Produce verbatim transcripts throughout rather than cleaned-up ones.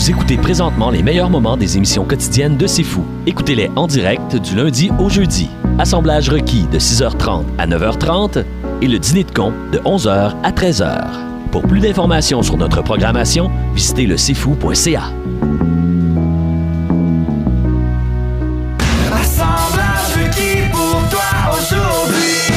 Vous écoutez présentement les meilleurs moments des émissions quotidiennes de C'est Fou. Écoutez-les en direct du lundi au jeudi. Assemblage requis de six heures trente à neuf heures trente et le dîner de con de onze heures à treize heures. Pour plus d'informations sur notre programmation, visitez le c fou point c a. Assemblage requis pour toi aujourd'hui.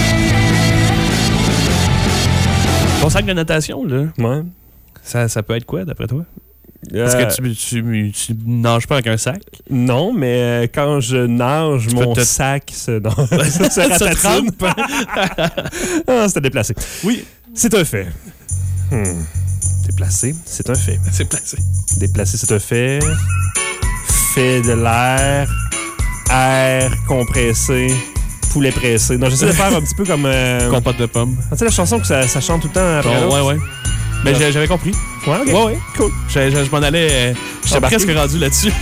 Ton sac de natation, là, Ouais. ça, ça peut être quoi, d'après toi? Euh, Est-ce que tu, tu, tu nages pas avec un sac? Non, mais euh, quand je nage, Tu mon peux te- sac se, non, se ratatine. Ah, c'était déplacé. Oui. C'est un fait. Hmm. Déplacé, c'est un fait. C'est placé. Déplacé, c'est un fait. Fait de l'air. Air compressé. Poulet pressé. Non, j'essaie de faire un petit peu comme... Euh, Compote de pommes. tu sais, la chanson que ça, ça chante tout le temps après Bon, l'autre? ouais, ouais. Mais j'ai- j'avais compris. Ouais, ok. Ouais, ouais. Cool. Je, je, je m'en allais... euh, J'étais Embarqué. presque rendu là-dessus.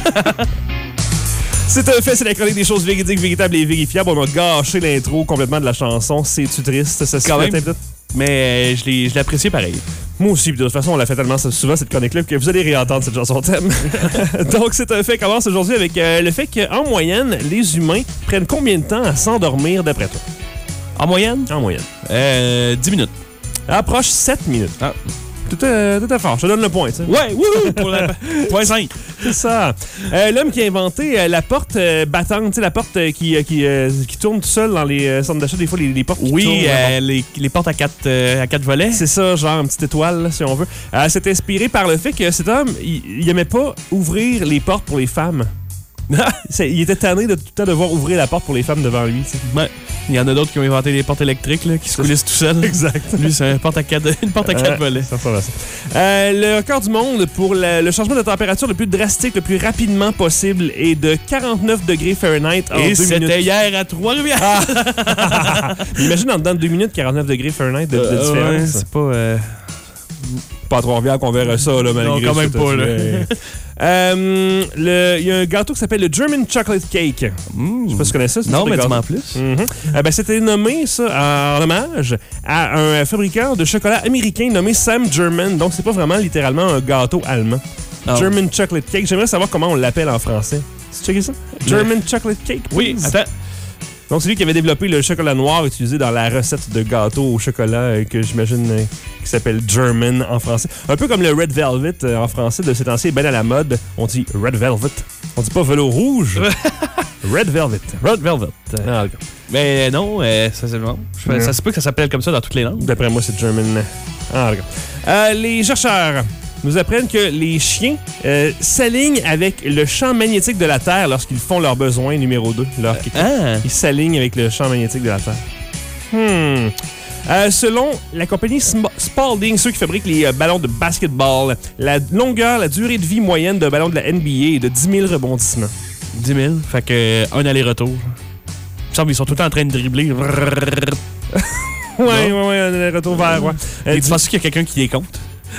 C'est un fait, c'est la chronique des choses véridiques, véritables et vérifiables. On a gâché l'intro complètement de la chanson. C'est-tu triste? Ça se Quand fait même. peut-être? Mais euh, je l'ai je l'ai apprécié pareil. Moi aussi, puis de toute façon, on l'a fait tellement souvent cette chronique-là que vous allez réentendre cette chanson thème. Donc, c'est un fait. Commence aujourd'hui avec euh, le fait qu'en moyenne, les humains prennent combien de temps à s'endormir d'après toi? En moyenne, En moyenne. euh, dix minutes. Approche sept minutes. Ah. Tout à, tout à fort. Je te donne le point, tu sais. Ouais, wouhou, pour la... Point cinq. C'est ça. Euh, L'homme qui a inventé euh, la porte euh, battante, tu sais, la porte euh, qui, euh, qui, euh, qui tourne tout seul dans les euh, centres d'achat, des fois, les, les portes qui Oui, tournent. euh, les, les portes à quatre, euh, à quatre volets. C'est ça, genre une petite étoile, là, si on veut. Euh, c'est inspiré par le fait que cet homme, il, il aimait pas ouvrir les portes pour les femmes. C'est- il était tanné de tout le temps devoir ouvrir la porte pour les femmes devant lui. Tu sais. Ouais. Il y en a d'autres qui ont inventé des portes électriques là, qui se coulissent tout seuls. Exact. Lui, c'est un porte à quatre, une porte à quatre Euh, volets. ça ressemble à ça. Euh, le record du monde pour la- le changement de température le plus drastique, le plus rapidement possible est de quarante-neuf degrés Fahrenheit en Et deux c'était minutes. hier à Trois-Rivières. Ah! Imagine en dedans de deux minutes, quarante-neuf degrés Fahrenheit de, de Euh, différence. ouais, c'est pas... euh, Pas à Trois-Rivières qu'on verra ça, là, malgré Non, quand ce même que t'as pas, dit, là. mais- Euh, le- Il y a un gâteau qui s'appelle le German Chocolate Cake. mm. Je sais pas si tu connais ça. c'est Non, une sorte de mais gâteau. dis-moi en plus. Mhm. Euh, ben, c'était nommé, ça, en hommage à un fabricant de chocolat américain nommé Sam German. Donc, c'est pas vraiment littéralement un gâteau allemand. Ah. German Chocolate Cake. J'aimerais savoir comment on l'appelle en français. Tu checké ça? German Chocolate Cake? Oui, please? attends. Donc, c'est lui qui avait développé le chocolat noir utilisé dans la recette de gâteau au chocolat euh, que j'imagine euh, qui s'appelle German en français. Un peu comme le Red Velvet euh, en français de ces temps-ci, est bien à la mode. On dit Red Velvet. On dit pas velours rouge. Red Velvet. Red Velvet. Ah, ok. Mais non, euh, ça, c'est bon. Je fais- Mm. ça se peut que ça s'appelle comme ça dans toutes les langues. D'après moi, c'est German. Ah, d'accord. Euh, les chercheurs nous apprennent que les chiens euh, s'alignent avec le champ magnétique de la Terre lorsqu'ils font leurs besoins numéro deux. Leur Ah! Ils s'alignent avec le champ magnétique de la Terre. Hmm. Euh, selon la compagnie Sm- Spalding, ceux qui fabriquent les euh, ballons de basketball, la longueur, la durée de vie moyenne d'un ballon de la N B A est de dix mille rebondissements. dix mille. Fait que euh, un aller-retour. Il me semble qu'ils sont tout le temps en train de dribbler. Ouais, ouais, ouais, un retour vers. Ouais. Euh, Et tu dix- penses qu'il y a quelqu'un qui les compte?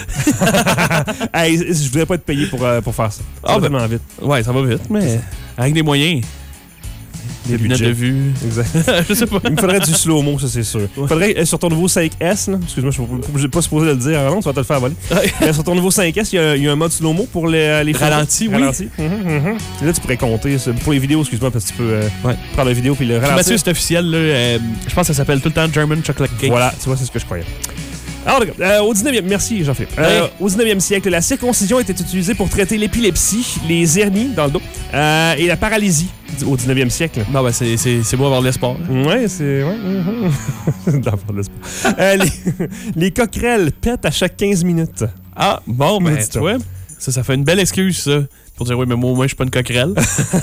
Hey, je voudrais pas être payé pour, euh, pour faire ça. Ça Ah, va ben- tellement vite. Ouais, ça va vite, mais avec des moyens. Des lunettes budgets. de vue. Exact. Je sais pas. Il me faudrait du slow-mo, ça c'est sûr. Il faudrait, euh, sur ton nouveau cinq S, là, excuse-moi, je suis pas supposé de le dire avant, tu vas te le faire voler. Mais sur ton nouveau cinq S, il y, a- il y a un mode slow-mo pour les, les photos. Ralenti, oui. Ralenti. Mhm, mhm. Et là, tu pourrais compter. c'est- Pour les vidéos, excuse-moi, parce que tu peux euh, Ouais. prendre la vidéo puis le Puis ralentir. Mathieu, c'est officiel, là. euh, je pense que ça s'appelle tout le temps German Chocolate Cake. Voilà, tu vois, c'est ce que je croyais. Alors, d'accord, euh, au dix-neuvième... Merci, Jean-Philippe. Euh, Ouais. Au dix-neuvième siècle, la circoncision était utilisée pour traiter l'épilepsie, les hernies dans le dos euh, et la paralysie au dix-neuvième siècle. Non, ben, c'est, c'est, c'est beau avoir de l'espoir. Ouais, c'est... Ouais. mhm. D'avoir l'espoir. Euh, les, les coquerelles pètent à chaque quinze minutes. Ah, bon, ben, Dis-toi. tu vois, ça, ça fait une belle excuse, ça. Pour dire, oui, mais moi, au moins, je suis pas une coquerelle.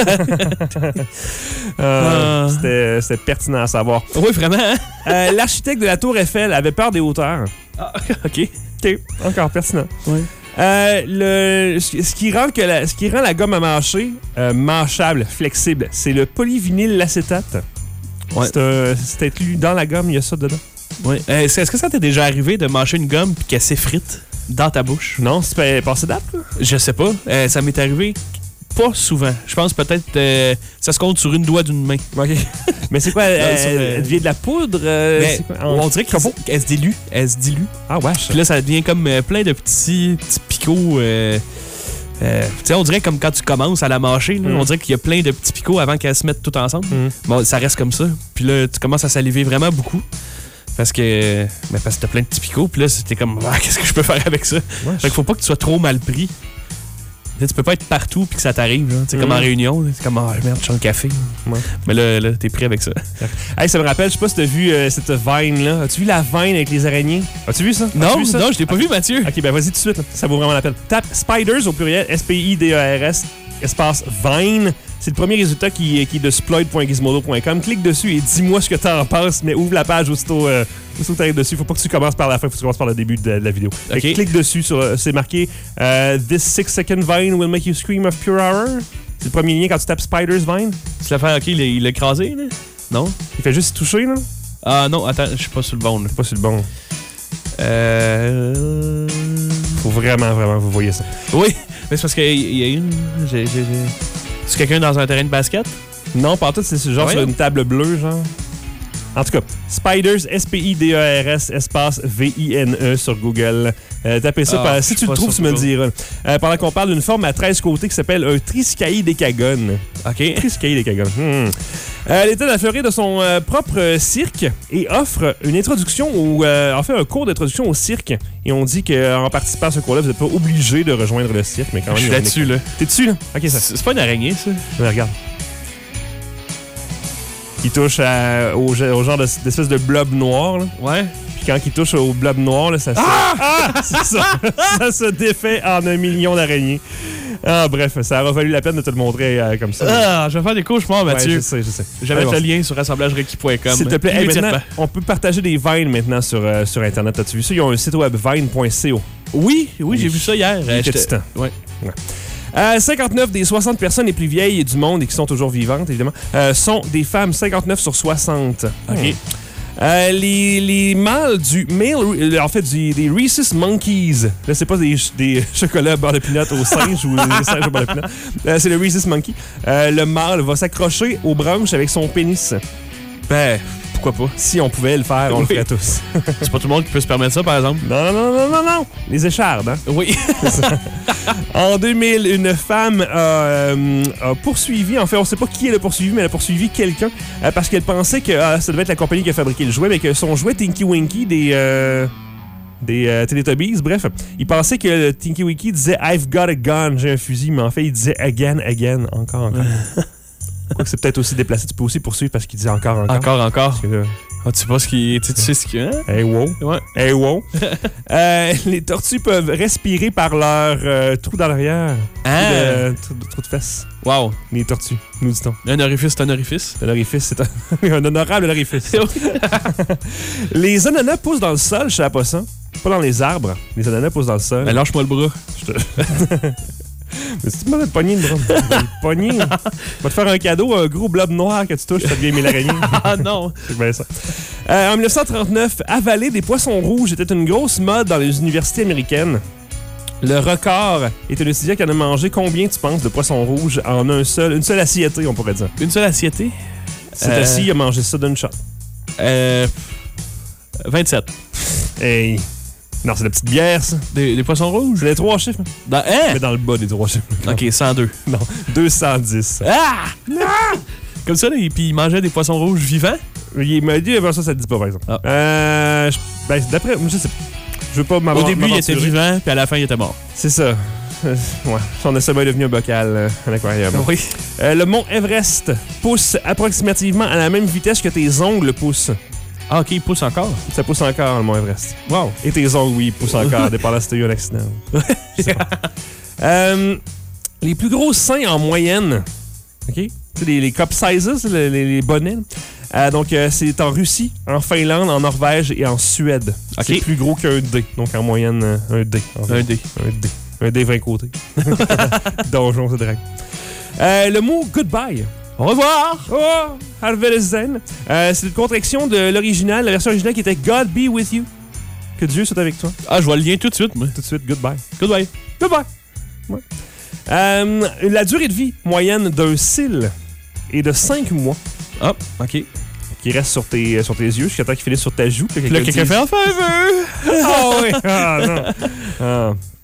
Euh, Ah. c'était, c'était pertinent à savoir. Oui, vraiment, hein? Euh, l'architecte de la Tour Eiffel avait peur des hauteurs. Ah, OK. OK, encore pertinent. Ouais. Euh, le, ce ce qui rend que la, ce qui rend la gomme à mâcher euh, mâchable, flexible, c'est le polyvinyl lacétate. Ouais. C'est, un- c'est inclus dans la gomme, il y a ça dedans. Ouais. Euh, est-ce est-ce que ça t'est déjà arrivé de mâcher une gomme puis qu'elle s'effrite dans ta bouche? Non, c'est pas passé date, là? Je sais pas. Euh, ça m'est arrivé pas souvent. Je pense peut-être euh, ça se compte sur une doigt d'une main. OK. Mais c'est quoi? Elle, sur, elle, euh, elle devient de la poudre? euh, Mais c'est quoi? on dirait qu'elle qu'elle se dilue. Elle se dilue. Ah, wesh. Puis là, ça devient comme euh, plein de petits, petits picots. euh, Euh, tu sais, on dirait comme quand tu commences à la mâcher, là, Mm. on dirait qu'il y a plein de petits picots avant qu'elle se mette tout ensemble. Mm. Bon, ça reste comme ça. Puis là, tu commences à saliver vraiment beaucoup. Parce que, ben parce que t'as plein de petits picots. Puis là, c'était comme, ah, qu'est-ce que je peux faire avec ça? Ouais, Fait qu'il faut pas que tu sois trop mal pris. Tu sais, tu peux pas être partout puis que ça t'arrive. C'est Mm. comme en réunion. C'est comme, ah, merde, je suis en café. Ouais. Mais là, là t'es pris avec ça. Hey, ça me rappelle, je sais pas si t'as vu euh, cette Vine-là. As-tu vu la Vine avec les araignées? As-tu vu ça? As-tu Non, vu ça? non, je l'ai pas vu, Mathieu. Ok, ben vas-y tout de suite. Là. Ça vaut vraiment la peine. Tape Spiders au pluriel, S P I D E R S, espace Vine. C'est le premier résultat qui, qui est de sploid point gizmodo point com. Clique dessus et dis-moi ce que t'en penses, mais ouvre la page aussitôt, euh, aussitôt que t'arrives dessus. Faut pas que tu commences par la fin, faut que tu commences par le début de, de la vidéo. Fait que Ok. clique dessus, sur, c'est marqué euh, This six second Vine will make you scream of pure horror. C'est le premier lien quand tu tapes Spiders Vine. Tu l'as fait, ok, il l'a- il l'a écrasé, là? Non? Il fait juste toucher, là. Ah non, attends, je suis pas sur le bon, là. Pas sur le bon. Euh. Faut vraiment, vraiment, vous voyez ça. Oui, mais c'est parce qu'il y a une. J'ai, j'ai, j'ai... C'est quelqu'un dans un terrain de basket? Non, pas tout, c'est genre Ah ouais? sur une table bleue, genre. En tout cas, Spiders, S P I D E R S, espace V I N E sur Google. Euh, tapez ça. Ah, par- je si suis tu le pas trouves, sûr tu me que le diras. Euh, pendant qu'on parle d'une forme à treize côtés qui s'appelle un triskaïdécagone. Ok. Triskaïdécagone. Hmm. Euh, elle était à la Floride de son euh, propre euh, cirque et offre une introduction, ou euh, en fait un cours d'introduction au cirque. Et on dit qu'en participant à ce cours-là, vous n'êtes pas obligé de rejoindre le cirque, mais quand même. Je suis il y a une là-dessus, là. école. T'es dessus, là? Ok, ça. C'est, c'est pas une araignée, ça? Mais regarde. Il touche à- au, au genre de- d'espèce de blob noir. Là. Ouais. Puis quand il touche au blob noir, là, ça, se, ah! C'est ça. Ça se défait en un million d'araignées. Ah, bref, ça aura valu la peine de te le montrer euh, comme ça. Ah, je vais faire des cauchemars, Ouais, Mathieu. je sais, je sais. Je vais Allez, mettre bon. le lien sur assemblages requis point com. S'il te plaît, hey, Immédiatement. maintenant, on peut partager des vines maintenant sur, euh, sur Internet. As-tu vu ça? Ils ont un site web vine point co. Oui, oui, j'ai vu ça hier. Il Euh, était j'étais- titan. Ouais. Euh, cinquante-neuf des soixante personnes les plus vieilles du monde et qui sont toujours vivantes, évidemment, euh, sont des femmes. cinquante-neuf sur soixante. OK. Hmm. Euh, les, les mâles du male, euh, en fait, du, des Reese's Monkeys. Là, c'est pas des, ch- des chocolats beurre de pinot aux singes ou des singes au beurre de pinot. Euh, c'est le Reese's Monkey. Euh, le mâle va s'accrocher aux branches avec son pénis. Ben, pourquoi pas? Si on pouvait le faire, on le Oui. ferait tous. C'est pas tout le monde qui peut se permettre ça, par exemple. Non, non, non, non, non. Les échardes, hein. Oui. En deux mille, une femme a, euh, a poursuivi, en fait, on ne sait pas qui elle a poursuivi, mais elle a poursuivi quelqu'un euh, parce qu'elle pensait que ah, ça devait être la compagnie qui a fabriqué le jouet, mais que son jouet Tinky Winky des, euh, des euh, Teletubbies, bref, il pensait que le Tinky Winky disait « I've got a gun », j'ai un fusil, mais en fait, il disait « again, again », encore, encore. Quoique c'est peut-être aussi déplacé, tu peux aussi poursuivre parce qu'il dit « encore, encore ». Encore, encore. Parce que là, Ah, tu sais pas ce qui. Tu sais- tu sais ce qu'il y a? hey, wow. Ouais. Hey, wow. Euh, les tortues peuvent respirer par leur euh, trou dans l'arrière. Ah! Trou de, trou de- trou de fesses. Wow. Les tortues, nous dit-on. Un orifice, c'est un orifice. Un orifice, c'est un, un honorable orifice. Les ananas poussent dans le sol, je savais pas ça. Pas dans les arbres. Les ananas poussent dans le sol. Ben, lâche-moi le bras. Mais si tu m'avais pogné une drôle. Pogné. Je vais te faire un cadeau, un gros blob noir que tu touches, ça devient mille araignées. Ah non! C'est bien ça. Euh, en dix-neuf cent trente-neuf, avaler des poissons rouges était une grosse mode dans les universités américaines. Le record est un étudiant qui en a mangé combien, tu penses, de poissons rouges en un seul, une seule assiette, on pourrait dire. Une seule assiette? Cet Euh, assis, il a mangé ça d'une shot. Euh. vingt-sept. Hey. Non, c'est la petite bière, ça. Des, des poissons rouges? C'est les trois chiffres. Dans, hein? Mais dans le bas des trois chiffres. Ok, cent deux. Non, deux cent dix. Ah! Comme ça, là, et puis il mangeait des poissons rouges vivants? Il m'a dit, ben ça, ça te dit pas, par exemple. Ah. Euh, je- ben, d'après, je sais pas. Je veux pas m'avoir. Au début, il était m'aventurer. vivant, puis à la fin, il était mort. C'est ça. Euh, ouais, son estomac est devenu un bocal, euh, un aquarium. Oui. Euh, le mont Everest pousse approximativement à la même vitesse que tes ongles poussent. Ah, ok, il pousse encore. Ça pousse encore, le mont Everest. Wow. Et tes ongles, oui, poussent encore, dépendant si t'as eu un accident. Je sais pas. Euh, les plus gros seins en moyenne, OK? Tu sais, les, les cup sizes, les, les- les bonnets. Euh, donc, euh, c'est en Russie, en Finlande, en Norvège et en Suède. OK. C'est plus gros qu'un D. Donc, en moyenne, euh, un D. en fait. Un dé. Un D. Un D vingt côtés. Donjon, c'est direct. Euh, le mot goodbye. Au revoir! Oh, Harvelzen. Euh, c'est une contraction de l'original, la version originale qui était God be with you. Que Dieu soit avec toi. Ah, je vois le lien tout de suite, moi. Tout de suite, goodbye. Goodbye. Goodbye. Ouais. Euh, la durée de vie moyenne d'un cil est de cinq mois Ah, ok. qui reste sur tes, sur tes yeux jusqu'à temps qu'il finisse sur ta joue. Puis Puis là, quelqu'un dise- fait enfin un vœu! Ah oui! Ah non! Ah.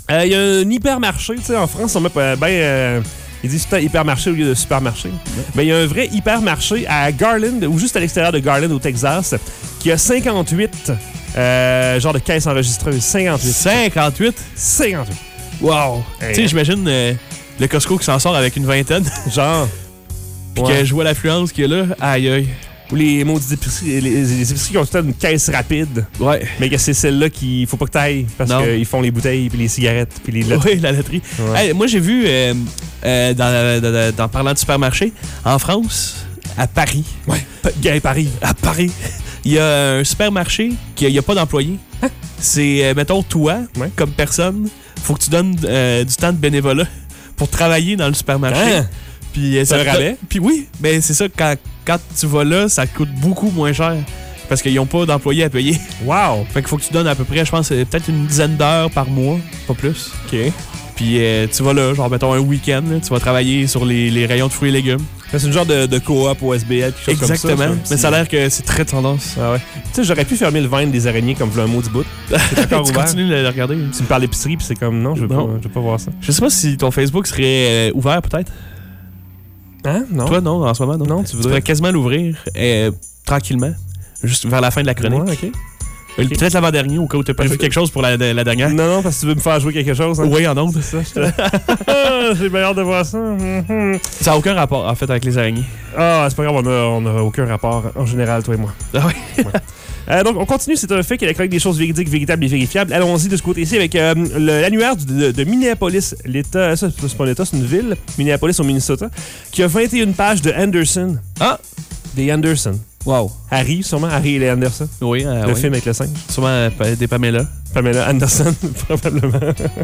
Il euh, y a un hypermarché, tu sais, en France, on met ben... Euh, ils disent tout le temps hypermarché au lieu de supermarché. Mais il y a un vrai hypermarché à Garland, ou juste à l'extérieur de Garland, au Texas, qui a cinquante-huit euh, genres de caisses enregistreuses. cinquante-huit. cinquante-huit? cinquante-huit. Wow! Hey. Tu sais, j'imagine euh, le Costco qui s'en sort avec une vingtaine. Genre. Puis Ouais. que je vois l'affluence qu'il y a là. Aïe, aïe. Ou les maudites épiceries, les, les épiceries qui ont tout le temps une caisse rapide. Ouais. Mais que c'est celle-là qu'il faut pas que t'ailles parce Non. qu'ils font les bouteilles, puis les cigarettes, puis les lettres. Oui, la laiterie. Ouais. Hey, moi, j'ai vu, euh, euh, dans, dans, dans, dans parlant de supermarché, en France, à Paris. Ouais. Gay Paris. À Paris, il y a un supermarché qui n'y a pas d'employés. C'est, euh, mettons, toi, Ouais. comme personne, faut que tu donnes euh, du temps de bénévolat pour travailler dans le supermarché. Hein? Puis euh, C'est un te- rabais? Puis oui, mais c'est ça, quand, quand tu vas là, ça te coûte beaucoup moins cher. Parce qu'ils n'ont pas d'employés à payer. Wow. Fait qu'il faut que tu donnes à peu près, je pense, euh, peut-être une dizaine d'heures par mois, pas plus. OK. Puis euh, tu vas là, genre, mettons, un week-end, là, tu vas travailler sur les, les rayons de fruits et légumes. C'est une genre de, de coop au S B L, quelque chose Exactement. comme ça. Mais ça a l'air que c'est très tendance. Ah ouais. Tu sais, j'aurais pu fermer le ventre des araignées comme v'là un mot du bout. C'est encore tu ouvert. continues de le regarder. Tu me parles d'épicerie, puis c'est comme non, je veux, Non. Pas, je veux pas voir ça. Je sais pas si ton Facebook serait euh, ouvert, peut-être. Hein? Non. Toi, non, en ce moment, non. Non, tu Tu voudrais. pourrais quasiment l'ouvrir euh, tranquillement, juste vers la fin de la chronique. Ouais, ok. Euh, Peut-être l'avant-dernier, au cas où t'as prévu quelque chose pour la, la dernière. Non, non, parce que tu veux me faire jouer quelque chose. Hein? Oui, en ondes. C'est ça. j'étais là. Ah, j'ai bien hâte de voir ça. Mhm. Ça n'a aucun rapport, en fait, avec les araignées. Ah, c'est pas grave, on a, on a aucun rapport en général, toi et moi. Ah oui. Euh, donc, on continue. C'est un fait qui est la chronique des choses véridiques, véritables et vérifiables. Allons-y de ce côté-ci avec euh, le- l'annuaire du- de, de Minneapolis. L'État, ça, c'est pas un État, c'est une ville. Minneapolis au Minnesota. Qui a vingt et une pages de Anderson. Ah! Des Anderson. Wow. Harry, sûrement. Harry et les Anderson. Oui, euh, le oui. film avec le singe. Sûrement euh, pa- des Pamela. Pamela Anderson, probablement.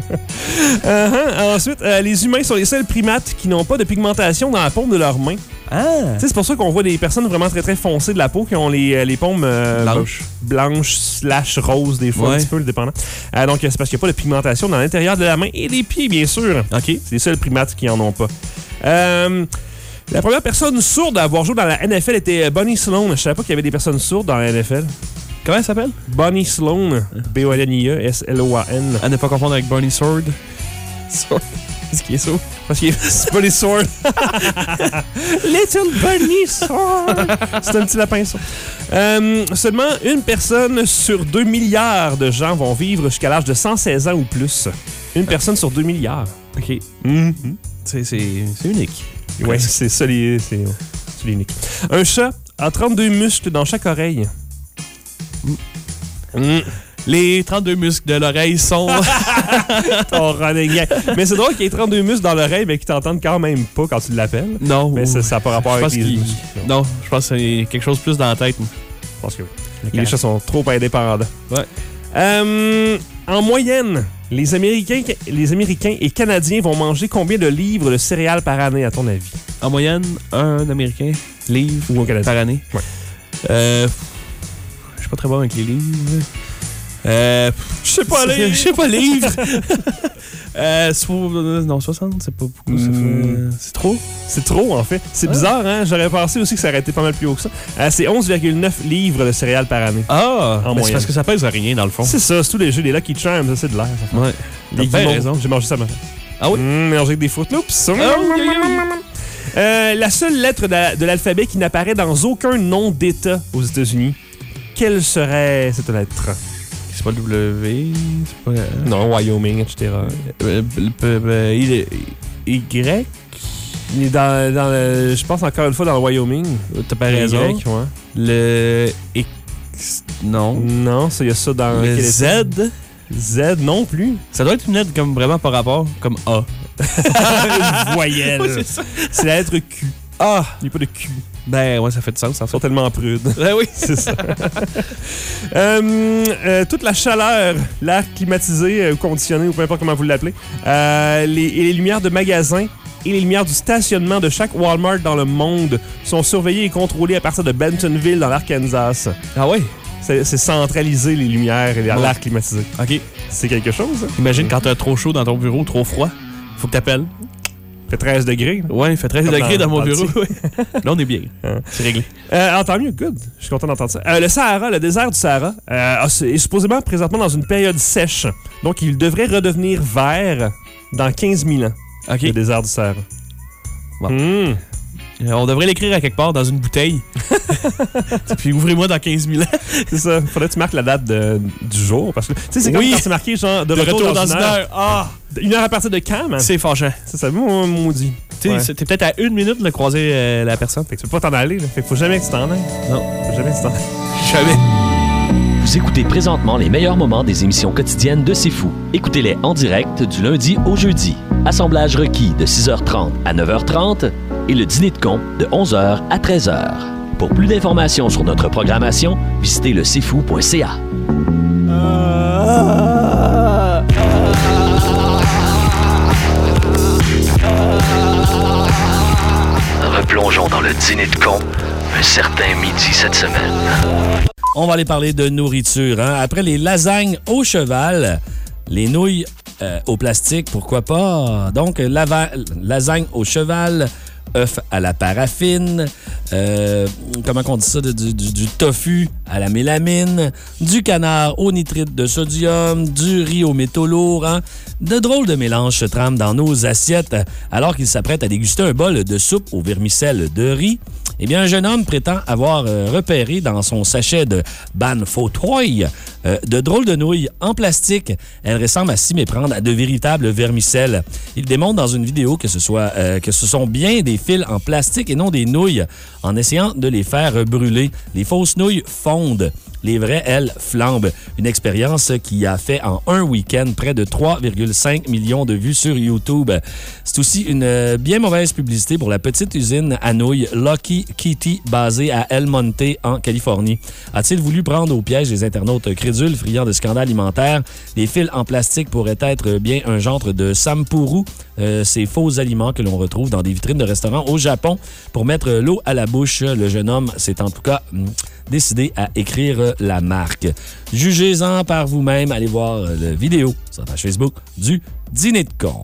Uh-huh. Ensuite, euh, les humains sont les seuls primates qui n'ont pas de pigmentation dans la paume de leurs mains. Ah! Tu sais, c'est pour ça qu'on voit des personnes vraiment très très foncées de la peau qui ont les, euh, les paumes euh, Blanches. blanches slash roses des fois, Ouais. un petit peu, le dépendant. Euh, donc, c'est parce qu'il n'y a pas de pigmentation dans l'intérieur de la main et des pieds, bien sûr. OK. C'est les seuls primates qui en ont pas. Euh, la première personne sourde à avoir joué dans la N F L était Bonnie Sloan. Je savais pas qu'il y avait des personnes sourdes dans la N F L. Comment elle s'appelle? Bonnie Sloan, B O L N I E S L O A N. À ne pas confondre avec Bernie Sword. Sword. Qu'est-ce qui est ça? Parce qu'il est Bonnie Sword. Little Bonnie Sword. C'est un petit lapin, ça. Euh, seulement une personne sur deux milliards de gens vont vivre jusqu'à l'âge de cent seize ans ou plus. Une personne sur deux milliards. OK. Mm-hmm. C'est c'est- c'est unique. Ouais, c'est ça les, c'est, c'est l'unique. Un chat a trente-deux muscles dans chaque oreille. Mm. Les trente-deux muscles de l'oreille sont... Ton running gag. Mais c'est drôle qu'il y ait trente-deux muscles dans l'oreille, mais qu'ils t'entendent quand même pas quand tu l'appelles. non. Mais ça n'a pas rapport Je avec pense les qu'il- muscles. Non, je pense que c'est quelque chose plus dans la tête. Je pense que oui. Les chats sont trop indépendants. Ouais. Euh, en moyenne, les Américains, les Américains et Canadiens vont manger combien de livres de céréales par année, à ton avis? En moyenne, un Américain livre Ou un Canadien? par année. Ouais. Euh, je suis pas très bon avec les livres. Euh, Je sais pas Je lire. sais pas livre. euh, so- non, soixante, c'est pas beaucoup. ça Mm. fait- C'est trop. C'est trop, en fait. C'est Ah. bizarre, hein? J'aurais pensé aussi que ça aurait été pas mal plus haut que ça. Euh, c'est onze virgule neuf livres de céréales par année. Ah! En mais c'est moyenne. parce que ça pèse rien, dans le fond. C'est ça, c'est tous les jeux, les Lucky Charms, ça, c'est de l'air. ça fait. Ouais. Les T'as bien guimauves. raison. J'ai mangé ça, ma Ah oui? Mmh, mélangé avec des Fruit Loops. Ah oui, oui, oui. Euh, la seule lettre de, la- de l'alphabet qui n'apparaît dans aucun nom d'État aux États-Unis, quelle serait cette lettre? C'est pas le W. C'est pas. le- Non, Wyoming, et cetera. Euh, le- le- le- Y. Y. Il est dans, dans le- je pense encore une fois dans le Wyoming. T'as pas raison. Y, ouais. Le. X. Non. Non, ça, il y a ça dans... Le quel Z. État? Z non plus. Ça doit être une lettre comme vraiment par rapport, comme A. Une voyelle. Ouais, c'est ça. C'est la lettre Q. Ah! Il n'y a pas de Q. Ben ouais, ça fait du sens, en Ils sont fait. tellement prudes. Ouais, oui. C'est ça. Euh, euh, toute la chaleur, l'air climatisé euh, ou conditionné, ou peu importe comment vous l'appelez, euh, les, et les lumières de magasins et les lumières du stationnement de chaque Walmart dans le monde sont surveillées et contrôlées à partir de Bentonville, dans l'Arkansas. Ah ouais? C'est, c'est centralisé, les lumières et l'air Ouais. climatisé. OK. C'est quelque chose, hein? Imagine quand t'as trop chaud dans ton bureau, trop froid. Faut que t'appelles. Il fait treize degrés. Ouais, il fait treize Comme degrés dans, dans- mon dans le bureau. petit. Ouais. Là, on est bien. Hein. C'est réglé. Euh, alors, tant mieux, good. Je suis content d'entendre ça. Euh, le Sahara, le désert du Sahara, euh, est supposément présentement dans une période sèche. Donc, il devrait redevenir vert dans quinze mille ans. OK. Le désert du Sahara. Bon. Mmh. Euh, On devrait l'écrire à quelque part dans une bouteille. Puis ouvrez-moi dans quinze mille ans. C'est ça. Faudrait que tu marques la date de- du jour. Parce que, tu sais, c'est comme Oui. quand c'est marqué genre de, De retour, dans, une heure. heure. Ah! Une heure à partir de quand, man? C'est fâchant. Ça, ça me maudit. Tu sais, Ouais. c'est- t'es peut-être à une minute de croiser euh, la personne. Fait que tu peux pas t'en aller, là. Fait que faut jamais que tu t'en ailles. Non. Faut jamais que tu t'en ailles. Jamais. Vous écoutez présentement les meilleurs moments des émissions quotidiennes de C'est Fou. Écoutez-les en direct du lundi au jeudi. Assemblage requis de six heures trente à neuf heures trente et le dîner de con de onze heures à treize heures. Pour plus d'informations sur notre programmation, visitez le c'est fou point c a. Replongeons dans le dîner de con un certain midi cette semaine. On va aller parler de nourriture. Hein? Après les lasagnes au cheval, les nouilles euh, au plastique, pourquoi pas? Donc, lava- lasagne au cheval, œuf à la paraffine, euh, comment on dit ça, du, du, du tofu à la mélamine, du canard au nitrite de sodium, du riz aux métaux lourds. Hein? De drôles de mélanges se trament dans nos assiettes alors qu'ils s'apprêtent à déguster un bol de soupe au vermicelle de riz. Eh bien, un jeune homme prétend avoir euh, repéré dans son sachet de Banfotoy euh, de drôles de nouilles en plastique. Elles ressemblent à s'y méprendre à de véritables vermicelles. Il démontre dans une vidéo que ce, soit, euh, que ce sont bien des fils en plastique et non des nouilles, en essayant de les faire brûler. Les fausses nouilles fondent. Les vraies, elles, flambent. Une expérience qui a fait en un week-end près de trois virgule cinq millions de vues sur YouTube. C'est aussi une euh, bien mauvaise publicité pour la petite usine à nouilles Lucky Kitty basée à El Monte, en Californie. A-t-il voulu prendre au piège les internautes crédules friands de scandales alimentaires? Les fils en plastique pourraient être bien un genre de sampuru, euh, ces faux aliments que l'on retrouve dans des vitrines de restaurants au Japon. Pour mettre l'eau à la bouche, le jeune homme s'est en tout cas hum, décidé à écrire la marque. Jugez-en par vous-même. Allez voir la vidéo sur la page Facebook du Dîner de con.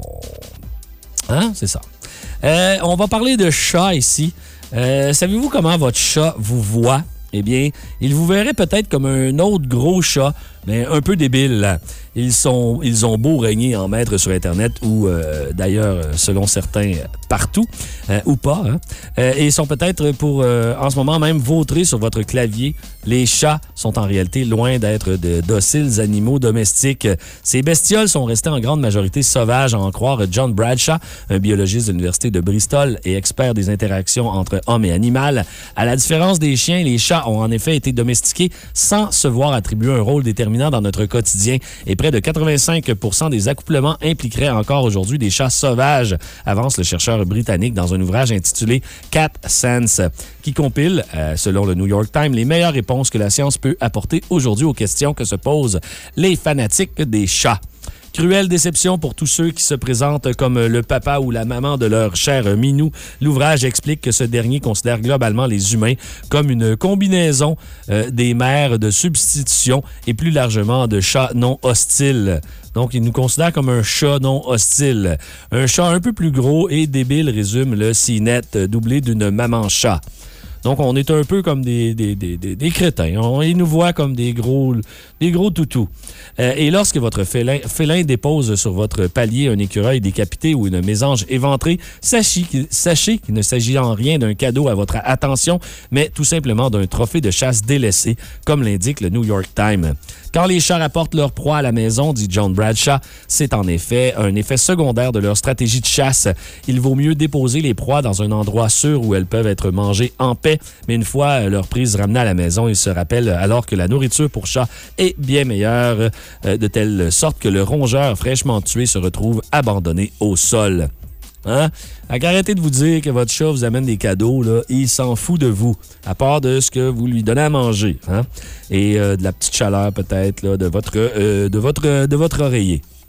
Hein? C'est ça. Euh, on va parler de chat ici. Euh, savez-vous comment votre chat vous voit? Eh bien, il vous verrait peut-être comme un autre gros chat, mais un peu débile. Ils, sont, ils ont beau régner en maître sur Internet ou, euh, d'ailleurs, selon certains, partout, euh, ou pas. Hein? Euh, et ils sont peut-être pour, euh, en ce moment même, vautrer sur votre clavier. Les chats sont en réalité loin d'être de dociles animaux domestiques. Ces bestioles sont restées en grande majorité sauvages, à en croire John Bradshaw, un biologiste de l'Université de Bristol et expert des interactions entre homme et animal. À la différence des chiens, les chats ont en effet été domestiqués sans se voir attribuer un rôle déterminant dans notre quotidien. Et près de quatre-vingt-cinq pour cent des accouplements impliqueraient encore aujourd'hui des chats sauvages, avance le chercheur britannique dans un ouvrage intitulé Cat Sense, qui compile, euh, selon le New York Times, les meilleures réponses que la science peut apporter aujourd'hui aux questions que se posent les fanatiques des chats. Cruelle déception pour tous ceux qui se présentent comme le papa ou la maman de leur cher minou. L'ouvrage explique que ce dernier considère globalement les humains comme une combinaison euh, des mères de substitution et plus largement de chats non hostiles. Donc, il nous considère comme un chat non hostile. Un chat un peu plus gros et débile, résume le C net, doublé d'une maman chat. Donc, on est un peu comme des, des, des, des, des crétins. On, ils nous voient comme des gros, des gros toutous. Euh, et lorsque votre félin, félin dépose sur votre palier un écureuil décapité ou une mésange éventrée, sachez, sachez qu'il ne s'agit en rien d'un cadeau à votre attention, mais tout simplement d'un trophée de chasse délaissé, comme l'indique le New York Times. Quand les chats rapportent leur proie à la maison, dit John Bradshaw, c'est en effet un effet secondaire de leur stratégie de chasse. Il vaut mieux déposer les proies dans un endroit sûr où elles peuvent être mangées en paix, mais une fois leur prise ramenée à la maison, ils se rappellent alors que la nourriture pour chat est bien meilleure, euh, de telle sorte que le rongeur fraîchement tué se retrouve abandonné au sol. Hein? Arrêtez de vous dire que votre chat vous amène des cadeaux, là, il s'en fout de vous, à part de ce que vous lui donnez à manger, hein? Et euh, de la petite chaleur peut-être là, de votre, euh, de votre, de votre oreiller.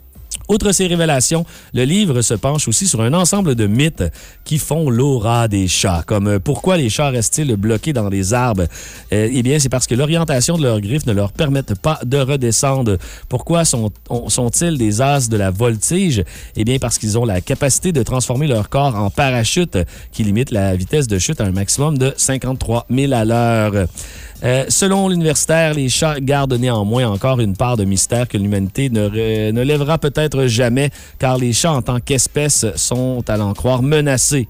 Outre ces révélations, le livre se penche aussi sur un ensemble de mythes qui font l'aura des chats, comme euh, pourquoi les chats restent-ils bloqués dans les arbres? Euh, eh bien, c'est parce que l'orientation de leurs griffes ne leur permettent pas de redescendre. Pourquoi sont, on, sont-ils des as de la voltige? Eh bien, parce qu'ils ont la capacité de transformer leur corps en parachute qui limite la vitesse de chute à un maximum de cinquante-trois mille à l'heure. Euh, selon l'universitaire, les chats gardent néanmoins encore une part de mystère que l'humanité ne, re, ne lèvera peut-être jamais, car les chats en tant qu'espèce sont, à l'en croire, menacés.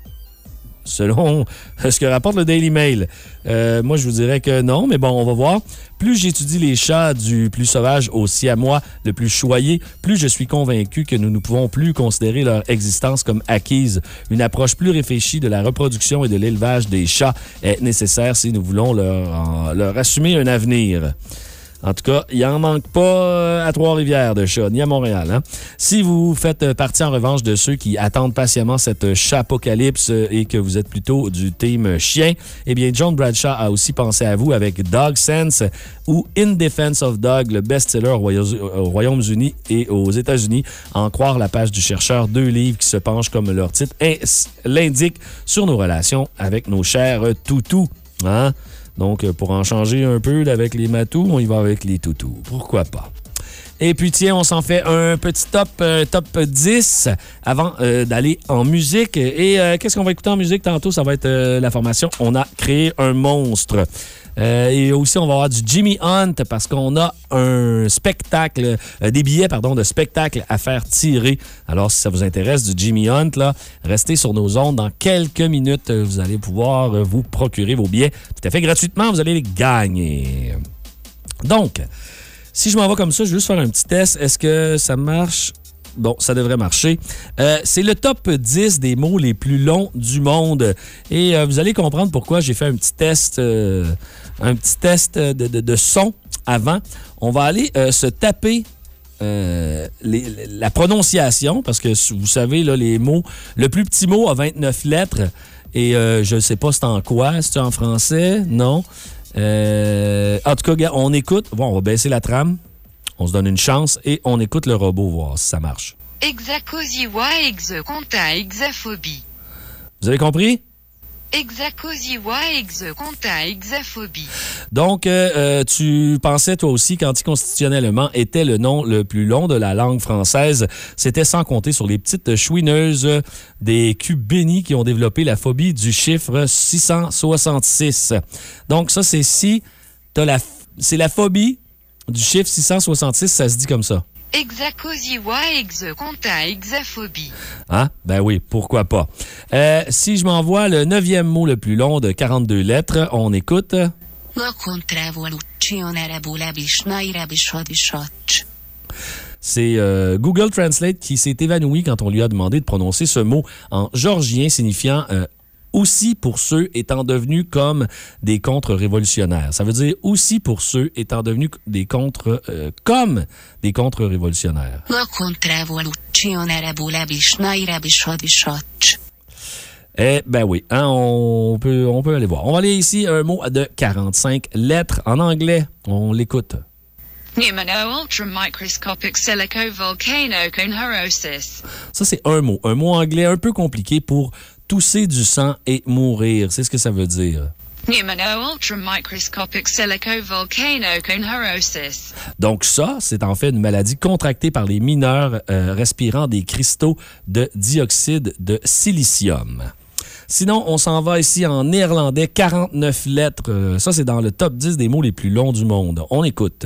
Selon ce que rapporte le Daily Mail. Euh, moi, je vous dirais que non, mais bon, on va voir. Plus j'étudie les chats du plus sauvage au siamois, le plus choyé, plus je suis convaincu que nous ne pouvons plus considérer leur existence comme acquise. Une approche plus réfléchie de la reproduction et de l'élevage des chats est nécessaire si nous voulons leur, leur assumer un avenir. En tout cas, il n'en manque pas à Trois-Rivières de chats, ni à Montréal. Hein? Si vous faites partie en revanche de ceux qui attendent patiemment cette chapocalypse et que vous êtes plutôt du team chien, eh bien, John Bradshaw a aussi pensé à vous avec Dog Sense ou In Defense of Dog, le best-seller au Royaume-Uni et aux États-Unis. En croire la page du chercheur, deux livres qui se penchent, comme leur titre l'indique, sur nos relations avec nos chers toutous. Hein? Donc, pour en changer un peu avec les matous, on y va avec les toutous. Pourquoi pas? Et puis, tiens, on s'en fait un petit top, euh, top dix avant euh, d'aller en musique. Et euh, qu'est-ce qu'on va écouter en musique tantôt? Ça va être euh, la formation « On a créé un monstre ». Euh, et aussi, on va avoir du Jimmy Hunt parce qu'on a un spectacle, euh, des billets, pardon, de spectacle à faire tirer. Alors, si ça vous intéresse, du Jimmy Hunt, là, restez sur nos ondes. Dans quelques minutes, vous allez pouvoir euh, vous procurer vos billets tout à fait gratuitement. Vous allez les gagner. Donc, si je m'en vais comme ça, je vais juste faire un petit test. Est-ce que ça marche? Bon, ça devrait marcher. Euh, c'est le top dix des mots les plus longs du monde. Et euh, vous allez comprendre pourquoi j'ai fait un petit test, euh, un petit test de, de, de son avant. On va aller euh, se taper euh, les, la prononciation, parce que vous savez, là, les mots, le plus petit mot a vingt-neuf lettres. Et euh, je ne sais pas c'est en quoi. C'est en français? Non. Euh, en tout cas, on écoute. Bon, on va baisser la trame. On se donne une chance et on écoute le robot voir si ça marche. Exakosiwa execonta exaphobie. Vous avez compris? Exakosiwa execonta exaphobie. Donc, euh, euh, tu pensais toi aussi qu'anticonstitutionnellement était le nom le plus long de la langue française. C'était sans compter sur les petites chouineuses des culs bénis qui ont développé la phobie du chiffre six cent soixante-six. Donc, ça, c'est si t'as la... C'est la phobie du chiffre six cent soixante-six, ça se dit comme ça. Exakosiwa execonta exaphobie. Ah, ben oui, pourquoi pas. Euh, si je m'envoie le neuvième mot le plus long de quarante-deux lettres, on écoute. C'est euh, Google Translate qui s'est évanoui quand on lui a demandé de prononcer ce mot en georgien signifiant euh, aussi pour ceux étant devenus comme des contre-révolutionnaires. Ça veut dire aussi pour ceux étant devenus des contre, euh, comme des contre-révolutionnaires. Eh ben oui, hein, on peut, on peut aller voir. On va aller ici un mot de quarante-cinq lettres en anglais. On l'écoute. Pneumono-ultramicroscopic silico-volcano-conhorosis. Ça, c'est un mot. Un mot anglais un peu compliqué pour tousser du sang et mourir. C'est ce que ça veut dire. Pneumono-ultramicroscopic silico-volcano-conhorosis. Donc ça, c'est en fait une maladie contractée par les mineurs euh, respirant des cristaux de dioxyde de silicium. Sinon, on s'en va ici en néerlandais, quarante-neuf lettres. Euh, ça, c'est dans le top dix des mots les plus longs du monde. On écoute.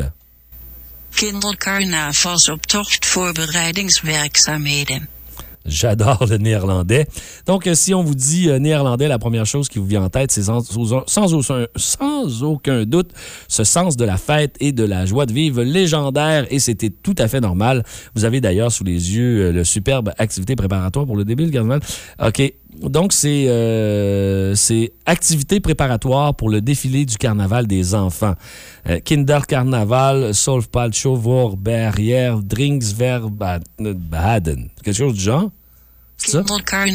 Kindercarnavalsoptochtvoorbereidingswerkzaamheden. J'adore le néerlandais. Donc, si on vous dit euh, néerlandais, la première chose qui vous vient en tête, c'est sans, sans, aucun, sans aucun doute ce sens de la fête et de la joie de vivre légendaire. Et c'était tout à fait normal. Vous avez d'ailleurs sous les yeux euh, le superbe activité préparatoire pour le début du carnaval. OK. Donc, c'est, euh, c'est activité préparatoire pour le défilé du carnaval des enfants. Euh, Kindercarnaval, Solfpalcho, Voorberrière, Drinksverbaden. Quelque chose du genre? C'est ça?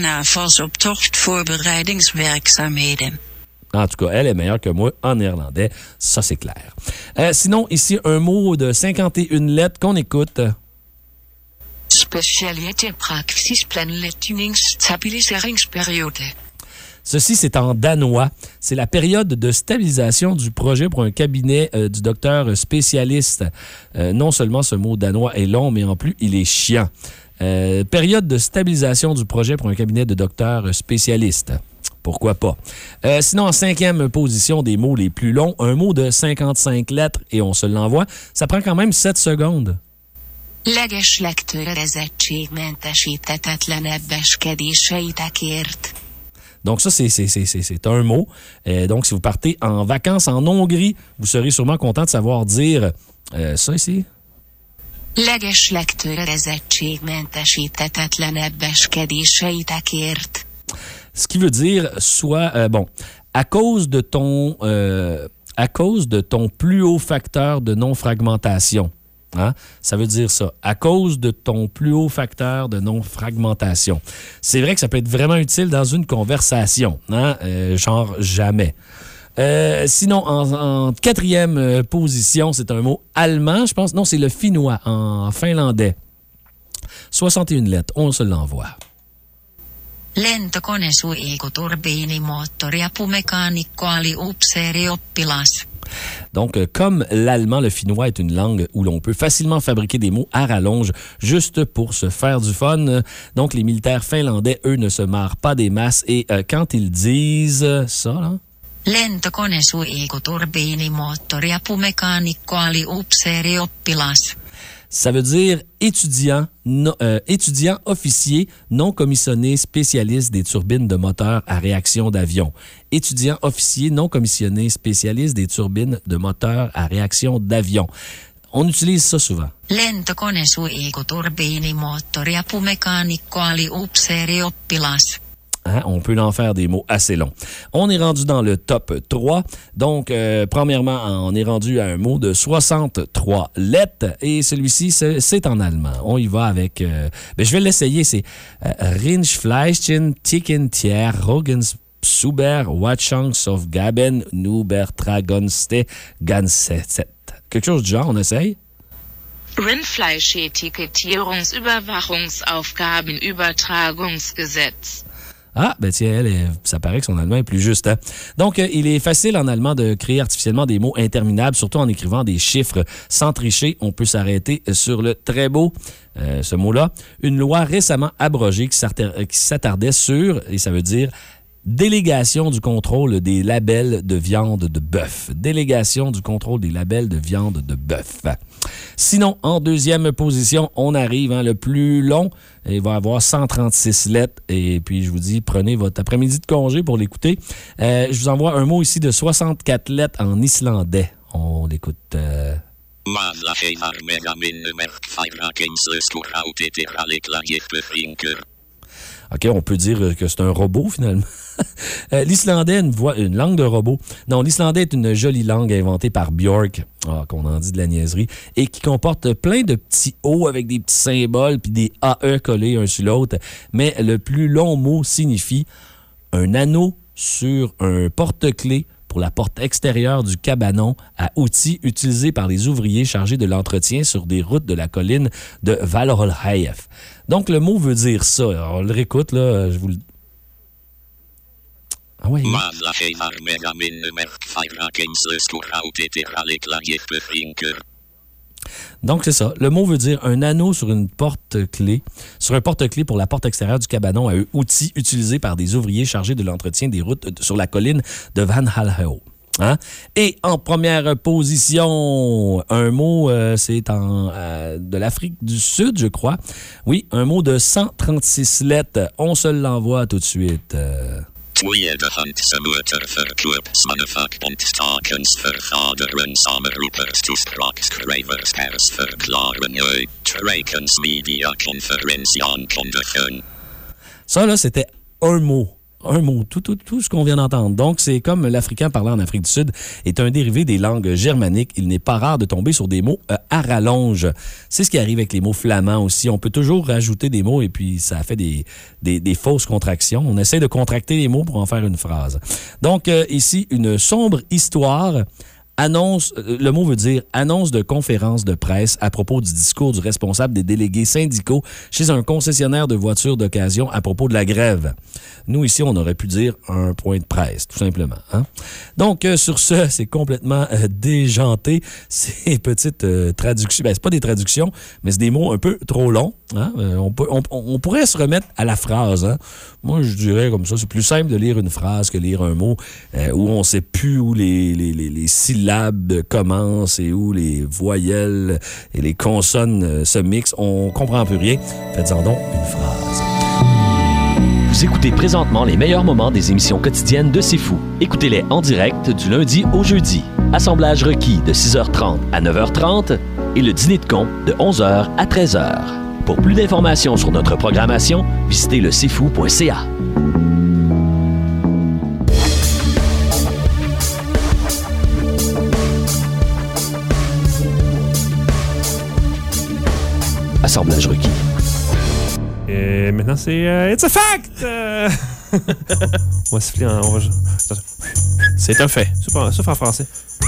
Kindercarnavalsoptochtvoorbereidingswerkzaamheden. En tout cas, elle est meilleure que moi en néerlandais. Ça, c'est clair. Euh, sinon, ici, un mot de cinquante et une lettres qu'on écoute. specialitet praksisplanlægningsstabiliseringsperiode. Ceci, c'est en danois. C'est la période de stabilisation du projet pour un cabinet euh, du docteur spécialiste. Euh, non seulement ce mot danois est long, mais en plus, il est chiant. Euh, période de stabilisation du projet pour un cabinet de docteur spécialiste. Pourquoi pas? Euh, sinon, en cinquième position des mots les plus longs, un mot de cinquante-cinq lettres et on se l'envoie. Ça prend quand même sept secondes. Legeslegtöredezettségmentesíthetetlenebbeskedéseitekért. Donc ça, c'est, c'est, c'est, c'est, c'est un mot. Euh, donc, si vous partez en vacances en Hongrie, vous serez sûrement content de savoir dire euh, ça ici. Legeslegtöredezettségmentesíthetetlenebbeskedéseitekért. Ce qui veut dire soit, euh, bon, à cause de ton, euh, à cause de ton plus haut facteur de non-fragmentation. Hein? Ça veut dire ça. À cause de ton plus haut facteur de non-fragmentation. C'est vrai que ça peut être vraiment utile dans une conversation. Hein? Euh, genre jamais. Euh, sinon, en, en quatrième euh, position, c'est un mot allemand, je pense. Non, c'est le finnois, en finlandais. soixante et une lettres. On se l'envoie. Lentokone suihku turbiinimoottori apumekaanikko ali upseerioppilas. Donc, euh, comme l'allemand, le finnois est une langue où l'on peut facilement fabriquer des mots à rallonge juste pour se faire du fun. Donc, les militaires finlandais, eux, ne se marrent pas des masses. Et euh, quand ils disent ça, là... Lentokone suihku turbiinimoottori apumekaanikko ali upseerioppilas. Ça veut dire étudiant, non, euh, étudiant officier non commissionné spécialiste des turbines de moteurs à réaction d'avion. Étudiant officier non commissionné spécialiste des turbines de moteurs à réaction d'avion. On utilise ça souvent. Lentokone suihku turbiinimoottori apumekaanikko ali upseerioppilas. Hein, on peut en faire des mots assez longs. On est rendu dans le top trois. Donc, euh, premièrement, on est rendu à un mot de soixante-trois lettres. Et celui-ci, c'est, c'est en allemand. On y va avec... Euh, ben, je vais l'essayer. C'est euh, Rindfleischchen, Tickentier, Roggensuber, Watchungsaufgaben, Nubertragonste, Ganset. Quelque chose du genre, on essaye? Rindfleisch-Etikettierungsüberwachungsaufgaben, Übertragungsgesetz. Ah, ben tiens, elle, est, ça paraît que son allemand est plus juste. Hein? Donc, euh, il est facile en allemand de créer artificiellement des mots interminables, surtout en écrivant des chiffres sans tricher. On peut s'arrêter sur le très beau, euh, ce mot-là. Une loi récemment abrogée qui s'attardait sur, et ça veut dire délégation du contrôle des labels de viande de bœuf. Délégation du contrôle des labels de viande de bœuf. Sinon, en deuxième position, on arrive, hein, le plus long. Il va avoir cent trente-six lettres. Et puis, je vous dis, prenez votre après-midi de congé pour l'écouter. Euh, je vous envoie un mot ici de soixante-quatre lettres en islandais. On l'écoute... Euh... OK, on peut dire que c'est un robot, finalement. euh, l'islandais, une, voix, une langue de robot. Non, l'islandais est une jolie langue inventée par Björk, ah, qu'on en dit de la niaiserie, et qui comporte plein de petits O avec des petits symboles puis des A E collés un sur l'autre. Mais le plus long mot signifie un anneau sur un porte-clés pour la porte extérieure du cabanon à outils utilisé par les ouvriers chargés de l'entretien sur des routes de la colline de Valhallheif. Donc, le mot veut dire ça. Alors, on le réécoute, là. Je vous le... Ah ouais. Donc, c'est ça. Le mot veut dire un anneau sur une porte-clés, sur un porte-clés pour la porte extérieure du cabanon à outils utilisés par des ouvriers chargés de l'entretien des routes sur la colline de Valhallheif. Hein? Et en première position, un mot, euh, c'est en, euh, de l'Afrique du Sud, je crois. Oui, un mot de cent trente-six lettres. On se l'envoie tout de suite. Euh... Ça, là, c'était un mot. Un mot, tout, tout, tout ce qu'on vient d'entendre. Donc, c'est comme l'Africain parlant en Afrique du Sud est un dérivé des langues germaniques. Il n'est pas rare de tomber sur des mots euh, à rallonge. C'est ce qui arrive avec les mots flamands aussi. On peut toujours rajouter des mots et puis ça fait des, des, des fausses contractions. On essaie de contracter les mots pour en faire une phrase. Donc, euh, ici, une sombre histoire Annonce, le mot veut dire annonce de conférence de presse à propos du discours du responsable des délégués syndicaux chez un concessionnaire de voitures d'occasion à propos de la grève. Nous, ici, on aurait pu dire un point de presse, tout simplement. Hein? Donc, euh, sur ce, c'est complètement euh, déjanté. Ces petites euh, traductions, ben, c'est pas des traductions, mais c'est des mots un peu trop longs. Hein? Euh, on, peut, on, on pourrait se remettre à la phrase. Hein? Moi, je dirais comme ça, c'est plus simple de lire une phrase que lire un mot euh, où on sait plus où les, les, les, les syllabes commencent et où les voyelles et les consonnes euh, se mixent. On comprend plus rien. Faites-en donc une phrase. Vous écoutez présentement les meilleurs moments des émissions quotidiennes de C'est Fou. Écoutez-les en direct du lundi au jeudi. Assemblage requis de six heures trente à neuf heures trente et le dîner de con de onze heures à treize heures. Pour plus d'informations sur notre programmation, visitez le c'est fou point c a. Assemblage requis. Et maintenant, c'est euh, It's a fact! Euh... on va siffler en... On va... C'est un fait. Sauf, sauf en français.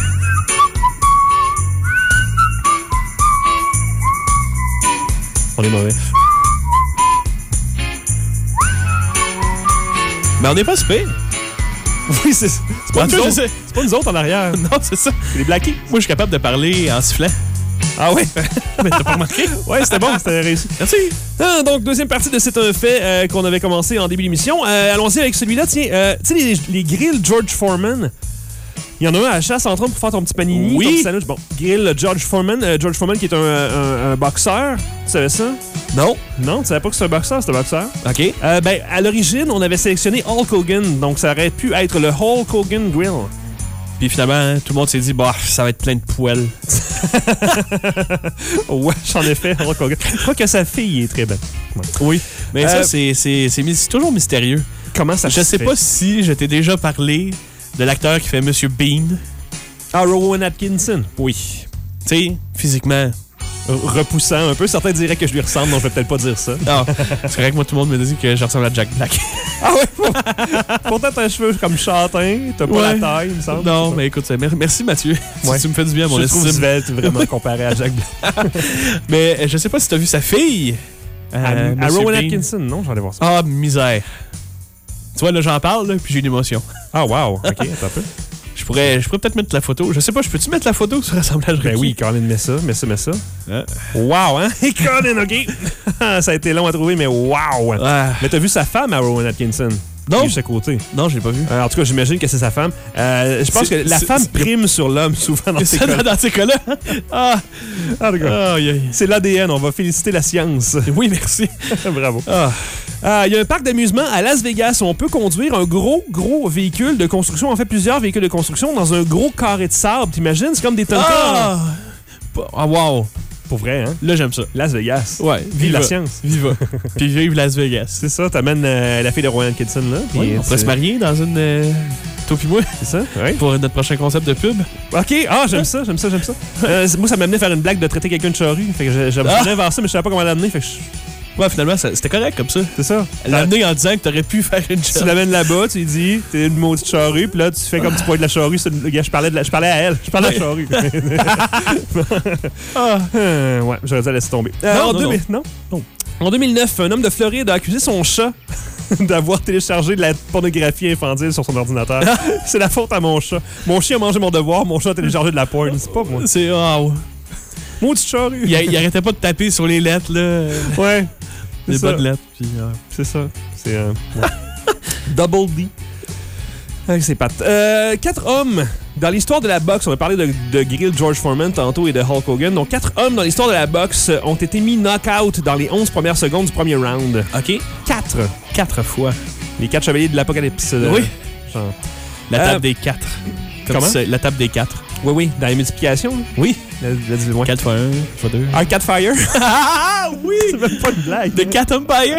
On est mauvais. Mais on n'est pas super. Oui, c'est, c'est, pas, nous autres, c'est pas nous autres en arrière. Non, c'est ça. C'est les Blackies. Moi, je suis capable de parler en sifflant. Ah oui? Mais t'as pas remarqué? Ouais, c'était bon, c'était réussi. Merci. Ah, donc, deuxième partie de C'est un fait euh, qu'on avait commencé en début d'émission. Euh, allons-y avec celui-là. Tiens, euh, tu sais, les, les grilles George Foreman. Il y en a un à la chasse en train pour faire ton petit panini, oui. ton petit sandwich. Bon, grill George Foreman. Euh, George Foreman qui est un, un, un boxeur. Tu savais ça? Non. Non, tu savais pas que c'est un boxeur, c'est un boxeur? OK. Euh, ben, à l'origine, on avait sélectionné Hulk Hogan. Donc, ça aurait pu être le Hulk Hogan Grill. Puis finalement, hein, tout le monde s'est dit, bah, ça va être plein de poils. Ouais, j'en ai fait, Hulk Hogan. Je crois que sa fille est très belle. Ouais. Oui. Mais Euh, ça, c'est, c'est, c'est, c'est toujours mystérieux. Comment ça Je se sais fait? pas si je t'ai déjà parlé de l'acteur qui fait Monsieur Bean. Ah, Rowan Atkinson. Oui. Tu sais, physiquement. Repoussant un peu. Certains diraient que je lui ressemble, donc je vais peut-être pas dire ça. Non, c'est correct, moi, tout le monde me dit que je ressemble à Jack Black. Ah ouais? Pourtant, t'as un cheveu comme châtain, t'as pas Ouais. la taille, il me semble. Non, mais écoute, ça, merci Mathieu. Ouais. Tu me fais du bien à mon je trouve estime. svelte vraiment comparé à Jack Black. Mais euh, je sais pas si t'as vu sa fille. à euh, à Monsieur Rowan Bean. Atkinson, non? J'allais voir ça. Ah, misère. Tu vois, là, j'en parle, là, puis j'ai une émotion. Ah, wow. OK, attends un peu. Je pourrais, je pourrais peut-être mettre la photo. Je sais pas, je peux-tu mettre la photo sur Assemblage Ben requis? oui, Colin, mets ça, mets ça, mets ça. Ah. Wow, hein? Et Colin, OK. Ça a été long à trouver, mais wow. Ah. Mais t'as vu sa femme à Rowan Atkinson? Non. De ce côté. Non, je l'ai pas vu. Euh, en tout cas, j'imagine que c'est sa femme. Euh, je pense C'est- que la c'est- femme c'est- prime sur l'homme souvent dans C'est ces ça, cas. dans, dans ces cas-là. Ah, En tout cas, aïe, aïe. c'est l'A D N. On va féliciter la science. Oui, merci. Bravo. Ah. Euh, Il y a un parc d'amusement à Las Vegas où on peut conduire un gros, gros véhicule de construction. En fait, plusieurs véhicules de construction dans un gros carré de sable. T'imagines? C'est comme des tonnes. Ah! Ah, wow. Pour vrai, hein? Là, j'aime ça. Las Vegas. Ouais, Vive la viva. science. Viva. Puis vive Las Vegas. C'est ça, t'amènes euh, la fille de Rowan Atkinson là. puis Oui, on pourrait c'est- se marier dans une... Euh, toi pis moi, C'est ça? Oui. pour notre prochain concept de pub. OK, ah, j'aime ça, j'aime ça, j'aime ça. Euh, moi, ça m'amenait à faire une blague de traiter quelqu'un de charrue. Fait que je- j'aime Ah! bien vers ça, mais je savais pas comment l'amener. Fait que je- Ouais, finalement, ça- c'était correct comme ça. c'est ça. L'amener en disant que t'aurais pu faire une Tu job. l'amènes là-bas, tu lui dis, t'es une maudite charrue, puis là, tu fais comme tu pointes la charrue. sur le- Je parlais, de la- je parlais à elle, je parlais à la charrue. Ah. Euh, ouais, j'aurais dû la laisser tomber. Euh, Non, en non, deux mille non? Non. En deux mille neuf, un homme de Floride a accusé son chat d'avoir téléchargé de la pornographie infantile sur son ordinateur. C'est la faute à mon chat. Mon chien a mangé mon devoir, mon chat a téléchargé de la porn. C'est pas moi. C'est... Oh. Maudite charrue. Il, il arrêtait pas de taper sur les lettres, là. Ouais. Les C'est bas ça. de lettres. Puis, euh, C'est ça. C'est euh, ouais. Double D. Ah, c'est pat. Euh, quatre hommes dans l'histoire de la boxe. On a parlé de, de Grill George Foreman tantôt et de Hulk Hogan. Donc, quatre hommes dans l'histoire de la boxe ont été mis knock-out dans les onze premières secondes du premier round. OK. Quatre. Quatre fois. Les quatre chevaliers de l'apocalypse. euh, Oui. genre. La Euh, table des quatre. Comme comment? c'est la table des quatre. Oui, oui, dans les multiplications. là. Oui. La- la- la- ouais. quatre fois un, fois deux. Un quatre fire. Ah oui! C'est même pas une blague. The Cat Empire!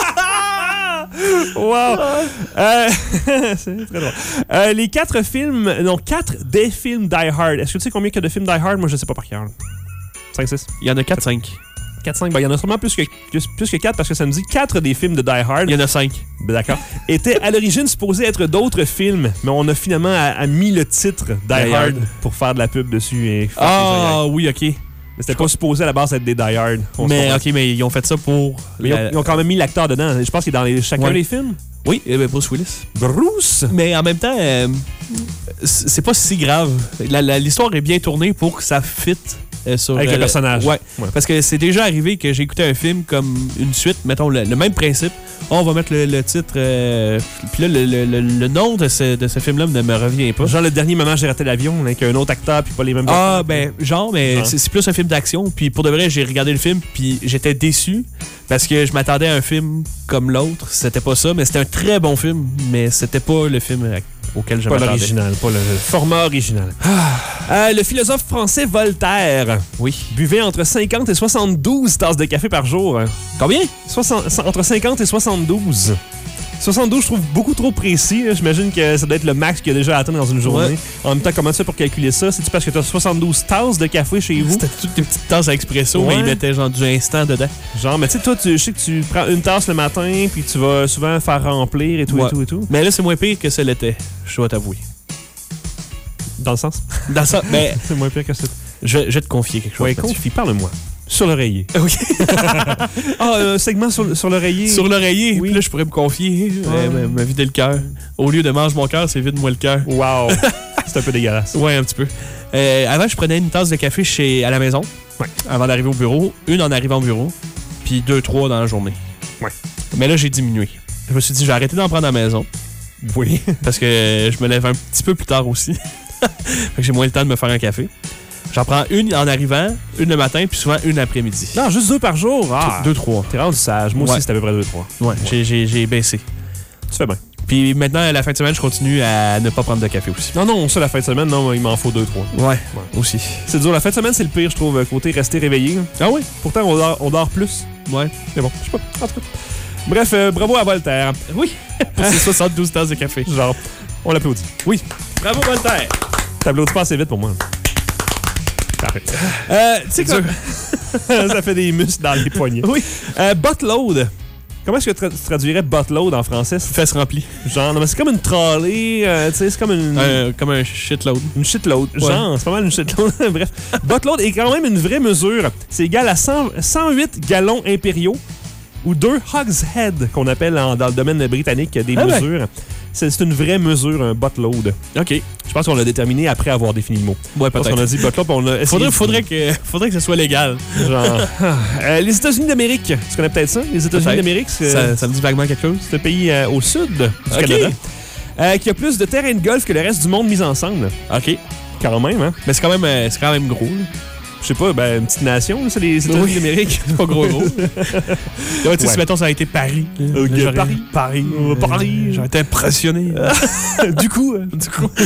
Wow! Euh, c'est très drôle. Euh, les quatre films, non, quatre des films Die Hard. Est-ce que tu sais combien il y a de films Die Hard? Moi, je sais pas par cœur. cinq, six. Il y en a quatre cinq. quatre, cinq. Ben, il y en a sûrement plus que, plus, plus que quatre parce que ça me dit quatre des films de Die Hard. Il y en a cinq. Ben, d'accord. Étaient à l'origine supposés être d'autres films, mais on a finalement a, a mis le titre Die, Die Hard Hard pour faire de la pub dessus. Et faire Ah, des oui, OK. Mais c'était pas supposé à la base être des Die Hard. On se Mais comprend. OK, mais ils ont fait ça pour... Mais ils, ont, la- ils ont quand même mis l'acteur dedans. Je pense qu'il est dans les, chacun Ouais. des films. Oui, eh ben, Bruce Willis. Bruce! Mais en même temps, euh, c'est c'est pas si grave. La- la- L'histoire est bien tournée pour que ça fitte euh, sur... Avec euh, le personnage. Ouais. Ouais. Parce que c'est déjà arrivé que j'ai écouté un film comme une suite, mettons le, le même principe. Oh, on va mettre le, le titre... euh, Puis là, le, le- le- le nom de ce, de ce film-là ne me revient pas. Genre le dernier moment j'ai raté l'avion avec un autre acteur puis pas les mêmes Ah, acteurs. ben, genre, mais Genre. c'est c'est plus un film d'action. Puis pour de vrai, j'ai regardé le film, puis j'étais déçu parce que je m'attendais à un film comme l'autre. C'était pas ça, mais c'était un très bon film, mais c'était pas le film euh, auquel je Pas m'attendais. l'original, pas le format original. Euh, le philosophe français Voltaire Oui. buvait entre cinquante et soixante-douze tasses de café par jour. Combien? soixante entre cinquante et soixante-douze. soixante-douze, je trouve beaucoup trop précis. là. J'imagine que ça doit être le max qu'il a déjà atteint dans une journée. Ouais. En même temps, comment tu fais pour calculer ça? C'est-tu parce que tu as soixante-douze tasses de café chez vous? C'était toutes des petites tasses à expresso, Ouais. mais ils mettaient genre du instant dedans. Genre, mais tu sais, toi, tu- je sais que tu prends une tasse le matin, puis tu vas souvent faire remplir et tout Ouais. et tout et tout. Mais là, c'est moins pire que ça l'était, je dois t'avouer. Dans le sens? Dans ça, ben, C'est moins pire que ça. je, je vais te confier quelque chose. Ouais, là-dessus. confie, parle-moi. Sur l'oreiller. Oui. Ah, un segment sur, sur l'oreiller. Sur l'oreiller, Oui. puis là, je pourrais me confier, euh, me, me vider le cœur. Au lieu de mange mon cœur, c'est vide-moi le cœur. Wow. C'est un peu dégueulasse. Ouais, un petit peu. Euh, avant, je prenais une tasse de café chez, à la maison, Ouais. avant d'arriver au bureau, une en arrivant au bureau, puis deux, trois dans la journée. Ouais. Mais là, j'ai diminué. Je me suis dit, j'ai arrêté d'en prendre à la maison, Oui. parce que je me lève un petit peu plus tard aussi. Fait que j'ai moins le temps de me faire un café. J'en prends une en arrivant, une le matin, puis souvent une l'après-midi. Non, juste deux par jour. Ah. Deux, trois. T'es rendu sage. Moi Ouais. aussi, c'était à peu près deux, trois. Ouais, j'ai- j'ai j'ai baissé. Tu fais bien. Puis maintenant, à la fin de semaine, je continue à ne pas prendre de café aussi. Non, non, ça, la fin de semaine, non, il m'en faut deux, trois. Ouais, aussi. C'est dur. La fin de semaine, c'est le pire, je trouve, côté rester réveillé. Ah oui? Pourtant, on dort, on dort plus. Ouais. Mais bon, je sais pas. En tout cas. Bref, euh, bravo à Voltaire. Oui. Pour ces soixante-douze tasses de café. Genre, on l'applaudit. Oui. Bravo, Voltaire. T'applaudis pas assez vite pour moi. Parfait. Euh, tu sais quoi? Ça fait des muscles dans les poignets. Oui. Euh, buttload. Comment est-ce que tra- tu traduirais buttload en français? Fesses remplies. Genre, non, mais c'est comme une trolley, euh, tu sais, c'est comme une, Euh, comme un shitload. une shitload. Ouais. Genre, c'est pas mal une shitload. Bref, buttload est quand même une vraie mesure. C'est égal à cent, cent huit gallons impériaux ou deux hogshead qu'on appelle en- dans le domaine britannique des Ah ouais. mesures. C'est c'est une vraie mesure, un buttload. OK. Je pense qu'on l'a déterminé après avoir défini le mot. Ouais, Parce qu'on peut-être. a dit buttload, puis on a essayé Faudrait, de- faudrait, que, faudrait que ce soit légal. Genre. Euh, les États-Unis d'Amérique, tu connais peut-être ça? Les États-Unis Peut-être. d'Amérique, c'est Ça, ça me dit vaguement quelque chose. c'est un pays euh, au sud du Ok. Canada euh, qui a plus de terrains de golf que le reste du monde mis ensemble. OK. Quand même, hein? Mais c'est quand même, euh, c'est quand même gros. là. Je sais pas, ben, une petite nation, là, c'est les États-Unis Oui. d'Amérique. C'est pas gros gros. Ouais, tu sais, Ouais. si mettons ça a été Paris. là, Ok, j'aurais- Paris. Paris. Euh, Paris. J'aurais été impressionné. du coup, euh, du coup.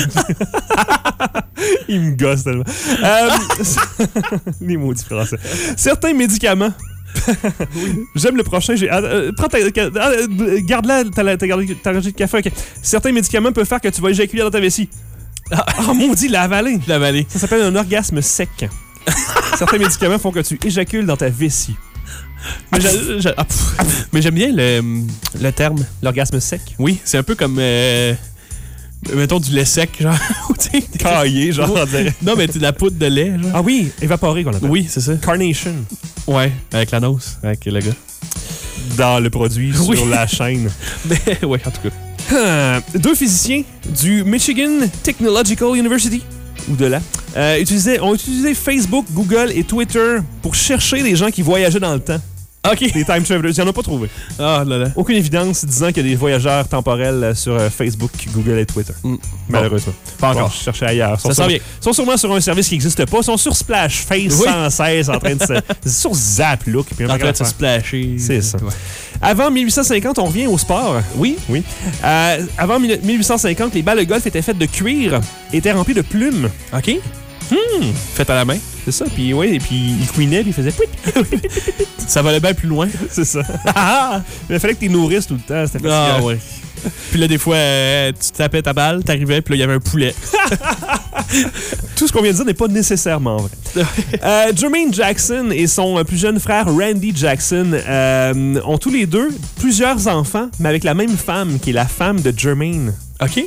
il me gosse tellement. Euh, les maudits français. Certains médicaments. J'aime le prochain. J'ai, ah, euh, prends ta, ah, euh, garde-la, t'as, t'as gardé ta rangée de café. ok. Certains médicaments peuvent faire que tu vas éjaculer dans ta vessie. Ah, oh, maudit, l'a avalé. La vallée. Ça s'appelle un orgasme sec. Certains médicaments font que tu éjacules dans ta vessie. Mais j'ai- j'ai- ah, pff. Mais j'aime bien le, le terme. L'orgasme sec. Oui, c'est un peu comme. euh, mettons du lait sec, genre. Ou tu sais, des- Caillé, genre, on dirait. Non, mais tu de la poudre de lait, genre. Ah oui, évaporé qu'on appelle. Oui, c'est ça. Carnation. Ouais, avec la nose, avec le gars. Dans le produit, Oui. sur la chaîne. Mais ouais, en tout cas. Euh, deux physiciens du Michigan Technological University, ou de là, euh, utilisaient, ont utilisé Facebook, Google et Twitter pour chercher des gens qui voyageaient dans le temps. OK. Des time travelers. Ils n'en ont pas trouvé. Ah là là. Aucune évidence disant qu'il y a des voyageurs temporels euh, sur euh, Facebook, Google et Twitter. Mm. Malheureusement. Pas Bon, encore. je cherchais ailleurs. Ils sont Ça sent sur- bien. Ils sont sûrement sur un service qui n'existe pas. Ils sont sur Splash Face Oui. sans cesse en train de se... sur Zap Look. Puis En train de se splasher. C'est ça. Ouais. Avant mille huit cent cinquante, on revient au sport. Oui, oui. Euh, avant mille huit cent cinquante, les balles de golf étaient faites de cuir, étaient remplies de plumes. OK. Hmm. Fait à la main. C'est ça. Puis oui, et puis il couinait, puis il faisait pouic. Ça va aller bien plus loin. C'est ça. Mais il fallait que tu nourrisses tout le temps. C'était Ah fatigant. ouais. Puis là, des fois, euh, tu tapais ta balle, t'arrivais, puis là, il y avait un poulet. tout ce qu'on vient de dire n'est pas nécessairement vrai. euh, Jermaine Jackson et son plus jeune frère Randy Jackson euh, ont tous les deux plusieurs enfants, mais avec la même femme, qui est la femme de Jermaine. OK.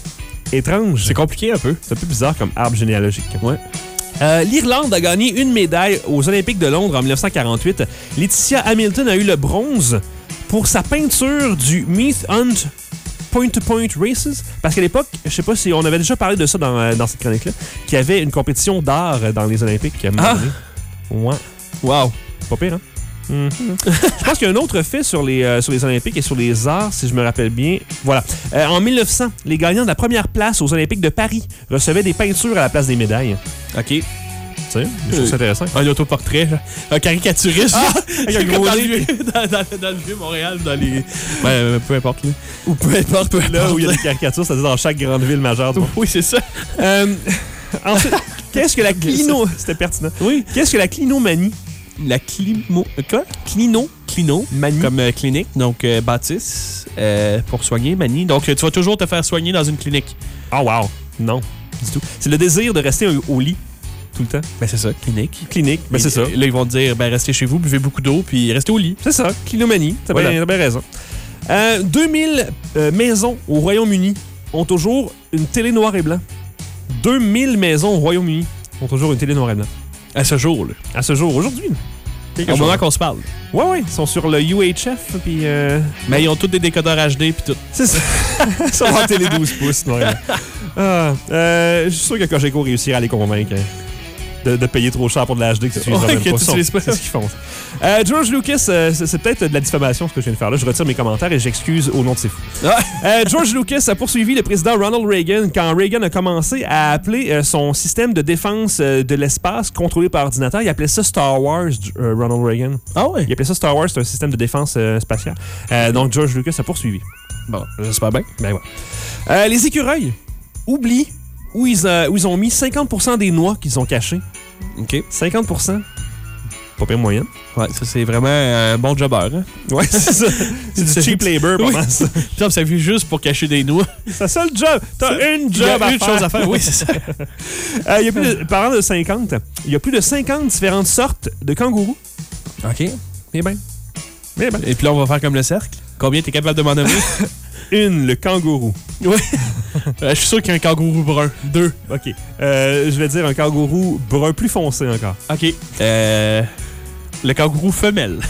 Étrange. C'est compliqué un peu. C'est un peu bizarre comme arbre généalogique. Ouais. Euh, L'Irlande a gagné une médaille aux Olympiques de Londres en dix-neuf cent quarante-huit. Laetitia Hamilton a eu le bronze pour sa peinture du Meath Hunt Point-to-Point Races. Parce qu'à l'époque, je sais pas si on avait déjà parlé de ça dans, dans cette chronique-là, qu'il y avait une compétition d'art dans les Olympiques. À un moment Ah! donné. Ouais. Wow. Pas pire, hein? Mm-hmm. Je pense qu'il y a un autre fait sur les, euh, sur les Olympiques et sur les arts, si je me rappelle bien. Voilà. Euh, en mille neuf cents, les gagnants de la première place aux Olympiques de Paris recevaient des peintures à la place des médailles. OK. Tu sais, je trouve ça intéressant. Un autoportrait, là. Un caricaturiste. Ah! Avec un gros dans, le vieux, dans, dans, dans le vieux Montréal, dans les... Ben, peu importe, là. Ou peu importe, peu Là importe. où il y a des caricatures, c'est-à-dire dans chaque grande ville majeure. du monde. Oui, c'est ça. Euh, ensuite, qu'est-ce que la clino... C'était pertinent. Oui. Qu'est-ce que la clinomanie? La climo... Quoi? Clino? Clino. Manie. Comme euh, clinique, donc euh, bâtisse, euh, pour soigner, manie. Donc, euh, tu vas toujours te faire soigner dans une clinique. Oh wow. Non, du tout. C'est le désir de rester au, au lit tout le temps. Ben, c'est ça, clinique. Clinique, ben Et, c'est ça. Là, ils vont te dire, ben, restez chez vous, buvez beaucoup d'eau, puis restez au lit. C'est ça, clinomanie. T'as Voilà. bien, t'as bien raison. Euh, deux mille euh, maisons au Royaume-Uni ont toujours une télé noir et blanc. deux mille maisons au Royaume-Uni ont toujours une télé noir et blanc. À ce jour, là. À ce jour, aujourd'hui. Quelque Au chose. moment qu'on se parle. Ouais, ouais, ils sont sur le U H F, puis... Euh... Mais ils ont tous des décodeurs H D, puis tout. C'est ça. Ils sont en télé douze pouces, noir et blanc. Ah, euh, je suis sûr que Cogeco réussira à les convaincre hein, de, de payer trop cher pour de la H D que tu utilises Ouais, même que pas. tu utilises pas. C'est ce qu'ils font. Euh, George Lucas, euh, c'est, c'est peut-être de la diffamation ce que je viens de faire là. Je retire mes commentaires et j'excuse au nom de ses fous. Euh, George Lucas a poursuivi le président Ronald Reagan quand Reagan a commencé à appeler euh, son système de défense euh, de l'espace contrôlé par ordinateur. Il appelait ça Star Wars, euh, Ronald Reagan. Ah ouais? Il appelait ça Star Wars, c'est un système de défense euh, spatiale. Euh, donc George Lucas a poursuivi. Bon, j'espère bien. Ben ouais. Euh, les écureuils oublient où ils, euh, où ils ont mis cinquante pour cent des noix qu'ils ont cachées. OK. cinquante pour cent. Pas pire moyenne. Ouais, ça, c'est vraiment un bon jobber, hein? Ouais, c'est ça. C'est du C'est- cheap labor, pas Oui. mal ça. Putain, ça vu juste pour cacher des noix. C'est ça le job. T'as une Il y a job à une faire. chose à faire. Oui, c'est ça. Euh, il y a plus de, parlant de cinquante, il y a plus de cinquante différentes sortes de kangourous. OK. Eh ben. Eh ben. Et puis là, on va faire comme le cercle. Combien t'es capable de m'en nommer? Une, le kangourou. Oui. Euh, je suis sûr qu'il y a un kangourou brun. Deux. OK. Euh, je vais dire un kangourou brun plus foncé encore. OK. Euh, le kangourou femelle.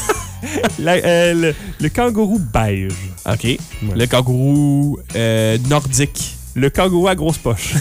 La- euh, le, le kangourou beige. OK. Le kangourou euh, nordique. Le kangourou à grosse poche.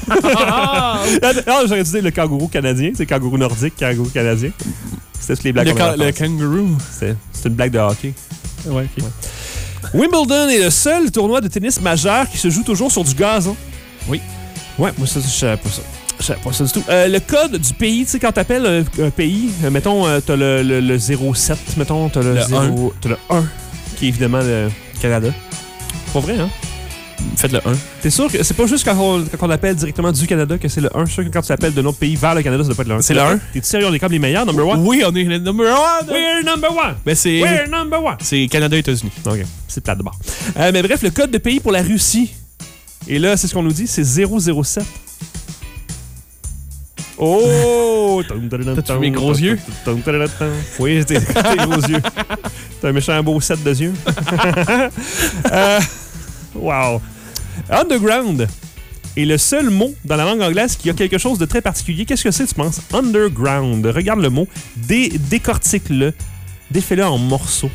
Non, j'aurais dû dire le kangourou canadien. C'est kangourou nordique, kangourou canadien. C'était toutes les blagues Le, qu'on ka- avait le à faire. kangourou. C'est c'est une blague de hockey. Ouais, OK. Wimbledon est le seul tournoi de tennis majeur qui se joue toujours sur du gazon. Oui. Ouais, moi, ça, je savais pas ça. Je savais pas ça du tout. Euh, le code du pays, tu sais, quand t'appelles un, un pays, euh, mettons, euh, t'as le, le, le zéro sept, mettons, t'as le, Le zéro, t'as le un, qui est évidemment le Canada. Pas vrai, hein? Faites le un. T'es sûr que c'est pas juste quand on, quand on appelle directement du Canada que c'est le un? Je suis sûr que quand tu appelles de notre pays vers le Canada, ça doit pas être le un. C'est le un? T'es-tu sérieux? On est comme les meilleurs, number one? Oui, on est le number one. We're number one! Mais c'est... We're number one! C'est Canada-États-Unis. OK, c'est plate de bord. Euh, mais bref, le code de pays pour la Russie. Et là, c'est ce qu'on nous dit, c'est zéro zéro sept. Oh! T'as-tu mes gros yeux? Oui, t'es tes gros yeux. T'as un méchant beau set de yeux. euh, wow. Underground est le seul mot dans la langue anglaise qui a quelque chose de très particulier. Qu'est-ce que c'est, tu penses? Underground. Regarde le mot. Dé- décortique-le. Défais-le en morceaux.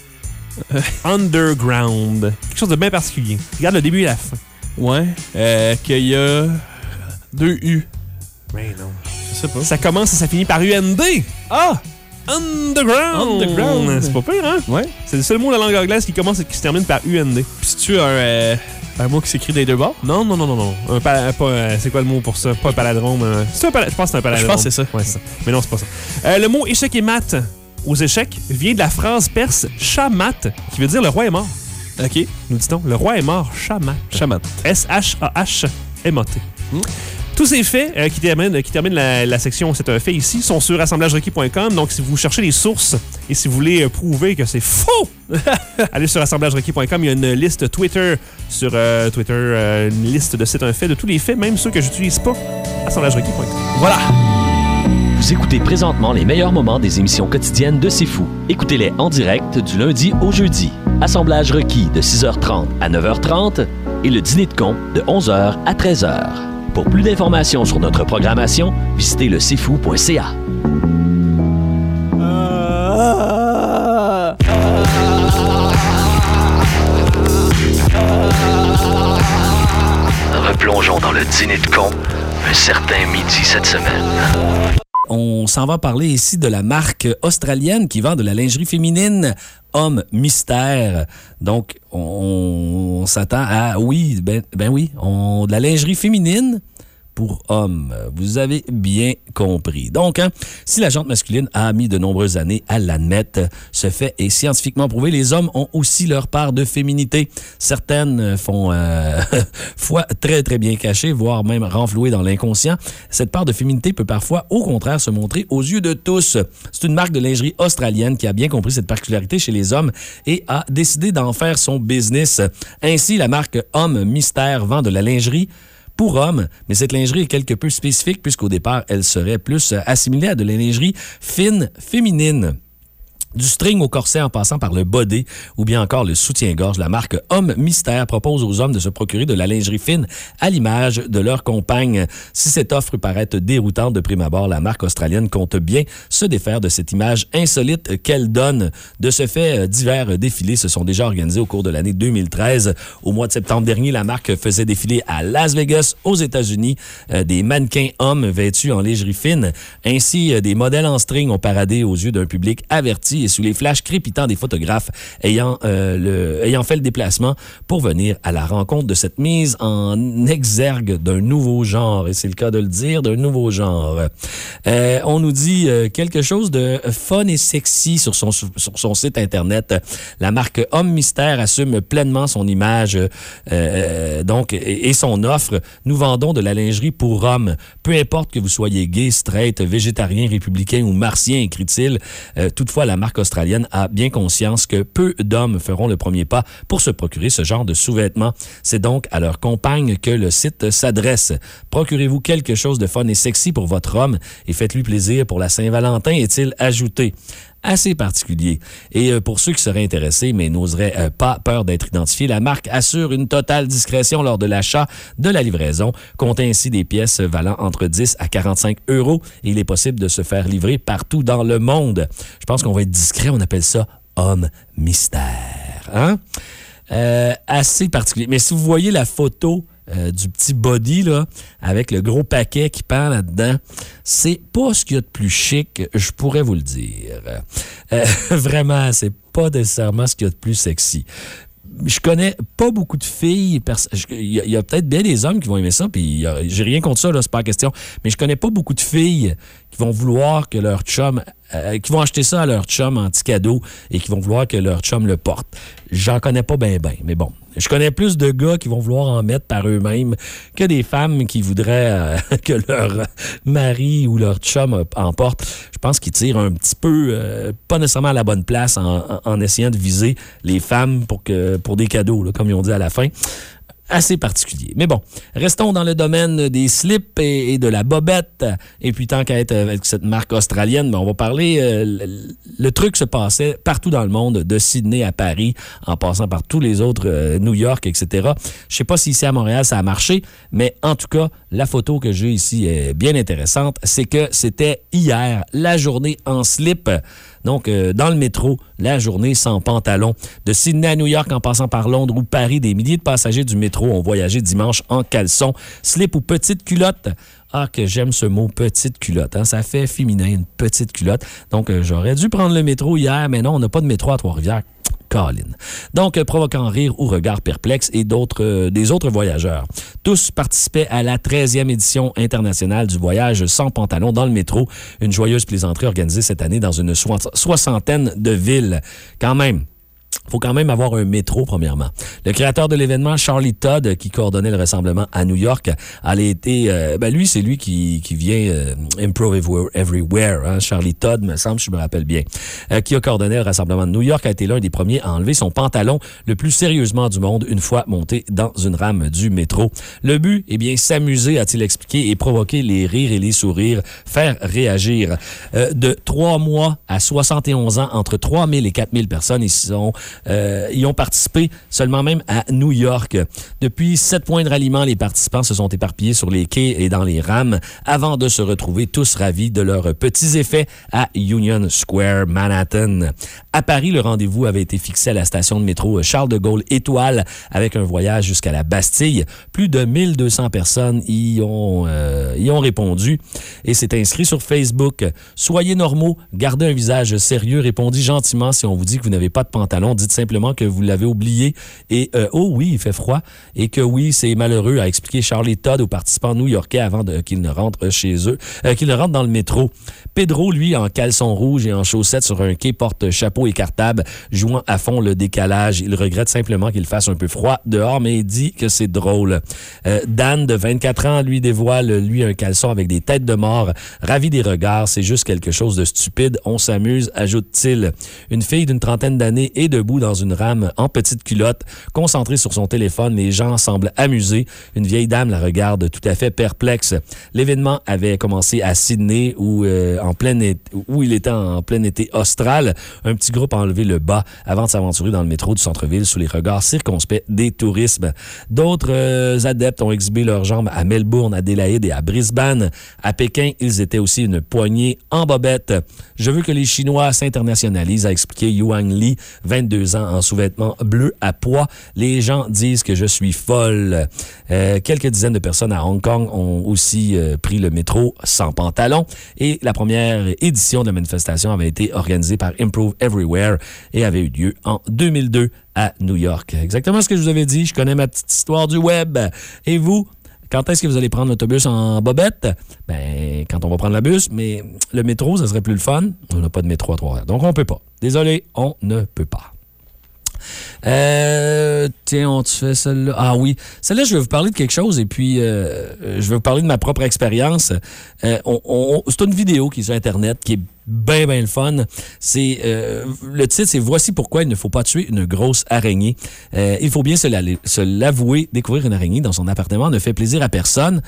Underground. Quelque chose de bien particulier. Regarde le début et la fin. Ouais. Euh, qu'il y a deux U. Mais non. Je sais pas. Ça commence et ça finit par U N D. Ah! Underground. Underground. C'est pas pire, hein? Ouais. C'est le seul mot de la langue anglaise qui commence et qui se termine par U N D. Puis si tu as un, euh, un mot qui s'écrit des deux bords? Non, non, non, non, non. Un pa- pas, euh, c'est quoi le mot pour ça? Pas un paladrome. euh, c'est un pala- je pense que c'est un paladrome. Je pense que c'est ça. Ouais, c'est ça. Mais non, c'est pas ça. Euh, le mot échec et mat aux échecs vient de la phrase perse shamat, qui veut dire le roi est mort. OK. Nous dit-on, le roi est mort, shamat. Chaman. S H A H M A T. Mm. Tous ces faits euh, qui terminent, qui terminent la, la section C'est un fait ici sont sur assemblage requis point com. Donc, si vous cherchez les sources et si vous voulez euh, prouver que c'est faux, allez sur assemblage requis point com. Il y a une liste Twitter sur euh, Twitter, euh, une liste de C'est un fait de tous les faits, même ceux que j'utilise pas. assemblage requis point com. Voilà. Vous écoutez présentement les meilleurs moments des émissions quotidiennes de C'est Fou. Écoutez-les en direct du lundi au jeudi. Assemblage requis de six heures trente à neuf heures trente et le dîner de con de onze heures à treize heures. Pour plus d'informations sur notre programmation, visitez le c'est fou point c a. Replongeons dans le dîner de con un certain midi cette semaine. On s'en va parler ici de la marque australienne qui vend de la lingerie féminine Homme Mystère. Donc, on, on s'attend à, oui, ben, ben oui, on, de la lingerie féminine pour hommes. Vous avez bien compris. Donc, hein, si la jante masculine a mis de nombreuses années à l'admettre, ce fait est scientifiquement prouvé. Les hommes ont aussi leur part de féminité. Certaines font euh, foi très, très bien cachée, voire même renflouée dans l'inconscient. Cette part de féminité peut parfois, au contraire, se montrer aux yeux de tous. C'est une marque de lingerie australienne qui a bien compris cette particularité chez les hommes et a décidé d'en faire son business. Ainsi, la marque Homme Mystère vend de la lingerie pour hommes, mais cette lingerie est quelque peu spécifique puisqu'au départ, elle serait plus assimilée à de la lingerie fine féminine. Du string au corset en passant par le body ou bien encore le soutien-gorge, la marque Homme Mystère propose aux hommes de se procurer de la lingerie fine à l'image de leur compagne. Si cette offre paraît déroutante de prime abord, la marque australienne compte bien se défaire de cette image insolite qu'elle donne. De ce fait, divers défilés se sont déjà organisés au cours de l'année deux mille treize. Au mois de septembre dernier, la marque faisait défiler à Las Vegas, aux États-Unis, euh, des mannequins hommes vêtus en lingerie fine. Ainsi, euh, des modèles en string ont paradé aux yeux d'un public averti et sous les flashs crépitants des photographes ayant, euh, le, ayant fait le déplacement pour venir à la rencontre de cette mise en exergue d'un nouveau genre. Et c'est le cas de le dire, d'un nouveau genre. Euh, on nous dit euh, quelque chose de fun et sexy sur son, sur son site Internet. La marque Homme Mystère assume pleinement son image euh, donc, et, et son offre. Nous vendons de la lingerie pour hommes. Peu importe que vous soyez gay, straight, végétarien, républicain ou martien, écrit-il. Euh, toutefois, la marque australienne a bien conscience que peu d'hommes feront le premier pas pour se procurer ce genre de sous-vêtements. C'est donc à leur compagne que le site s'adresse. Procurez-vous quelque chose de fun et sexy pour votre homme et faites-lui plaisir pour la Saint-Valentin, est-il ajouté. Assez particulier. Et euh, pour ceux qui seraient intéressés, mais n'oseraient euh, pas peur d'être identifiés, la marque assure une totale discrétion lors de l'achat de la livraison, compte ainsi des pièces valant entre dix à quarante-cinq euros et il est possible de se faire livrer partout dans le monde. Je pense qu'on va être discret, on appelle ça Homme Mystère. Hein? Euh, assez particulier. Mais si vous voyez la photo Euh, du petit body, là, avec le gros paquet qui pend là-dedans, c'est pas ce qu'il y a de plus chic, je pourrais vous le dire. Euh, vraiment, c'est pas nécessairement ce qu'il y a de plus sexy. Je connais pas beaucoup de filles. Il y a, y a peut-être bien des hommes qui vont aimer ça, puis j'ai rien contre ça, là, c'est pas la question. Mais je connais pas beaucoup de filles qui vont vouloir que leur chum, euh, qui vont acheter ça à leur chum en petit cadeau et qui vont vouloir que leur chum le porte. J'en connais pas bien, bien, mais bon. Je connais plus de gars qui vont vouloir en mettre par eux-mêmes que des femmes qui voudraient euh, que leur mari ou leur chum en porte. Je pense qu'ils tirent un petit peu, euh, pas nécessairement à la bonne place en, en, en essayant de viser les femmes pour, que, pour des cadeaux, là, comme ils ont dit à la fin. Assez particulier. Mais bon, restons dans le domaine des slips et, et de la bobette. Et puis, tant qu'à être avec cette marque australienne, ben on va parler... Euh, le, le truc se passait partout dans le monde, de Sydney à Paris, en passant par tous les autres, euh, New York, et cetera. Je sais pas si ici à Montréal, ça a marché, mais en tout cas, la photo que j'ai ici est bien intéressante. C'est que c'était hier, la journée en slip. Donc, euh, dans le métro, la journée sans pantalon. De Sydney à New York, en passant par Londres ou Paris, des milliers de passagers du métro ont voyagé dimanche en caleçon, slip ou petite culotte. Ah, que j'aime ce mot petite culotte. Hein? Ça fait féminin, une petite culotte. Donc, euh, j'aurais dû prendre le métro hier, mais non, on n'a pas de métro à Trois-Rivières. Colin. Donc, euh, provoquant rire ou regard perplexe et d'autres, euh, des autres voyageurs. Tous participaient à la treizième édition internationale du voyage sans pantalon dans le métro, une joyeuse plaisanterie organisée cette année dans une soixantaine de villes. Quand même. faut quand même avoir un métro, premièrement. Le créateur de l'événement, Charlie Todd, qui coordonnait le rassemblement à New York, a été... Euh, ben lui, c'est lui qui, qui vient euh, Improve Everywhere. Hein? Charlie Todd, me semble, je me rappelle bien. Euh, qui a coordonné le rassemblement de New York, a été l'un des premiers à enlever son pantalon le plus sérieusement du monde une fois monté dans une rame du métro. Le but, eh bien, s'amuser, a-t-il expliqué, et provoquer les rires et les sourires, faire réagir. Euh, de trois mois à soixante et onze ans, entre trois mille et quatre mille personnes, ils sont... Euh, y ont participé seulement même à New York. Depuis sept points de ralliement, les participants se sont éparpillés sur les quais et dans les rames avant de se retrouver tous ravis de leurs petits effets à Union Square, Manhattan. À Paris, le rendez-vous avait été fixé à la station de métro Charles de Gaulle Étoile avec un voyage jusqu'à la Bastille. Plus de mille deux cents personnes y ont, euh, y ont répondu et s'est inscrit sur Facebook. Soyez normaux, gardez un visage sérieux, répondez gentiment si on vous dit que vous n'avez pas de pantalon. Dites simplement que vous l'avez oublié et euh, oh oui, il fait froid et que oui, c'est malheureux, a expliqué Charlie Todd aux participants new-yorkais avant de, qu'ils ne rentrent chez eux, euh, qu'ils ne rentrent dans le métro. Pedro, lui, en caleçon rouge et en chaussettes sur un quai, porte chapeau écartable, jouant à fond le décalage. Il regrette simplement qu'il fasse un peu froid dehors, mais il dit que c'est drôle. Euh, Dan, de vingt-quatre ans, lui dévoile, lui, un caleçon avec des têtes de mort. Ravi des regards, c'est juste quelque chose de stupide. On s'amuse, ajoute-t-il. Une fille d'une trentaine d'années est debout dans une rame en petite culotte, concentrée sur son téléphone. Les gens semblent amusés. Une vieille dame la regarde tout à fait perplexe. L'événement avait commencé à Sydney où, euh, en plein été, où il était en plein été austral. Un petit groupe a enlevé le bas avant de s'aventurer dans le métro du centre-ville sous les regards circonspects des touristes. D'autres euh, adeptes ont exhibé leurs jambes à Melbourne, à Adélaïde et à Brisbane. À Pékin, ils étaient aussi une poignée en bobette. Je veux que les Chinois s'internationalisent, a expliqué Yuan Li, vingt-deux ans, en sous-vêtements bleus à pois. Les gens disent que je suis folle. Euh, quelques dizaines de personnes à Hong Kong ont aussi euh, pris le métro sans pantalon. Et la première édition de la manifestation avait été organisée par Improve Everywhere et avait eu lieu en deux mille deux à New York. Exactement ce que je vous avais dit. Je connais ma petite histoire du web. Et vous? Quand est-ce que vous allez prendre l'autobus en bobette? Ben, quand on va prendre la bus, mais le métro, ça serait plus le fun. On n'a pas de métro à Trois-Rivières, donc on peut pas. Désolé, on ne peut pas. Euh, tiens, on te fait celle-là. Ah oui, celle-là, je vais vous parler de quelque chose et puis euh, je vais vous parler de ma propre expérience. Euh, on, on, c'est une vidéo qui est sur Internet qui est bien, bien le fun. C'est, euh, le titre, c'est « Voici pourquoi il ne faut pas tuer une grosse araignée ». Euh, il faut bien se, la, se l'avouer, découvrir une araignée dans son appartement ne fait plaisir à personne.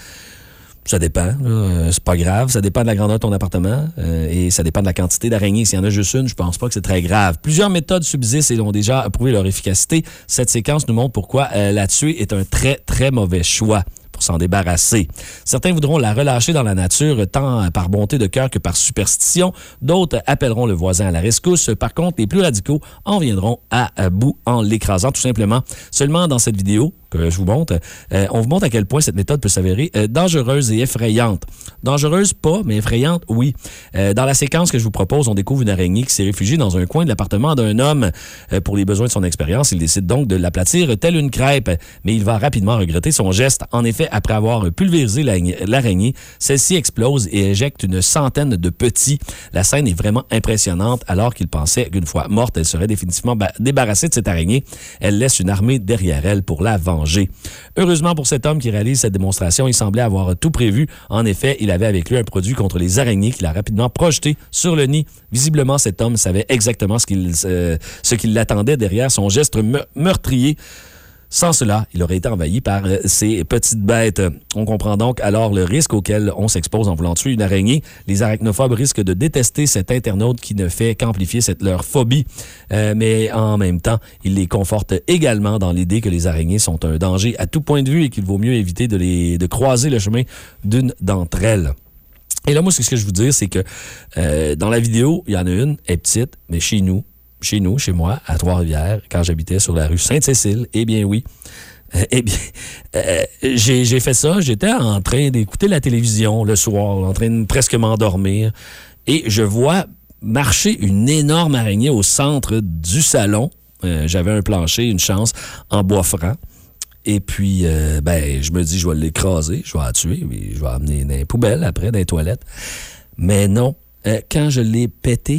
Ça dépend, là. C'est pas grave. Ça dépend de la grandeur de ton appartement euh, et ça dépend de la quantité d'araignées. S'il y en a juste une, je pense pas que c'est très grave. Plusieurs méthodes subsistent et ont déjà prouvé leur efficacité. Cette séquence nous montre pourquoi euh, la tuer est un très, très mauvais choix pour s'en débarrasser. Certains voudront la relâcher dans la nature, tant par bonté de cœur que par superstition. D'autres appelleront le voisin à la rescousse. Par contre, les plus radicaux en viendront à, à bout en l'écrasant, tout simplement. Seulement dans cette vidéo que je vous montre, euh, on vous montre à quel point cette méthode peut s'avérer euh, dangereuse et effrayante. Dangereuse, pas, mais effrayante, oui. Euh, dans la séquence que je vous propose, on découvre une araignée qui s'est réfugiée dans un coin de l'appartement d'un homme. Euh, pour les besoins de son expérience, il décide donc de l'aplatir telle une crêpe, mais il va rapidement regretter son geste. En effet, après avoir pulvérisé l'araignée, celle-ci explose et éjecte une centaine de petits. La scène est vraiment impressionnante. Alors qu'il pensait qu'une fois morte, elle serait définitivement débarrassée de cette araignée. Elle laisse une armée derrière elle pour la venger. Heureusement pour cet homme qui réalise cette démonstration, il semblait avoir tout prévu. En effet, il avait avec lui un produit contre les araignées qu'il a rapidement projeté sur le nid. Visiblement, cet homme savait exactement ce qu'il euh, ce qu'il l'attendait derrière son geste me- meurtrier. Sans cela, il aurait été envahi par euh, ces petites bêtes. On comprend donc alors le risque auquel on s'expose en voulant tuer une araignée. Les arachnophobes risquent de détester cet internaute qui ne fait qu'amplifier cette, leur phobie. Euh, mais en même temps, il les conforte également dans l'idée que les araignées sont un danger à tout point de vue et qu'il vaut mieux éviter de, les, de croiser le chemin d'une d'entre elles. Et là, moi, ce que je veux dire, c'est que euh, dans la vidéo, il y en a une, elle est petite, mais chez nous, Chez nous, chez moi, à Trois-Rivières, quand j'habitais sur la rue Sainte-Cécile, eh bien oui, euh, eh bien, euh, j'ai, j'ai fait ça. J'étais en train d'écouter la télévision le soir, en train de presque m'endormir, et je vois marcher une énorme araignée au centre du salon. Euh, j'avais un plancher, une chance, en bois franc. Et puis, euh, ben, je me dis, je vais l'écraser, je vais la tuer, puis je vais l'amener dans les poubelles après, dans les toilettes. Mais non, euh, quand je l'ai pété,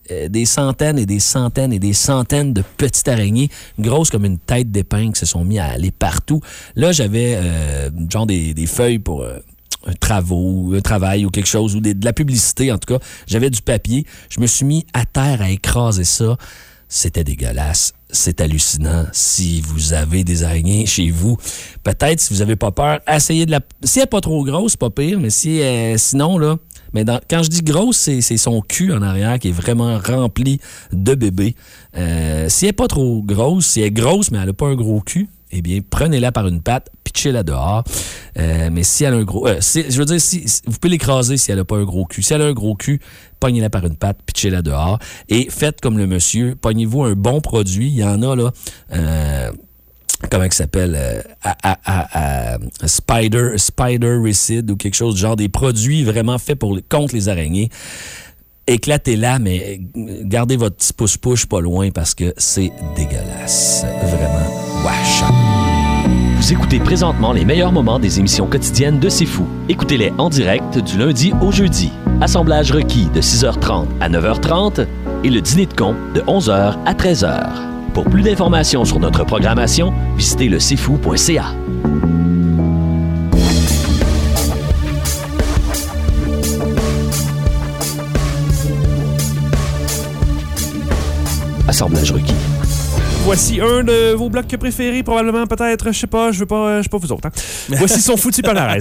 euh, des centaines et des centaines et des centaines de petites araignées, grosses comme une tête d'épingle, qui se sont mis à aller partout. Là, j'avais euh, genre des, des feuilles pour... Euh, un travaux, un travail ou quelque chose, ou des, de la publicité, en tout cas. J'avais du papier. Je me suis mis à terre à écraser ça. C'était dégueulasse. C'est hallucinant. Si vous avez des araignées chez vous, peut-être, si vous n'avez pas peur, essayez de la... Si elle n'est pas trop grosse, c'est pas pire, mais si, euh, sinon, là... Mais dans, quand je dis grosse, c'est, c'est son cul en arrière qui est vraiment rempli de bébés. Euh, si elle n'est pas trop grosse, si elle est grosse, mais elle n'a pas un gros cul, eh bien, prenez-la par une patte, pitchez-la dehors. Euh, mais si elle a un gros... Euh, si, je veux dire, si, si, vous pouvez l'écraser si elle n'a pas un gros cul. Si elle a un gros cul, pognez-la par une patte, pitchez-la dehors. Et faites comme le monsieur, pognez-vous un bon produit. Il y en a, là... Euh, comment il s'appelle? Euh, à, à, à, à Spider, Spider Recide ou quelque chose du genre. Des produits vraiment faits pour, contre les araignées. Éclatez-la, mais gardez votre petit pouce-pouce pas loin parce que c'est dégueulasse. Vraiment, wesh. Vous écoutez présentement les meilleurs moments des émissions quotidiennes de C'est Fou. Écoutez-les en direct du lundi au jeudi. Assemblage requis de six heures trente à neuf heures trente et le dîner de con de onze heures à treize heures. Pour plus d'informations sur notre programmation, visitez le c'est fou point c a. Assemblage requis. Voici un de vos blocs préférés, probablement, peut-être, je sais pas, je veux pas, je sais pas vous autres. Hein. Voici son foutu palmarès.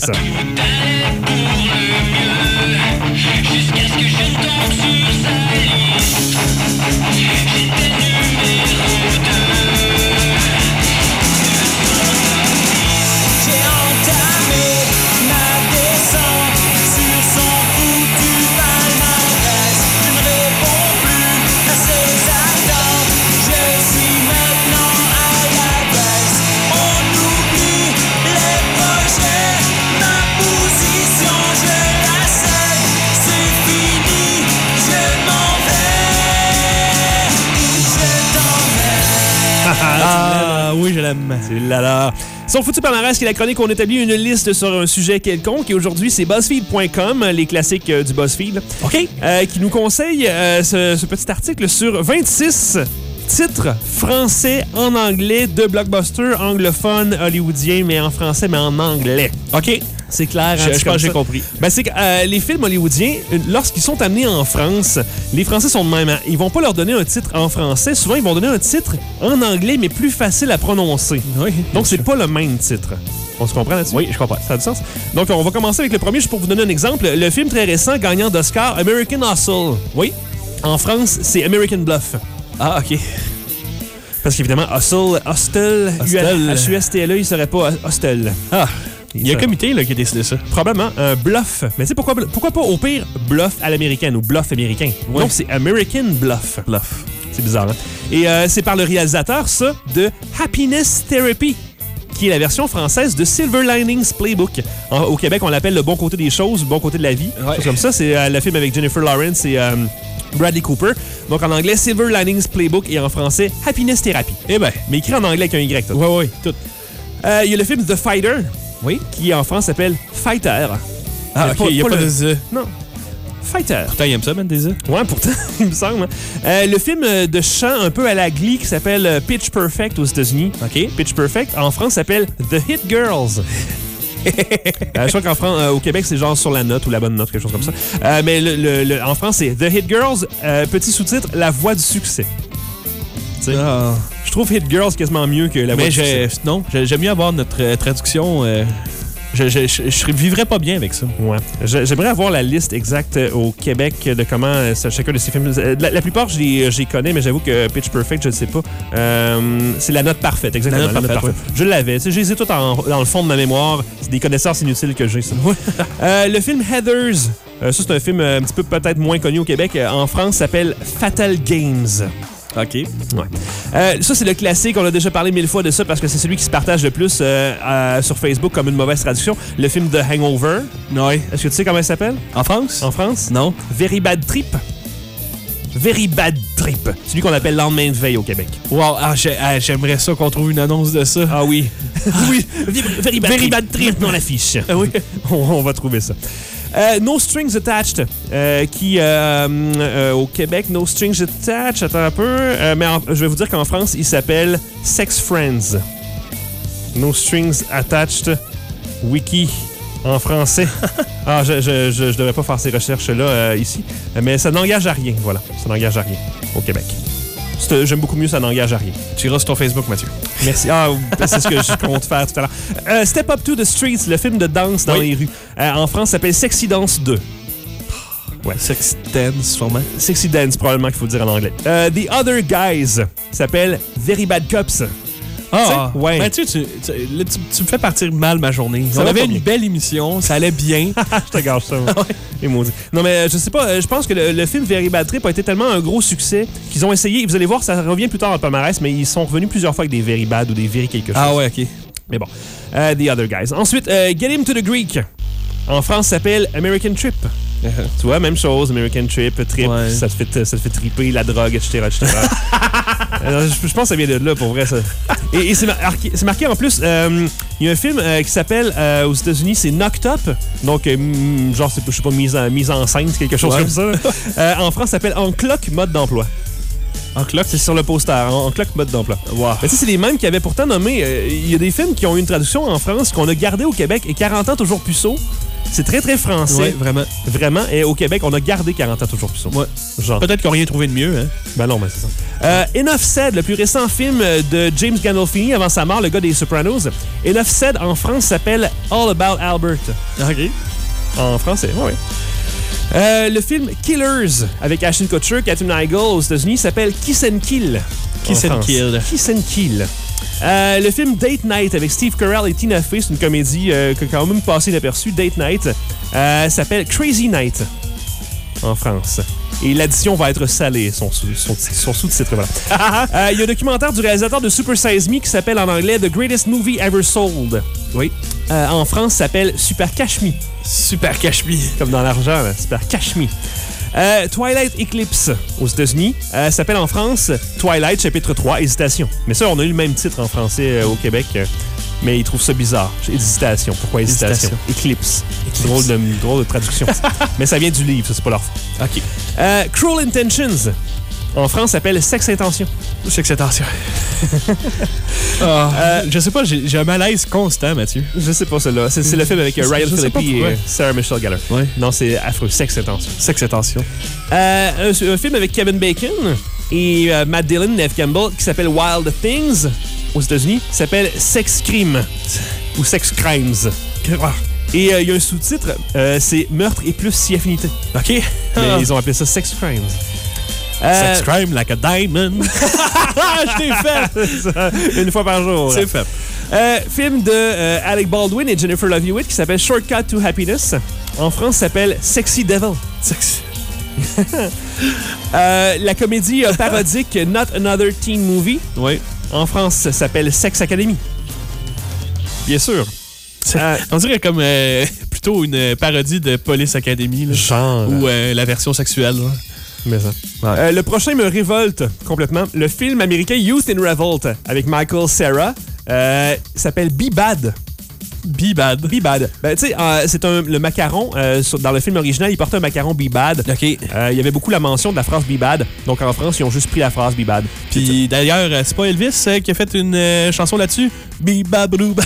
Ah oui, je l'aime. C'est là là. Son foutu palmarès, qui est la chronique où on établit une liste sur un sujet quelconque. Et aujourd'hui, c'est BuzzFeed point com, les classiques euh, du BuzzFeed. OK. Euh, qui nous conseille euh, ce, ce petit article sur vingt-six titres français en anglais de blockbusters anglophones hollywoodiens, mais en français, mais en anglais. OK. C'est clair, Je, hein, je pense que j'ai compris. Ben, c'est que euh, les films hollywoodiens, lorsqu'ils sont amenés en France, les Français sont de même. Hein. Ils vont pas leur donner un titre en français. Souvent, ils vont donner un titre en anglais, mais plus facile à prononcer. Oui. Donc, c'est pas le même titre. On se comprend là-dessus? Oui, je comprends. Ça a du sens? Donc, on va commencer avec le premier, juste pour vous donner un exemple. Le film très récent, gagnant d'Oscar, American Hustle. Oui. En France, c'est American Bluff. Ah, OK. Parce qu'évidemment, Hustle, Hostel, Hostel. H U S T L E, il serait pas Hostel. Ah. Il y a un Ça- comité là, qui a décidé ça. Probablement un bluff. Mais tu sais pourquoi, pourquoi pas au pire bluff à l'américaine ou bluff américain? Ouais. Donc c'est American Bluff. Bluff. C'est bizarre, hein? Et euh, c'est par le réalisateur, ça, de Happiness Therapy, qui est la version française de Silver Linings Playbook. En- au Québec, on l'appelle le bon côté des choses, le bon côté de la vie. Ouais. Chose comme ça. C'est euh, le film avec Jennifer Lawrence et euh, Bradley Cooper. Donc en anglais, Silver Linings Playbook et en français, Happiness Therapy. Eh ben. Mais écrit en anglais avec un Y. tout. Oui, oui, tout. Euh, Il y a le film The Fighter, Oui. qui en France s'appelle Fighter. Ah, Mais OK. pas- Il y a pas pas le- de Z. Non. Fighter. Pourtant, il aime ça, man, des Z. Ouais, pourtant, il me semble. hein. Euh, le film euh, de chant un peu à la Glee qui s'appelle euh, Pitch Perfect aux États-Unis. OK. Pitch Perfect, en France, s'appelle The Hit Girls. Euh, je crois qu'en France, euh, au Québec, c'est genre sur la note ou la bonne note, quelque chose comme ça. Euh, mais le, le- le- en France, c'est The Hit Girls, euh, petit sous-titre, La Voix du succès. Tu sais, Ah. je trouve Hit Girls quasiment mieux que La Voix Mais du j'ai- succès. non, j'ai- j'aime mieux avoir notre euh, traduction. euh, je, je, je, je vivrais pas bien avec ça. Ouais. Je- J'aimerais avoir la liste exacte euh, au Québec de comment euh, ça- chacun de ces films. euh, La, la plupart, je les, je les connais, mais j'avoue que Pitch Perfect, je ne sais pas. Euh, c'est la note parfaite, exactement. La note parfaite, Je l'avais. Tu sais, je les ai toutes en- dans le fond de ma mémoire. C'est des connaissances inutiles que j'ai, ça. Euh, le film Heathers. euh, ça, c'est un film euh, un petit peu peut-être moins connu au Québec. Euh, en France, s'appelle Fatal Games. OK. Ouais. Euh, ça, c'est le classique. On a déjà parlé mille fois de ça parce que c'est celui qui se partage le plus euh, euh, sur Facebook comme une mauvaise traduction. Le film The Hangover. Oui. Est-ce que tu sais comment il s'appelle? En France? En France? Non. Very Bad Trip. Very Bad Trip. Celui qu'on appelle Lendemain de veille au Québec. Wow. Ah, j'ai- ah, j'aimerais ça qu'on trouve une annonce de ça. Ah oui. oui. Very Bad Very Trip. Bad Trip. Maintenant l'affiche. Ah oui. on, on va trouver ça. Euh, No Strings Attached, euh, qui euh, euh, au Québec, No Strings Attached, attends un peu, euh, mais en, je vais vous dire qu'en France, il s'appelle Sex Friends. No Strings Attached, wiki en français. Ah, je, je, je, je devrais pas faire ces recherches-là euh, ici, mais ça n'engage à rien, voilà, ça n'engage à rien au Québec. C'est, j'aime beaucoup mieux, ça n'engage à rien. Tu iras sur ton Facebook, Mathieu. Merci. Ah, c'est ce que je compte faire tout à l'heure. Euh, Step Up to the Streets, le film de danse dans oui. les rues. Euh, en France, ça s'appelle Sexy Dance deux. Ouais. Sexy Dance, sûrement. Sexy Dance, probablement qu'il faut dire en anglais. Euh, The Other Guys s'appelle Very Bad Cops. Ah, ouais. Mathieu, tu, tu, là, tu, tu me fais partir mal ma journée. Ça On va avait pas une bien. belle émission, ça allait bien. Je te gâche ça. Ouais. Et maudit. Non, mais je sais pas, je pense que le, le film Very Bad Trip a été tellement un gros succès qu'ils ont essayé, vous allez voir, ça revient plus tard dans le palmarès, mais ils sont revenus plusieurs fois avec des Very Bad ou des Very quelque chose. Ah ouais, OK. Mais bon, euh, The Other Guys. Ensuite, euh, Get Him to the Greek. En France, ça s'appelle American Trip. Tu vois, même chose, American Trip, trip, Ouais. ça, te fait, ça te fait triper, la drogue, et cetera et cetera. Alors, je, je pense que ça vient de là, pour vrai. Ça. Et, et c'est, marqué, c'est marqué en plus, euh, il y a un film euh, qui s'appelle, euh, aux États-Unis, c'est Knocked Up. Donc, euh, mm, genre, c'est, je sais pas, mise en, mise en scène, quelque chose Ouais. comme ça. Euh, en France, ça s'appelle En cloque, mode d'emploi. En cloque? C'est sur le poster, en, en cloque, mode d'emploi. Wow. Mais tu sais, c'est les mêmes qui avaient pourtant nommé. euh, Il y a des films qui ont eu une traduction en France qu'on a gardé au Québec et quarante ans toujours puceau. C'est très, très français. Ouais, vraiment. Vraiment. Et au Québec, on a gardé quarante ans toujours puceau. Ouais. Genre. Peut-être qu'on n'a rien trouvé de mieux, hein? Ben non, mais c'est ça. Euh, Enough Said, le plus récent film de James Gandolfini avant sa mort, le gars des Sopranos. Enough Said, en France, s'appelle All About Albert. OK. En français, oui, oui. Euh, le film Killers, avec Ashton Kutcher, Katherine Heigl aux États-Unis, s'appelle Kiss and Kill. Kiss en and France. Kill. Kiss and Kill. Euh, le film Date Night avec Steve Carell et Tina Fey, c'est une comédie euh, qui a quand même passé inaperçue. Date Night euh, s'appelle Crazy Night en France. Et l'addition va être salée, son, sous, son, son sous-titre. Voilà. Euh, il y a un documentaire du réalisateur de Super Size Me qui s'appelle en anglais The Greatest Movie Ever Sold. Oui. Euh, en France, ça s'appelle Super Cash Me. Super cache-mi. Comme dans l'argent, là. Super Cash Me. Euh, Twilight Eclipse aux États-Unis euh, s'appelle en France Twilight chapitre trois, Hésitation. Mais ça, on a eu le même titre en français euh, au Québec, euh, mais ils trouvent ça bizarre. Hésitation. Pourquoi Hésitation? Hésitation. Eclipse. Drôle de, drôle de traduction. Mais ça vient du livre, ça, c'est pas leur faute. OK. Euh, Cruel Intentions en France s'appelle Sex Intention. Sex Intention. Ah, euh, je sais pas, j'ai, j'ai un malaise constant, Mathieu. Je sais pas celui-là. C'est, c'est le film avec euh, Ryan Je sais pas Phillippe et pourquoi. euh, Sarah Michelle Gellar. Ouais. Non, c'est affreux. Sex Intention. Sex Intention. Euh, un, un film avec Kevin Bacon et euh, Matt Dillon, Neve Campbell, qui s'appelle Wild Things aux États-Unis, s'appelle Sex Crime ou Sex Crimes. Et il euh, y a un sous-titre, euh, c'est Meurtre et plus si affinité. OK. Mais Ah. ils ont appelé ça Sex Crimes. Euh, Sex crime like a diamond. je t'ai fait! Une fois par jour. C'est fait. Euh, film de euh, Alec Baldwin et Jennifer Love Hewitt qui s'appelle Shortcut to Happiness. En France, s'appelle Sexy Devil. Sex. Euh, la comédie euh, parodique Not Another Teen Movie. Oui. En France, ça s'appelle Sex Academy. Bien sûr. Euh, On dirait comme euh, plutôt une parodie de Police Academy. Là. genre. Ou euh, la version sexuelle. Là. Mais ça. Euh, le prochain me révolte complètement. Le film américain Youth in Revolt avec Michael Cera euh, s'appelle Be Bad. Be Bad. Be Bad. Ben, tu sais, euh, c'est un, le macaron. Euh, sur- dans le film original, il portait un macaron Be Bad. OK. Euh, il y avait beaucoup la mention de la phrase Be Bad. Donc en France, ils ont juste pris la phrase Be Bad. Puis d'ailleurs, euh, c'est pas Elvis euh, qui a fait une euh, chanson là-dessus? Be Bad Blue.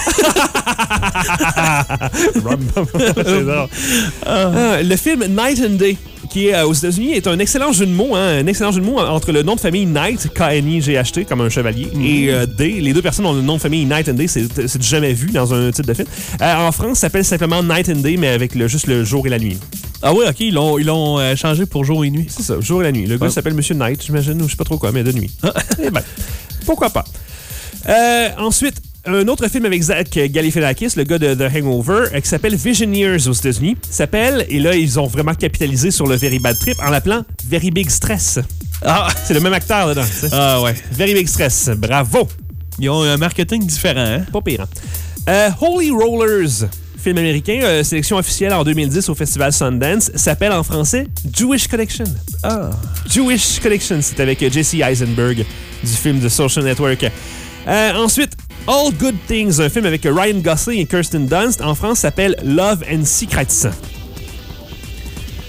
C'est drôle. Ah, le film Night and Day, qui est euh, aux États-Unis, est un excellent jeu de mots, hein, un excellent jeu de mots entre le nom de famille Knight, K N I G H T, comme un chevalier, et euh, Day. Les deux personnes ont le nom de famille Night and Day, c'est, c'est jamais vu dans un titre de film. Euh, en France, ça s'appelle simplement Night and Day, mais avec le, juste le jour et la nuit. Ah oui, OK, ils l'ont, ils l'ont euh, changé pour jour et nuit. C'est ça, jour et la nuit. Le gars Ouais. s'appelle Monsieur Knight, j'imagine, ou je sais pas trop quoi, mais de nuit. Eh ben, pourquoi pas. Euh, ensuite, un autre film avec Zach Galifianakis, le gars de The Hangover, euh, qui s'appelle Visioneers aux États-Unis, s'appelle, et là, ils ont vraiment capitalisé sur le Very Bad Trip en l'appelant Very Big Stress. Ah, C'est le même acteur dedans. tu sais. ah ouais. Very Big Stress. Bravo. Ils ont un marketing différent, hein? Pas pire. Hein? Euh, Holy Rollers, film américain, euh, sélection officielle en deux mille dix au festival Sundance, s'appelle en français Jewish Connection. Ah. Jewish Connection, c'est avec euh, Jesse Eisenberg du film The Social Network. Euh, ensuite, All Good Things, un film avec euh, Ryan Gosling et Kirsten Dunst, en France s'appelle Love and Secrets.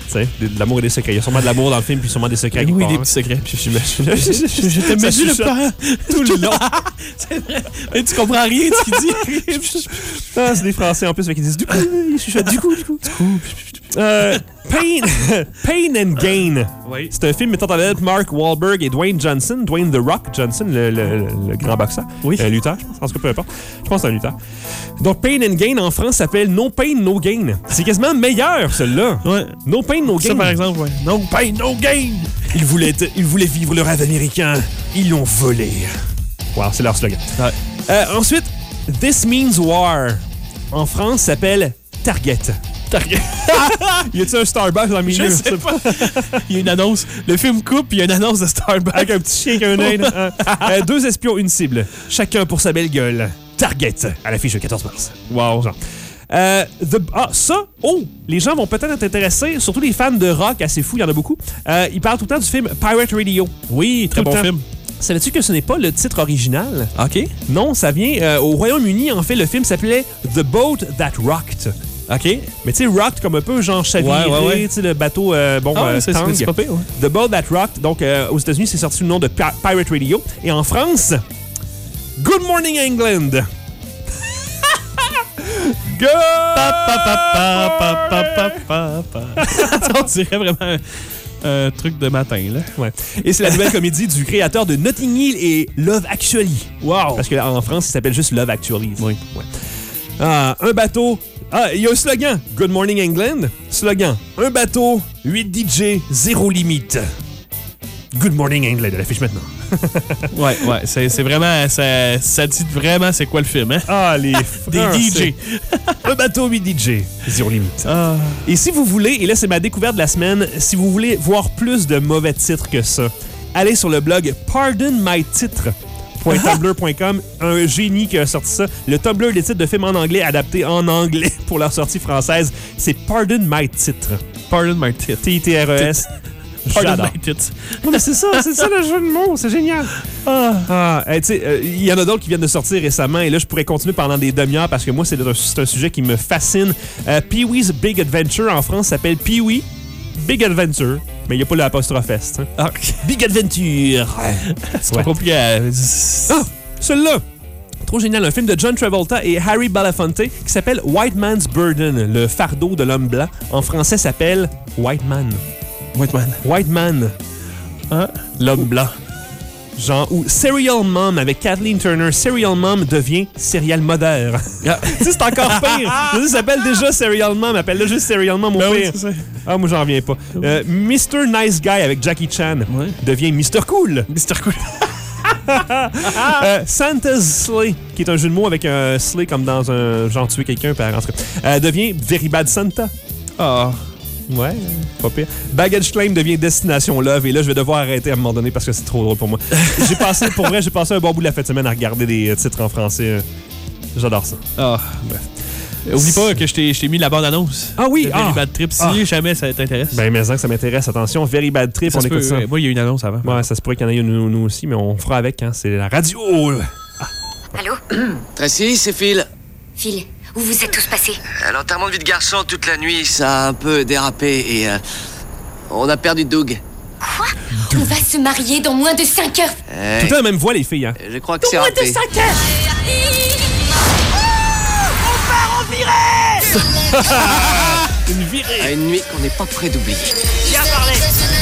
sais, de, de l'amour et des secrets. Il y a sûrement de l'amour dans le film, puis sûrement des secrets. Oui, des part, petits secrets. Puis j'imagine. Je t'aimais Ça le chuchote parent. tout le long. C'est vrai. Mais tu comprends rien de ce qu'il dit. Ah, c'est des Français en plus, fait qu'ils disent du coup, ils chuchotent du coup, du coup. Euh, Pain, Pain and Gain. Oui. C'est un film mettant en vedette Mark Wahlberg et Dwayne Johnson. Dwayne The Rock Johnson, le, le, le grand boxeur. Oui. Un lutteur, je pense. En tout cas, peu importe. Je pense que c'est un lutteur. Donc, Pain and Gain en France s'appelle No Pain, No Gain. C'est quasiment meilleur, celui-là. Ouais. No Pain, No Gain. Ça, par exemple, ouais. No pain, no gain. Ils voulaient, être- ils voulaient vivre le rêve américain. Ils l'ont volé. Wow, c'est leur slogan. Ouais. Euh, ensuite, This Means War. En France, s'appelle Target. Target. Y a-t-il un Starbucks dans le milieu? Je sais pas. Il y a une annonce. Le film coupe, puis il y a une annonce de Starbucks. Avec un petit chien avec un œil. Hein. Euh, deux espions, une cible. Chacun pour sa belle gueule. Target, à l'affiche le quatorze mars. Wow. Genre. Euh, the, ah, ça, oh, les gens vont peut-être être intéressés, surtout les fans de rock assez fous, il y en a beaucoup. Euh, ils parlent tout le temps du film Pirate Radio. Oui, très Tout bon le temps. film. Savais-tu que ce n'est pas le titre original? OK. Non, ça vient euh, au Royaume-Uni, en fait, le film s'appelait The Boat That Rocked. OK. Mais tu sais, rocked comme un peu genre chaviré, Ouais, ouais, ouais. tu sais, le bateau, euh, bon, Ah ouais, euh, c'est- tangue. c'est pas pire, ouais. The Boat That Rocked. Donc, euh, aux États-Unis, c'est sorti sous le nom de Pi- Pirate Radio. Et en France, Good Morning England. Good! On dirait vraiment un, un truc de matin, là. Ouais. Et c'est la nouvelle comédie du créateur de Notting Hill et Love Actually. Wow. Parce qu'en France, il s'appelle juste Love Actually. Oui. Ouais. Ah, un bateau. Ah, il y a un slogan. Good Morning England. Slogan. Un bateau, huit D J, zéro limite. Good Morning England, à l'affiche maintenant. Ouais, ouais. C'est c'est vraiment... Ça, ça dit vraiment c'est quoi le film, hein? Ah, les Des D J. Un bateau, huit D J, zéro limite. Ah. Et si vous voulez, et là c'est ma découverte de la semaine, si vous voulez voir plus de mauvais titres que ça, allez sur le blog pardon my titre point tumblr point com. Un génie qui a sorti ça. Le Tumblr des titres de films en anglais adaptés en anglais pour leur sortie française, c'est Pardon My Titre. Pardon my tits. T I T R E S. Pardon J'adore. my tits. Non, mais c'est ça, c'est ça le jeu de mots, c'est génial. Ah, ah hey, tu sais, euh, il y en a d'autres qui viennent de sortir récemment et là, je pourrais continuer pendant des demi-heures parce que moi, c'est un, c'est un sujet qui me fascine. Euh, Pee-wee's Big Adventure en France s'appelle Pee-wee Big Adventure, mais il n'y a pas l'apostrophe S. Hein. Ah, Big Adventure. c'est pas compliqué à... Ah, celui-là. Trop génial, un film de John Travolta et Harry Belafonte qui s'appelle White Man's Burden, le fardeau de l'homme blanc. En français, s'appelle White Man. White man. White Man. Hein? L'homme blanc. Genre, ou Serial Mom avec Kathleen Turner. Serial Mom devient Serial Mother. Ah. Tu sais, c'est encore pire. Ça s'appelle déjà Serial Mom. Appelle-le juste Serial Mom au Ben oui, pire. c'est ça. Ah, moi, j'en reviens pas. Euh, mister Nice Guy avec Jackie Chan Ouais. devient mister Cool. mister Cool. Euh, Santa's Slay, qui est un jeu de mots avec un slay comme dans un genre tuer quelqu'un, par en tout cas, euh, devient Very Bad Santa. Ah. Ouais, pas pire. Baggage Claim devient Destination Love. Et là, je vais devoir arrêter à un moment donné parce que c'est trop drôle pour moi. J'ai passé, pour vrai, j'ai passé un bon bout de la fin de semaine à regarder des titres en français. J'adore ça. Ah. Bref. Oublie pas que je t'ai je t'ai mis la bande-annonce. Ah oui, de Very ah. Bad Trip. Si Ah. jamais ça t'intéresse. Ben, mais ça, que ça m'intéresse. Attention, Very Bad Trip, Ça on se écoute peut, ça. euh, Moi, il y a eu une annonce avant. Ouais, ça se pourrait qu'il y en ait une nous, nous aussi, mais on fera avec, hein. C'est la radio. Allô? Tracy, c'est Phil. Phil, où vous êtes tous passés? À l'enterrement de vie de garçon toute la nuit, ça a un peu dérapé et euh, on a perdu Doug. Quoi? On va se marier dans moins de cinq heures. Eh, Tout le temps la même voix, les filles, hein. je crois que c'est Moins de raté. cinq heures! Une virée. À une nuit qu'on n'est pas prêt d'oublier. Viens parler.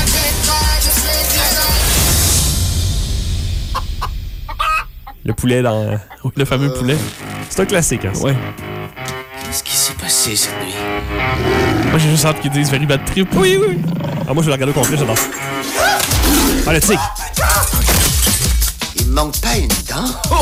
Le poulet dans. Oui, le fameux poulet. C'est un classique, hein. ça. Ouais. Qu'est-ce qui s'est passé cette nuit? Moi, j'ai juste hâte qu'ils disent Very Bad Trip. Oui, oui. Ah, moi, je vais le regarder au complet, j'adore ça. Ah, le tic. Il me manque pas une dent. Oh!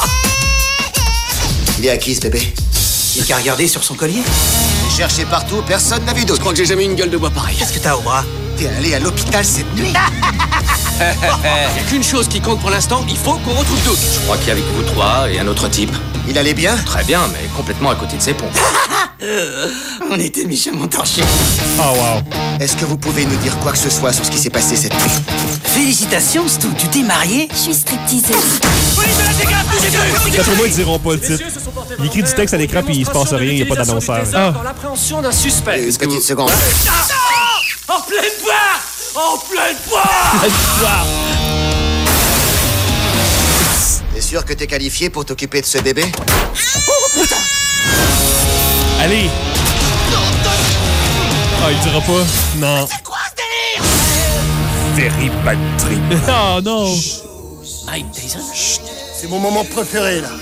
Il est à qui, ce bébé? Il n'y a qu'à regarder sur son collier. J'ai cherché partout, personne n'a vu Je d'autre. crois que j'ai jamais eu une gueule de bois pareille. Qu'est-ce que t'as au bras? T'es allé à l'hôpital cette nuit? Il n'y a qu'une chose qui compte pour l'instant, il faut qu'on retrouve Doug. Je crois qu'il y a avec vous trois et un autre type. Il allait bien? Très bien, mais complètement à côté de ses pompes. On était méchamment torchés. Oh, wow. Est-ce que vous pouvez nous dire quoi que ce soit sur ce qui s'est passé cette nuit? Félicitations, Stu, tu t'es marié? Je suis stripteaseuse. D'après moi, ils diront pas le titre. Il écrit du texte à l'écran puis il se passe rien, il n'y a pas d'annonceur. Dans l'appréhension d'un suspect. Une petite seconde. En pleine poire! En pleine poire! T'es sûr que t'es qualifié pour t'occuper de ce bébé? Oh putain! Allez! Ah, il dira pas. Non. C'est quoi ce délire? Very bad trip. Oh non! Mike Tyson? C'est mon moment préféré, là.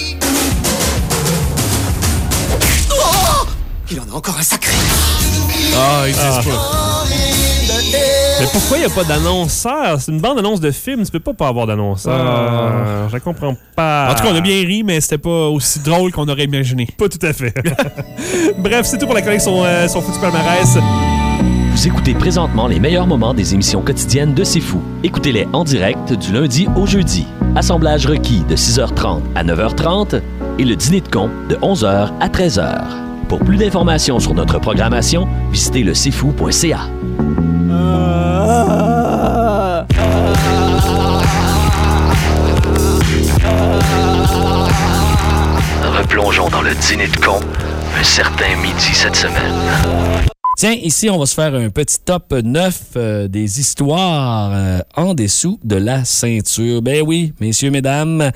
Oh! Il en a encore un sacré. Ah, ils disent Ah. pas. Mais pourquoi il n'y a pas d'annonceur? C'est une bande-annonce de film, tu peux pas pas avoir d'annonceur. Ah. Je la comprends pas. En tout cas, on a bien ri, mais c'était pas aussi drôle qu'on aurait imaginé. Pas tout à fait. Bref, c'est tout pour la chronique son, euh, son foutu palmarès. Vous écoutez présentement les meilleurs moments des émissions quotidiennes de C'est Fou. Écoutez-les en direct du lundi au jeudi. Assemblage requis de six heures trente à neuf heures trente et le dîner de con de onze heures à treize heures. Pour plus d'informations sur notre programmation, visitez le c'est fou point c a. Replongeons dans le dîner de con un certain midi cette semaine. Tiens, ici, on va se faire un petit top neuf euh, des histoires euh, en dessous de la ceinture. Ben oui, messieurs, mesdames,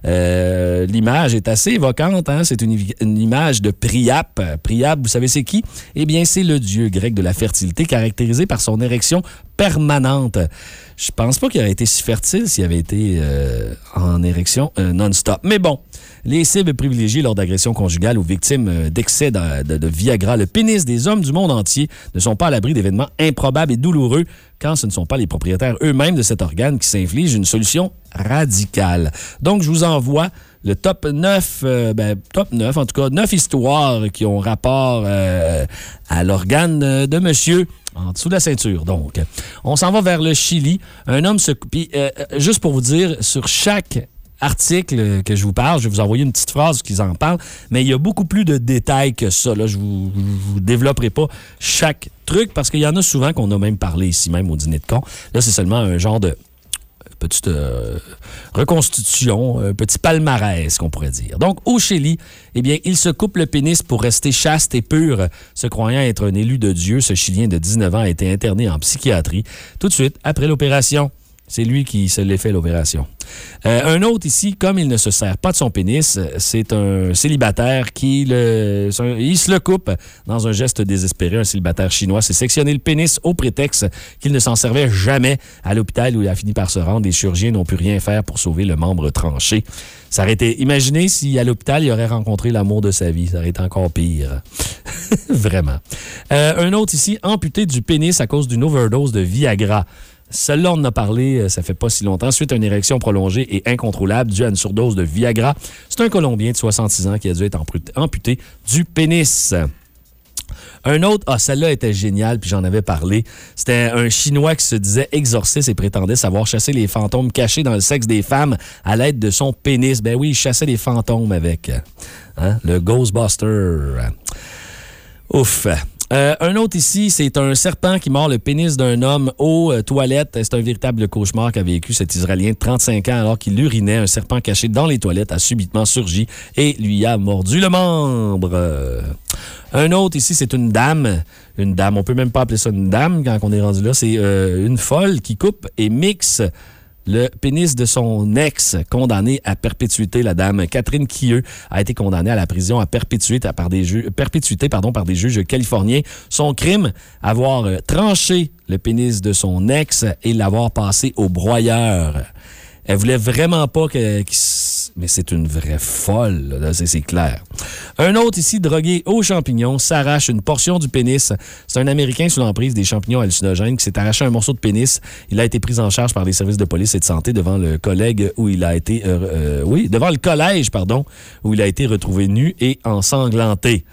euh, l'image est assez évoquante. Hein? C'est une, une image de Priape. Priape, vous savez c'est qui? Eh bien, c'est le dieu grec de la fertilité caractérisé par son érection permanente. Je pense pas qu'il aurait été si fertile s'il avait été euh, en érection euh, non-stop. Mais bon, les cibles privilégiées lors d'agressions conjugales ou victimes euh, d'excès de, de, de Viagra, le pénis des hommes du monde entier ne sont pas à l'abri d'événements improbables et douloureux quand ce ne sont pas les propriétaires eux-mêmes de cet organe qui s'infligent une solution radicale. Donc, je vous envoie le top neuf, euh, ben, top neuf, en tout cas, neuf histoires qui ont rapport euh, à l'organe de monsieur en dessous de la ceinture. Donc, on s'en va vers le Chili. Un homme se... Puis, euh, juste pour vous dire, sur chaque article que je vous parle, je vais vous envoyer une petite phrase qu'ils en parlent, mais il y a beaucoup plus de détails que ça. Là, je vous, vous développerai pas chaque truc parce qu'il y en a souvent qu'on a même parlé ici, même au dîner de con. Là, c'est seulement un genre de petite euh, reconstitution, un petit palmarès, qu'on pourrait dire. Donc, au Chili, eh bien, il se coupe le pénis pour rester chaste et pur. Se croyant être un élu de Dieu, ce Chilien de dix-neuf ans a été interné en psychiatrie tout de suite après l'opération. C'est lui qui se l'est fait, l'opération. Euh, un autre ici, comme il ne se sert pas de son pénis, c'est un célibataire qui le, il se le coupe dans un geste désespéré. Un célibataire chinois s'est sectionné le pénis au prétexte qu'il ne s'en servait jamais à l'hôpital où il a fini par se rendre. Les chirurgiens n'ont pu rien faire pour sauver le membre tranché. Ça aurait été... Imaginez si à l'hôpital, il aurait rencontré l'amour de sa vie. Ça aurait été encore pire. Vraiment. Euh, un autre ici, amputé du pénis à cause d'une overdose de Viagra. Celle-là, on en a parlé, ça fait pas si longtemps, suite à une érection prolongée et incontrôlable due à une surdose de Viagra. C'est un Colombien de soixante-six ans qui a dû être amputé du pénis. Un autre, ah, celle-là était géniale, puis j'en avais parlé. C'était un Chinois qui se disait exorciste et prétendait savoir chasser les fantômes cachés dans le sexe des femmes à l'aide de son pénis. Ben oui, il chassait les fantômes avec hein, le Ghostbuster. Ouf. Euh, un autre ici, c'est un serpent qui mord le pénis d'un homme aux euh, toilettes. C'est un véritable cauchemar qu'a vécu cet Israélien de trente-cinq ans alors qu'il urinait. Un serpent caché dans les toilettes a subitement surgi et lui a mordu le membre. Euh, un autre ici, c'est une dame. Une dame, on peut même pas appeler ça une dame quand on est rendu là. C'est euh, une folle qui coupe et mixe le pénis de son ex, condamné à perpétuité. La dame Catherine Quilleux a été condamnée à la prison à perpétuité par des, ju- perpétuité, pardon, par des juges californiens. Son crime, avoir euh, tranché le pénis de son ex et l'avoir passé au broyeur. Elle voulait vraiment pas que... que mais c'est une vraie folle, là, c'est, c'est clair. Un autre ici, drogué aux champignons, s'arrache une portion du pénis. C'est un Américain sous l'emprise des champignons hallucinogènes qui s'est arraché un morceau de pénis. Il a été pris en charge par les services de police et de santé devant le collègue où il a été... Euh, euh, oui, devant le collège, pardon, où il a été retrouvé nu et ensanglanté.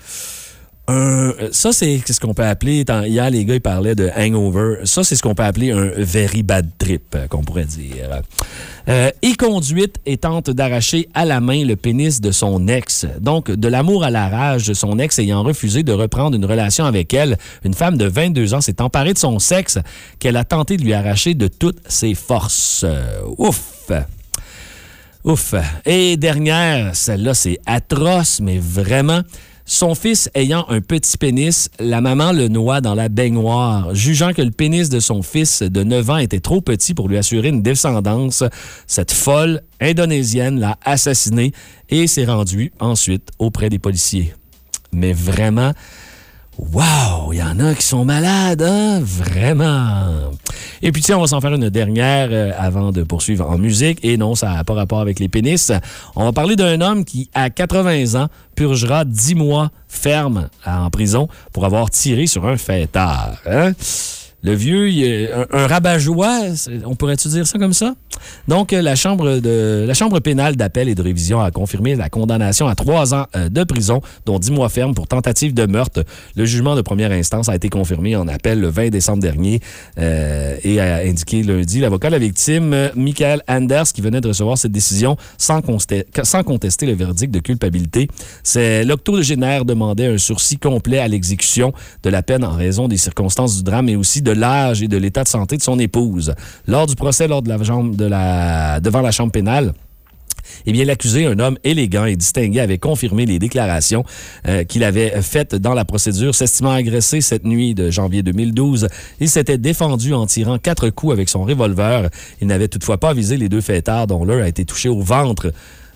Un, ça, c'est ce qu'on peut appeler... Hier, les gars, ils parlaient de hangover. Ça, c'est ce qu'on peut appeler un very bad trip, qu'on pourrait dire. Euh, et conduite et tente d'arracher à la main le pénis de son ex. Donc, de l'amour à la rage de son ex ayant refusé de reprendre une relation avec elle, une femme de vingt-deux ans s'est emparée de son sexe qu'elle a tenté de lui arracher de toutes ses forces. Euh, ouf! Ouf! Et dernière, celle-là, c'est atroce, mais vraiment... Son fils ayant un petit pénis, la maman le noie dans la baignoire. Jugeant que le pénis de son fils de neuf ans était trop petit pour lui assurer une descendance, cette folle indonésienne l'a assassiné et s'est rendue ensuite auprès des policiers. Mais vraiment... Wow! Il y en a qui sont malades, hein? Vraiment! Et puis, tiens, on va s'en faire une dernière euh, avant de poursuivre en musique. Et non, ça n'a pas rapport avec les pénis. On va parler d'un homme qui, à quatre-vingts ans, purgera dix mois ferme en prison pour avoir tiré sur un fêtard. Hein? Le vieux, il, un, un rabat-joie, on pourrait-tu dire ça comme ça? Donc, la chambre, de, la chambre pénale d'appel et de révision a confirmé la condamnation à trois ans de prison, dont dix mois ferme pour tentative de meurtre. Le jugement de première instance a été confirmé en appel le vingt décembre dernier euh, et a indiqué lundi l'avocat de la victime, Michael Anders, qui venait de recevoir cette décision sans, conster, sans contester le verdict de culpabilité. C'est l'octogénaire demandait un sursis complet à l'exécution de la peine en raison des circonstances du drame, mais aussi de l'âge et de l'état de santé de son épouse. Lors du procès, lors de la jambe de la, devant la chambre pénale, eh bien, l'accusé, un homme élégant et distingué, avait confirmé les déclarations euh, qu'il avait faites dans la procédure. S'estimant agressé cette nuit de janvier deux mille douze, il s'était défendu en tirant quatre coups avec son revolver. Il n'avait toutefois pas visé les deux fêtards, dont l'un a été touché au ventre.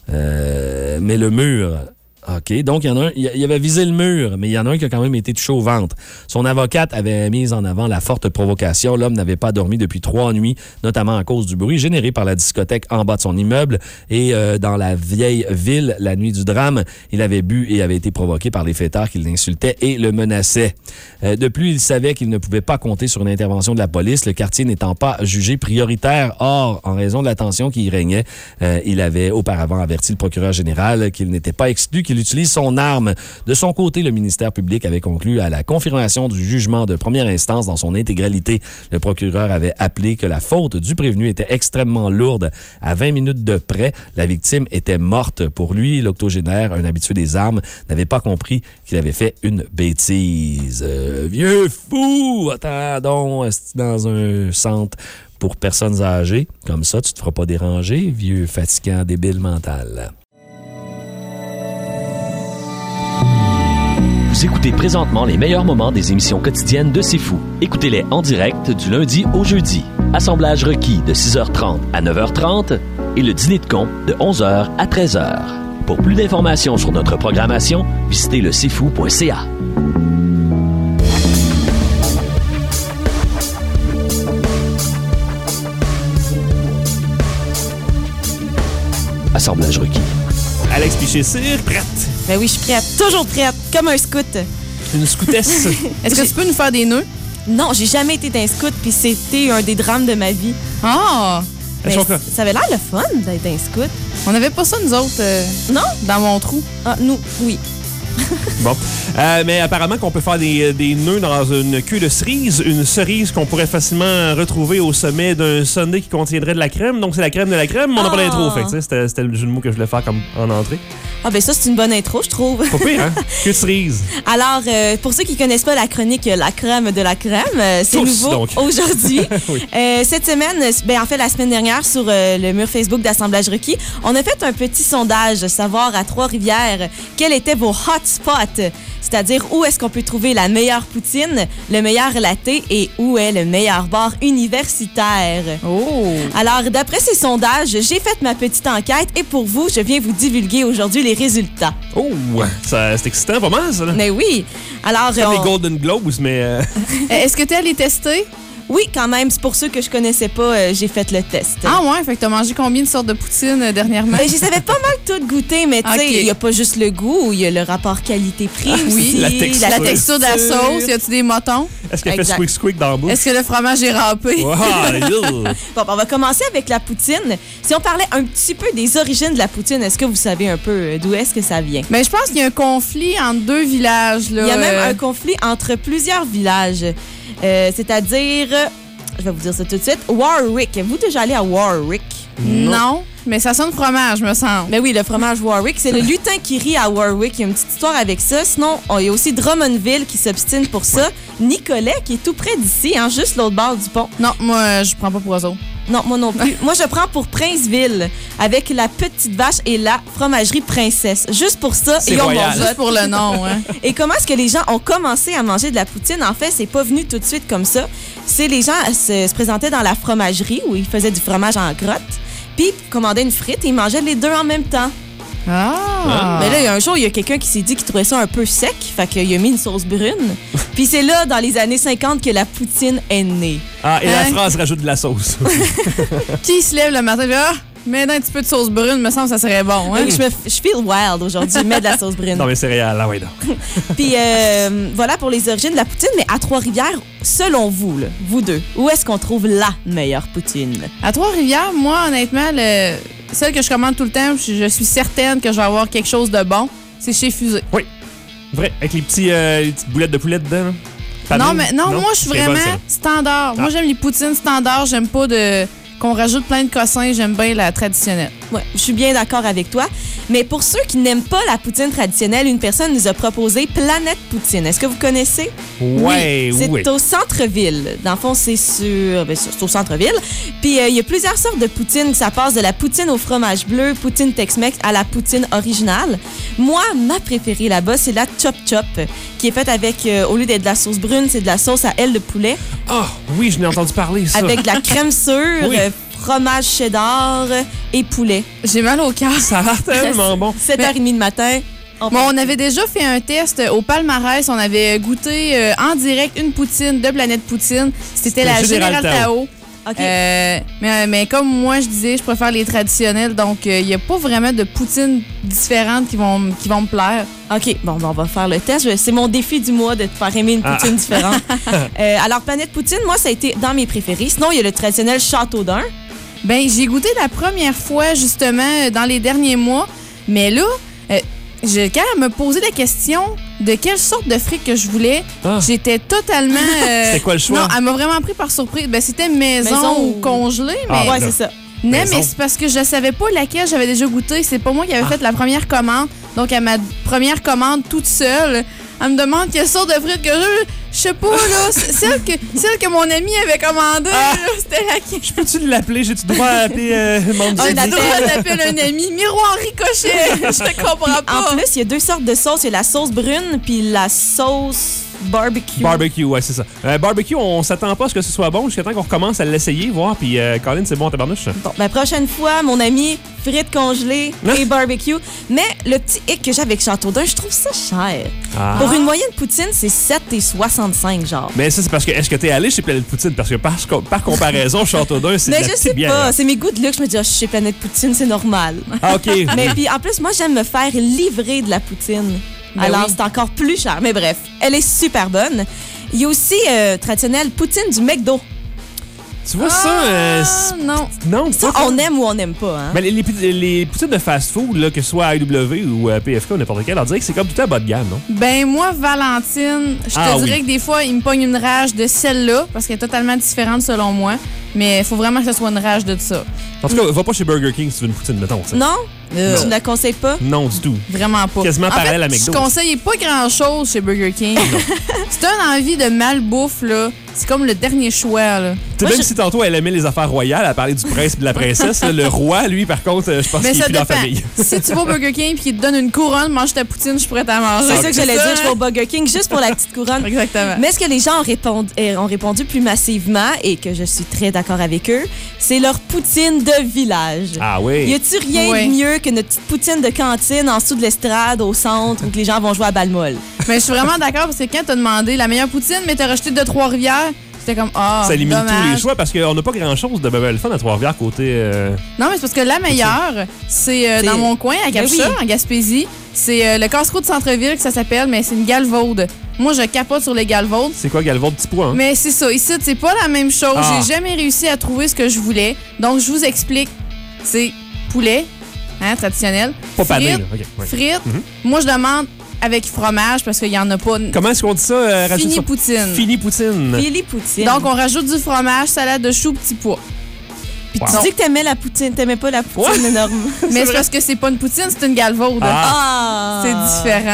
Euh, mais le mur... OK. Donc, il y en a un, il avait visé le mur, mais il y en a un qui a quand même été touché au ventre. Son avocate avait mis en avant la forte provocation. L'homme n'avait pas dormi depuis trois nuits, notamment à cause du bruit généré par la discothèque en bas de son immeuble. Et euh, dans la vieille ville, la nuit du drame, il avait bu et avait été provoqué par les fêtards qui l'insultaient et le menaçaient. Euh, de plus, il savait qu'il ne pouvait pas compter sur une intervention de la police, le quartier n'étant pas jugé prioritaire. Or, en raison de la tension qui y régnait, euh, il avait auparavant averti le procureur général qu'il n'était pas exclu qu'il utilise son arme. De son côté, le ministère public avait conclu à la confirmation du jugement de première instance dans son intégralité. Le procureur avait appelé que la faute du prévenu était extrêmement lourde. À vingt minutes de près, la victime était morte. Pour lui, l'octogénaire, un habitué des armes, n'avait pas compris qu'il avait fait une bêtise. Euh, vieux fou! Attends donc, dans un centre pour personnes âgées. Comme ça, tu te feras pas déranger, vieux fatigant débile mental. Vous écoutez présentement les meilleurs moments des émissions quotidiennes de C'est Fou. Écoutez-les en direct du lundi au jeudi. Assemblage requis de six heures trente à neuf heures trente et le dîner de con de onze heures à treize heures. Pour plus d'informations sur notre programmation, visitez le c'est fou point c a. Assemblage requis. Alex Piché-Cyr, prête? Ben oui, je suis prête. Toujours prête. Comme un scout. Une scoutesse. Est-ce que tu peux nous faire des nœuds? Non, j'ai jamais été d'un scout, puis c'était un des drames de ma vie. Ah! Mais ça avait l'air le fun d'être un scout. On n'avait pas ça, nous autres. Euh, non? Dans mon trou. Ah, nous, oui. Bon. Euh, mais apparemment qu'on peut faire des, des nœuds dans une queue de cerise, une cerise qu'on pourrait facilement retrouver au sommet d'un sundae qui contiendrait de la crème. Donc, c'est la crème de la crème, mais on n'a oh. pas d'intro. Fait que, c'était, c'était le jeu de mots que je voulais faire comme en entrée. Ah, ben ça, c'est une bonne intro, je trouve. Pas pire, hein? Queue de cerise. Alors, euh, pour ceux qui connaissent pas la chronique La crème de la crème, euh, c'est Tous, nouveau donc. Aujourd'hui. Oui. euh, cette semaine, ben en fait, la semaine dernière, sur euh, le mur Facebook d'Assemblage requis, on a fait un petit sondage, savoir à Trois-Rivières, quels étaient vos hotspots, c'est-à-dire où est-ce qu'on peut trouver la meilleure poutine, le meilleur latte et où est le meilleur bar universitaire. Oh! Alors, d'après ces sondages, j'ai fait ma petite enquête et pour vous, je viens vous divulguer aujourd'hui les résultats. Oh! Ça, c'est excitant, pas mal, ça. Mais oui! Alors, c'est comme on... les Golden Globes, mais... Euh... Est-ce que tu es allé tester? Oui, quand même. C'est pour ceux que je connaissais pas, euh, j'ai fait le test. Ah ouais? Fait que t'as mangé combien de sortes de poutine euh, dernièrement? Ben, je savais pas mal tout goûter, mais tu sais, il okay. y a pas juste le goût, il y a le rapport qualité-prix ah, aussi. Oui, la texture. La texture de la sauce. Y a-tu des motons? Est-ce qu'elle exact. fait squick-squick dans la bouche? Est-ce que le fromage est râpé? Wow, bon, on va commencer avec la poutine. Si on parlait un petit peu des origines de la poutine, est-ce que vous savez un peu d'où est-ce que ça vient? Ben, je pense qu'il y a un conflit entre deux villages. Là. Il y a même un conflit entre plusieurs villages. Euh, c'est-à-dire, je vais vous dire ça tout de suite, Warwick. Êtes-vous déjà allé à Warwick? Non. non. Mais ça sonne fromage, me semble. Ben oui, le fromage Warwick. C'est le lutin qui rit à Warwick. Il y a une petite histoire avec ça. Sinon, il y a aussi Drummondville qui s'obstine pour ça. Nicolet, qui est tout près d'ici, hein, juste l'autre bord du pont. Non, moi, je prends pas pour eux autres. Non, moi non plus. Moi, je prends pour Princeville avec la petite vache et la fromagerie Princesse. Juste pour ça, C'est et on royal. m'en vote. Juste pour le nom, hein. Et comment est-ce que les gens ont commencé à manger de la poutine? En fait, c'est pas venu tout de suite comme ça. C'est les gens se, se présentaient dans la fromagerie où ils faisaient du fromage en grotte, puis ils commandaient une frite et ils mangeaient les deux en même temps. Ah! Mais là, il y a un jour, il y a quelqu'un qui s'est dit qu'il trouvait ça un peu sec, fait qu'il a mis une sauce brune. Puis c'est là, dans les années cinquante, que la poutine est née. Ah, et Hein? la phrase rajoute de la sauce. Qui se lève le matin et dit ah, mets un petit peu de sauce brune, me semble que ça serait bon. Hein? Je me f- je feel wild aujourd'hui, mets de la sauce brune. Non, mais céréales, là, ouais, donc. Puis euh, voilà pour les origines de la poutine. Mais à Trois-Rivières, selon vous, là, vous deux, où est-ce qu'on trouve la meilleure poutine? À Trois-Rivières, moi, honnêtement, le... celle que je commande tout le temps, je, je suis certaine que je vais avoir quelque chose de bon, c'est chez Fusée. Oui. Vrai, avec les, petits, euh, les petites boulettes de poulet dedans. là. Pas Non, de- mais non, moi, je suis C'est vraiment bon, ça. standard. Moi, Ah. j'aime les poutines standards. J'aime pas de qu'on rajoute plein de cossins. J'aime bien la traditionnelle. Ouais, je suis bien d'accord avec toi. Mais pour ceux qui n'aiment pas la poutine traditionnelle, une personne nous a proposé Planète Poutine. Est-ce que vous connaissez? Ouais, C'est oui. au centre-ville. Dans le fond, c'est sur, ben, c'est au centre-ville. Puis euh, il y a plusieurs sortes de poutine. Ça passe de la poutine au fromage bleu, poutine Tex-Mex, à la poutine originale. Moi, ma préférée là-bas, c'est la Chop Chop, qui est faite avec, euh, au lieu d'être de la sauce brune, c'est de la sauce à aile de poulet, Ah, oui, je n'ai entendu parler, ça. avec de la crème sûre, Oui. euh, fromage cheddar et poulet. J'ai mal au cœur. Ça a l'air tellement bon. sept heures trente du matin. On Bon, on avait déjà fait un test au palmarès. On avait goûté euh, en direct une poutine de Planète Poutine. C'était la Général Général Tao. Tao. OK. Euh, mais, mais comme moi, je disais, je préfère les traditionnels. Donc, il n'y a pas vraiment de poutines différentes qui vont, qui vont me plaire. OK, bon, ben, on va faire le test. Je- C'est mon défi du mois de te faire aimer une Ah. poutine différente. Euh, alors, Planète Poutine, moi, ça a été dans mes préférés. Sinon, il y a le traditionnel Château d'Un. Ben, j'ai goûté la première fois, justement, euh, dans les derniers mois. Mais là, euh, je, quand elle me posait la question de quelle sorte de frites que je voulais, Ah. j'étais totalement... euh, C'était quoi le choix? Non, elle m'a vraiment pris par surprise. Ben, c'était maison, Maison ou ou- congelé, mais... Ah, ouais, là. c'est ça. Non, Maison. mais c'est parce que je savais pas laquelle j'avais déjà goûté. C'est pas moi qui avais fait la première commande. Donc, à ma première commande toute seule, elle me demande quelle sorte de frites que je... Je sais pas, là. c- Celle que, celle que mon ami avait commandée, Ah. là, c'était laquelle? Je peux-tu l'appeler? J'ai-tu droit à appeler euh, Mandy? J'ai Un dit, appel. droit d'appeler un ami. Miroir ricochet. Je comprends Puis, pas. en plus, il y a deux sortes de sauces. Il y a la sauce brune puis la sauce barbecue. Barbecue, ouais, c'est ça. Euh, barbecue, on s'attend pas à ce que ce soit bon jusqu'à temps qu'on recommence à l'essayer, voir. Puis, euh, Colin, c'est bon, tabarnouche. Bon, ben, prochaine fois, mon ami, frites congelées et barbecue. Mais le petit hic que j'ai avec Château d'Un, je trouve ça cher. Ah. Pour une moyenne poutine, c'est sept et soixante-cinq, genre. Mais ça, c'est parce que, est-ce que t'es allé chez Planète Poutine? Parce que par, par comparaison, Château d'Un, c'est de Mais la je petite sais bière. pas, c'est mes goûts de luxe. Je me dis, ah, je suis chez Planète Poutine, c'est normal. Ah, OK. Mais puis en plus, moi, j'aime me faire livrer de la poutine. Ben Alors, oui. c'est encore plus cher. Mais bref, elle est super bonne. Il y a aussi, euh, traditionnelle, poutine du McDo. Tu vois ça? euh, Ah, c'est- non. non, Ça, pas on aime ou on n'aime pas, hein? Ben, les, les, les poutines de fast-food, là, que ce soit A E W ou euh, P F K ou n'importe quel, on dirait que c'est comme tout à bas de gamme, non? Ben, moi, Valentine, je te Ah, dirais oui. que des fois, il me pogne une rage de celle-là, parce qu'elle est totalement différente selon moi. Mais il faut vraiment que ce soit une rage de ça. En tout cas, va pas chez Burger King si tu veux une poutine, mettons. ça. Non? Euh. Tu ne la conseilles pas? Non, du tout. Vraiment pas. Quasiment en parallèle fait, à McDo. Je conseille pas grand-chose chez Burger King. Si t'as une envie de malbouffe, là, c'est comme le dernier choix, là. Tu sais, même je- si tantôt elle aimait les affaires royales, elle parlait du prince et de la princesse, là, le roi, lui, par contre, euh, je pense Mais qu'il est ça plus dans la dépend. famille. Si tu vas au Burger King et qu'ils te donnent une couronne, mange ta poutine, je suis prête à manger. C'est ça que j'allais dire, je vais au hein? Burger King juste pour la petite couronne. Exactement. Mais ce que les gens ont répondu, euh, ont répondu plus massivement, et que je suis très d'accord avec eux, c'est leur poutine de village. Ah Y oui. a-tu rien Ouais. de mieux que notre petite poutine de cantine en dessous de l'estrade, au centre, où que les gens vont jouer à balle-molle? Mais je suis vraiment d'accord parce que quand t'as demandé la meilleure poutine, mais t'as rejeté de Trois-Rivières, j'étais comme, ah, Ça élimine tous dommage. les choix parce qu'on n'a pas grand-chose de belle fun à Trois-Rivières côté... euh, Non, mais c'est parce que la meilleure, c'est euh, C'est- dans mon coin, à Ben Capcha, oui. en Gaspésie. C'est euh, le casse-croûte de centre-ville que ça s'appelle, mais c'est une galvaude. Moi, je capote sur les galvaudes. C'est quoi, Galvaude, petit pois, hein? Mais c'est ça. Ici, c'est pas la même chose. Ah. J'ai jamais réussi à trouver ce que je voulais. Donc, je vous explique. C'est poulet, hein, traditionnel. Pas pané, frites, là. OK, ouais. frites. Mhm. Moi, je demande avec fromage parce qu'il y en a pas. Comment est-ce qu'on dit ça? Euh, rajoute Fini ça? poutine. Fini poutine. Philly poutine. Donc, on rajoute du fromage, salade de choux, petit pois. Puis Wow. tu dis que t'aimais la poutine, t'aimais pas la poutine Ouais. énorme. Mais c'est parce que c'est pas une poutine, c'est une galvaude. Ah. Ah! C'est différent.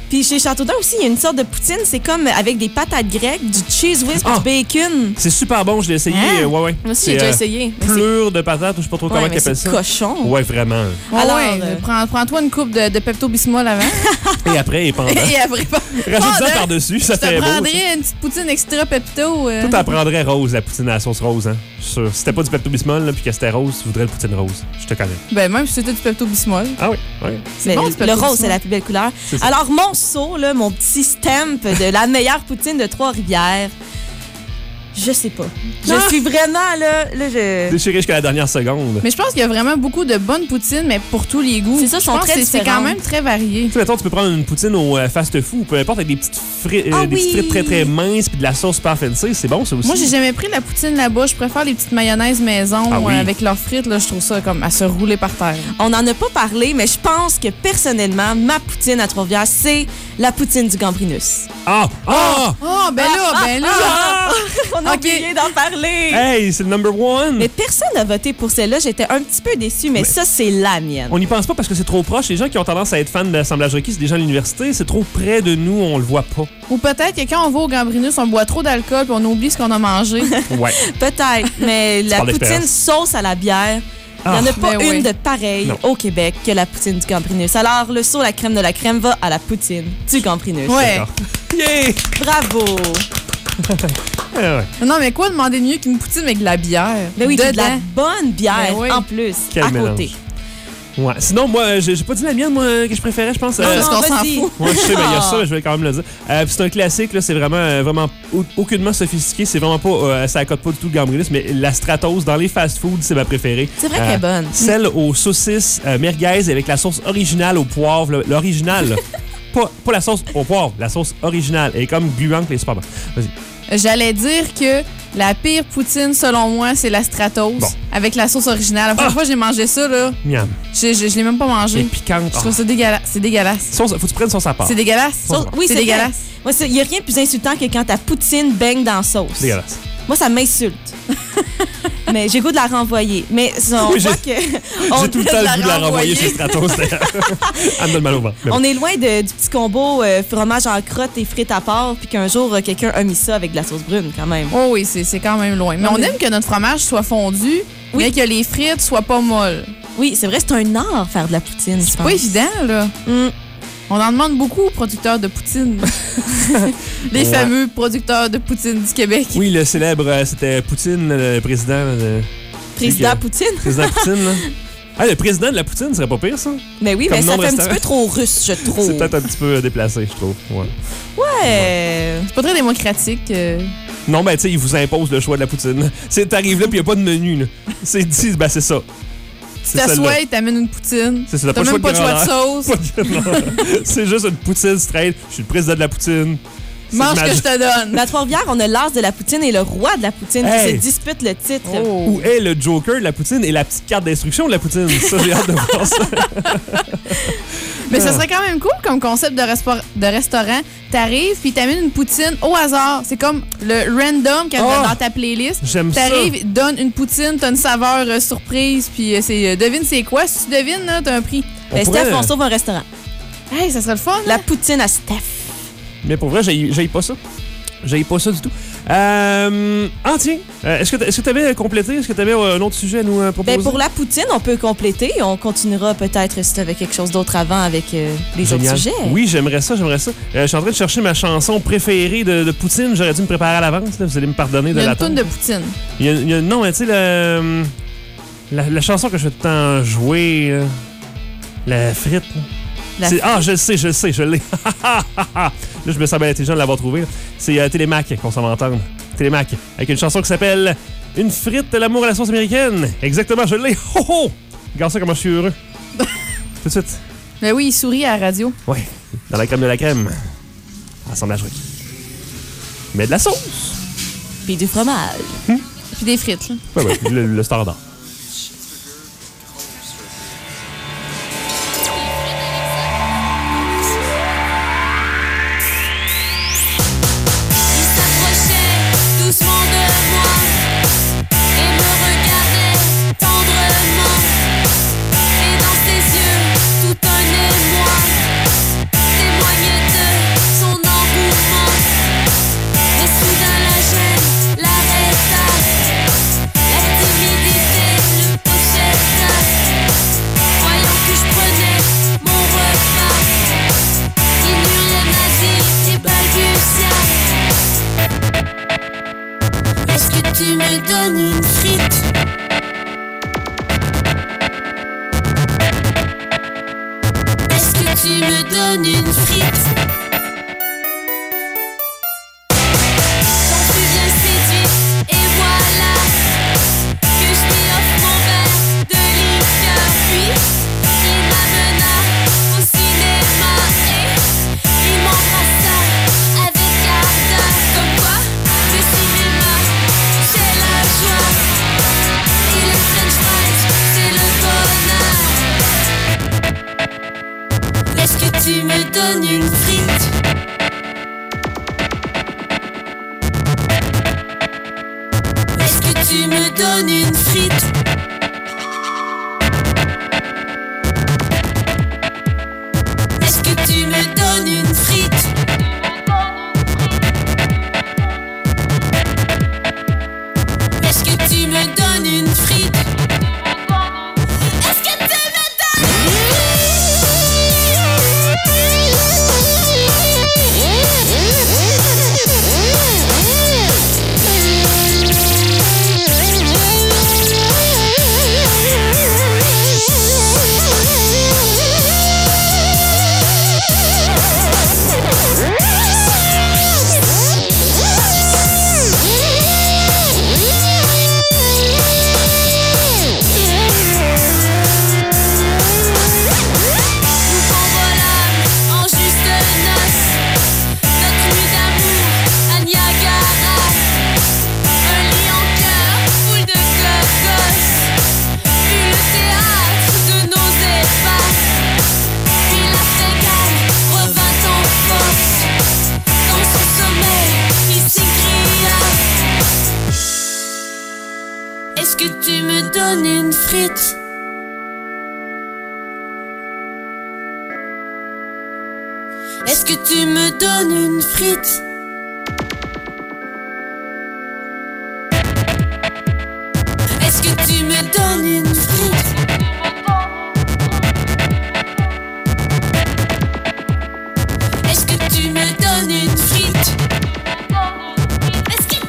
Puis chez Châteaudun aussi, il y a une sorte de poutine. C'est comme avec des patates grecques, du cheese whiz, Ah! du bacon. C'est super bon, je l'ai essayé. Hein? euh, ouais, ouais. Moi aussi, C'est, j'ai déjà euh, essayé. Mais Plure de patates, ou je sais pas trop Ouais, comment mais ils appellent c'est ça. cochon. Ouais, vraiment. Ouais, Alors, ouais, euh, prends, prends-toi une coupe de, de Pepto-Bismol avant. Et après, et pendant. Et après, Rajoute-en pendant, par-dessus, ça je te fait beau. ça. prendrais une petite poutine extra Pepto. euh. Toi, t'en prendrais rose, la poutine à la sauce rose, hein? Je suis sûr. Si c'était pas du Pepto-Bismol, là, puis que c'était rose, tu voudrais le poutine rose. Je te connais. Ben, même si c'était du Pepto-Bismol. Ah oui, oui. Mais bon, le, du Pepto le rose, Bismol. c'est la plus belle couleur. C'est ça. Alors, mon saut, là, mon petit stamp de la meilleure poutine de Trois-Rivières, je sais pas. Je Ah! suis vraiment, là, là je... Déchiré jusqu'à la dernière seconde. Mais je pense qu'il y a vraiment beaucoup de bonnes poutines, mais pour tous les goûts. C'est ça, je sont pense très que c'est quand différentes. même très varié. Tu sais, mettons, tu peux prendre une poutine au euh, fast-food, peu importe, avec des petites, frites, euh, Ah des petites oui! frites très très minces puis de la sauce super fancy. C'est bon, ça aussi. Moi, j'ai jamais pris la poutine là-bas. Je préfère les petites mayonnaises maison Ah oui. euh, avec leurs frites. Là, je trouve ça comme à se rouler par terre. On n'en a pas parlé, mais je pense que personnellement, ma poutine à Trois-Rivières, c'est la poutine du Gambrinus. Ah! Ah! Oh, ben là, ben là. Ah! On a Ok. oublié d'en parler. Hey, c'est le number one! Mais personne n'a voté pour celle-là. J'étais un petit peu déçue, mais, Mais- ça, c'est la mienne. On n'y pense pas parce que c'est trop proche. Les gens qui ont tendance à être fans de l'assemblage requis, c'est des gens de l'université. C'est trop près de nous, on le voit pas. Ou peut-être que quand on va au Gambrinus, on boit trop d'alcool puis on oublie ce qu'on a mangé. Ouais. Peut-être, mais la parles poutine d'expérience. sauce à la bière, il n'y en Ah. a pas Ben une oui. de pareille Non. au Québec que la poutine du Gambrinus. Alors, le saut, la crème de la crème va à la poutine du Gambrinus. Ouais. D'accord. Yeah! Bravo! Ouais, ouais. Non, mais quoi demander mieux qu'une poutine avec de la bière? Ben oui, puis de la Dedans. bonne bière Ben oui. en plus, Quel à mélange. côté. Ouais. Sinon, moi, j'ai j'ai pas dit la mienne, moi, que je préférais, je pense. Non, Euh, parce qu'on s'en vas-y. fout. Ouais, je sais, mais il y a Ah. ça, mais je vais quand même le dire. Euh, puis c'est un classique, là, c'est vraiment, euh, vraiment au- aucunement sophistiqué. C'est vraiment pas, euh, ça accote pas du tout le Gambrinus, mais la Stratos dans les fast-foods, c'est ma préférée. C'est vrai qu'elle est bonne. Celle aux saucisses euh, merguez avec la sauce originale au poivre, là, l'original. là. pas, pas la sauce au poivre, la sauce originale. Elle est comme gluante, elle est super bonne. Vas-y. J'allais dire que la pire poutine, selon moi, c'est la Stratos Bon. avec la sauce originale. La première Ah! fois que j'ai mangé ça, là, Miam. je, je, je l'ai même pas Elle est mangé. piquante. Je trouve ça dégueulasse. C'est dégueulasse. Sauce, faut que tu prennes sauce à part. C'est dégueulasse. Sauce- Oui, c'est c'est dégueulasse. dégueulasse. Moi, il n'y a rien de plus insultant que quand ta poutine baigne dans la sauce. C'est dégueulasse. Moi, ça m'insulte. Mais j'ai goût de la renvoyer. Mais ça, on Oui, voit j'ai- que. on- J'ai tout le temps le goût de la renvoyer chez Stratos. d'ailleurs. Elle me donne mal au ventre. Mais bon. On est loin de- du petit combo euh, fromage en crotte et frites à part, puis qu'un jour, euh, quelqu'un a mis ça avec de la sauce brune, quand même. Oh oui, c'est c'est quand même loin. Mais Non, on mais- aime que notre fromage soit fondu, Oui. mais que les frites soient pas molles. Oui, c'est vrai, c'est un art faire de la poutine, je C'est pense. pas évident, là. Mm. On en demande beaucoup aux producteurs de poutine. Les Ouais. fameux producteurs de poutine du Québec. Oui, le célèbre, euh, c'était Poutine, le président. euh, Président que- Poutine. Président Poutine, là. Ah, le président de la Poutine, ce serait pas pire, ça? Mais oui, Comme mais ça nom de fait un petit restaurant. peu trop russe, je trouve. C'est peut-être un petit peu déplacé, je trouve. Ouais. Ouais. C'est pas très démocratique. euh. Non, ben, tu sais, ils vous imposent le choix de la poutine. C'est t'arrives là, puis il a pas de menu, là. C'est dit, ben, c'est ça. Tu C'est celle-là. t'assois, ils t'amènent une poutine. C'est ça, t'as T'as pas le même pas de choix de grandeur. sauce. Pas de- non. C'est juste une poutine straight. Je suis le président de la poutine. C'est Mange ma- que je te donne. Mais à Trois-Rivières, on a l'as de la poutine et le roi de la poutine Hey. qui se dispute le titre. Oh. Où est le Joker de la poutine et la petite carte d'instruction de la poutine? Ça, j'ai hâte de voir ça. Mais ça serait quand même cool comme concept de, respo- de restaurant. T'arrives puis t'amènes une poutine au hasard. C'est comme le random qu'il y a Oh! dans ta playlist. J'aime ça. T'arrives, donne une poutine, t'as une saveur euh, surprise, puis euh, c'est euh, devine c'est quoi. Si tu devines, là, t'as un prix. On Ben, pourrait- Steph, on sauve un restaurant. Hey, ça serait le fun. La hein? poutine à Steph. Mais pour vrai, j'aille j'aille pas ça. J'aille pas ça du tout. Euh, ah, tiens. Euh, Est-ce que tu avais complété? Est-ce que tu avais un autre sujet à nous euh, proposer? Ben, pour la poutine, on peut compléter. On continuera peut-être si tu avais quelque chose d'autre avant avec euh, les Génial. autres sujets. Oui, j'aimerais ça, j'aimerais ça. Euh, je suis en train de chercher ma chanson préférée de, de Poutine. J'aurais dû me préparer à l'avance. là. Vous allez me pardonner Il de y a la une toune de poutine. Il y a, il y a- non, mais tu sais, le- la, la chanson que je vais tout le temps jouer, là, la frite. là. La C'est- Ah, je le sais, je le sais, je l'ai. Là, je me sens bien intelligent de l'avoir trouvé. là. C'est euh, Télémac qu'on s'en va entendre. Télémac, avec une chanson qui s'appelle Une frite de l'amour à la sauce américaine. Exactement, je l'ai. Ho ho! Regarde ça, comment je suis heureux. Tout de suite. Mais oui, il sourit à la radio. Ouais, dans la crème de la crème. Assemblage requis. Mais de la sauce. Puis du fromage. Puis des frites. là. Ouais, ouais, le, le standard. Il s'approchait doucement de moi et me regardait tendrement. Et dans ses yeux, tout un émoi témoignait de tu me donnes une frite? Quand tu viens séduite, et voilà que je lui offre mon verre de liqueur. Puis il m'amena au cinéma et il m'embrassa avec ardeur. Comme quoi, le cinéma, c'est la joie. Et le French fries, c'est le bonheur. Est-ce que tu me donnes une frite? Est-ce que tu me donnes une frite? Est-ce que tu me donnes une frite? Est-ce que tu me donnes une frite? Est-ce que tu me Est-ce que tu me donnes une frite? Est-ce que tu me donnes une frite? Est-ce que tu me donnes une frite? Est-ce que tu me donnes une frite? Est-ce que tu me donnes une frite?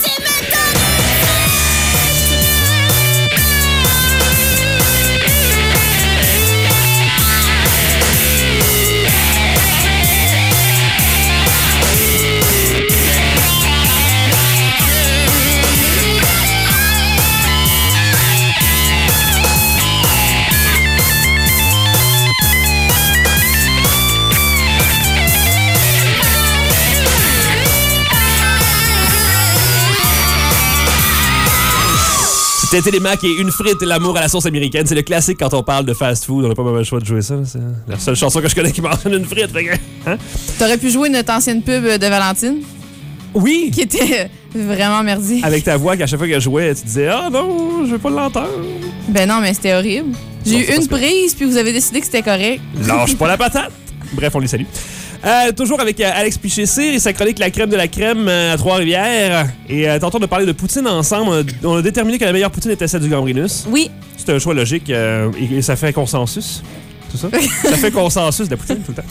C'était Télémac et une frite, l'amour à la sauce américaine. C'est le classique quand on parle de fast-food. On n'a pas mal le choix de jouer ça. C'est la seule chanson que je connais qui mentionne une frite. Hein? T'aurais pu jouer notre ancienne pub de Valentine? Oui! Qui était vraiment merdique. Avec ta voix qu'à chaque fois qu'elle jouait, tu disais « Ah non, je veux pas l'entendre. » Ben non, mais c'était horrible. J'ai eu une prise, puis vous avez décidé que c'était correct. Lâche pas la patate! Bref, on les salue. Euh, toujours avec euh, Alex Pichessé et sa chronique La crème de la crème euh, à Trois-Rivières. Et euh, tantôt, on a parlé de poutine ensemble. On a déterminé que la meilleure poutine était celle du Gambrinus. Oui. C'est un choix logique euh, et, et ça fait consensus. C'est ça? Ça fait consensus de la poutine tout le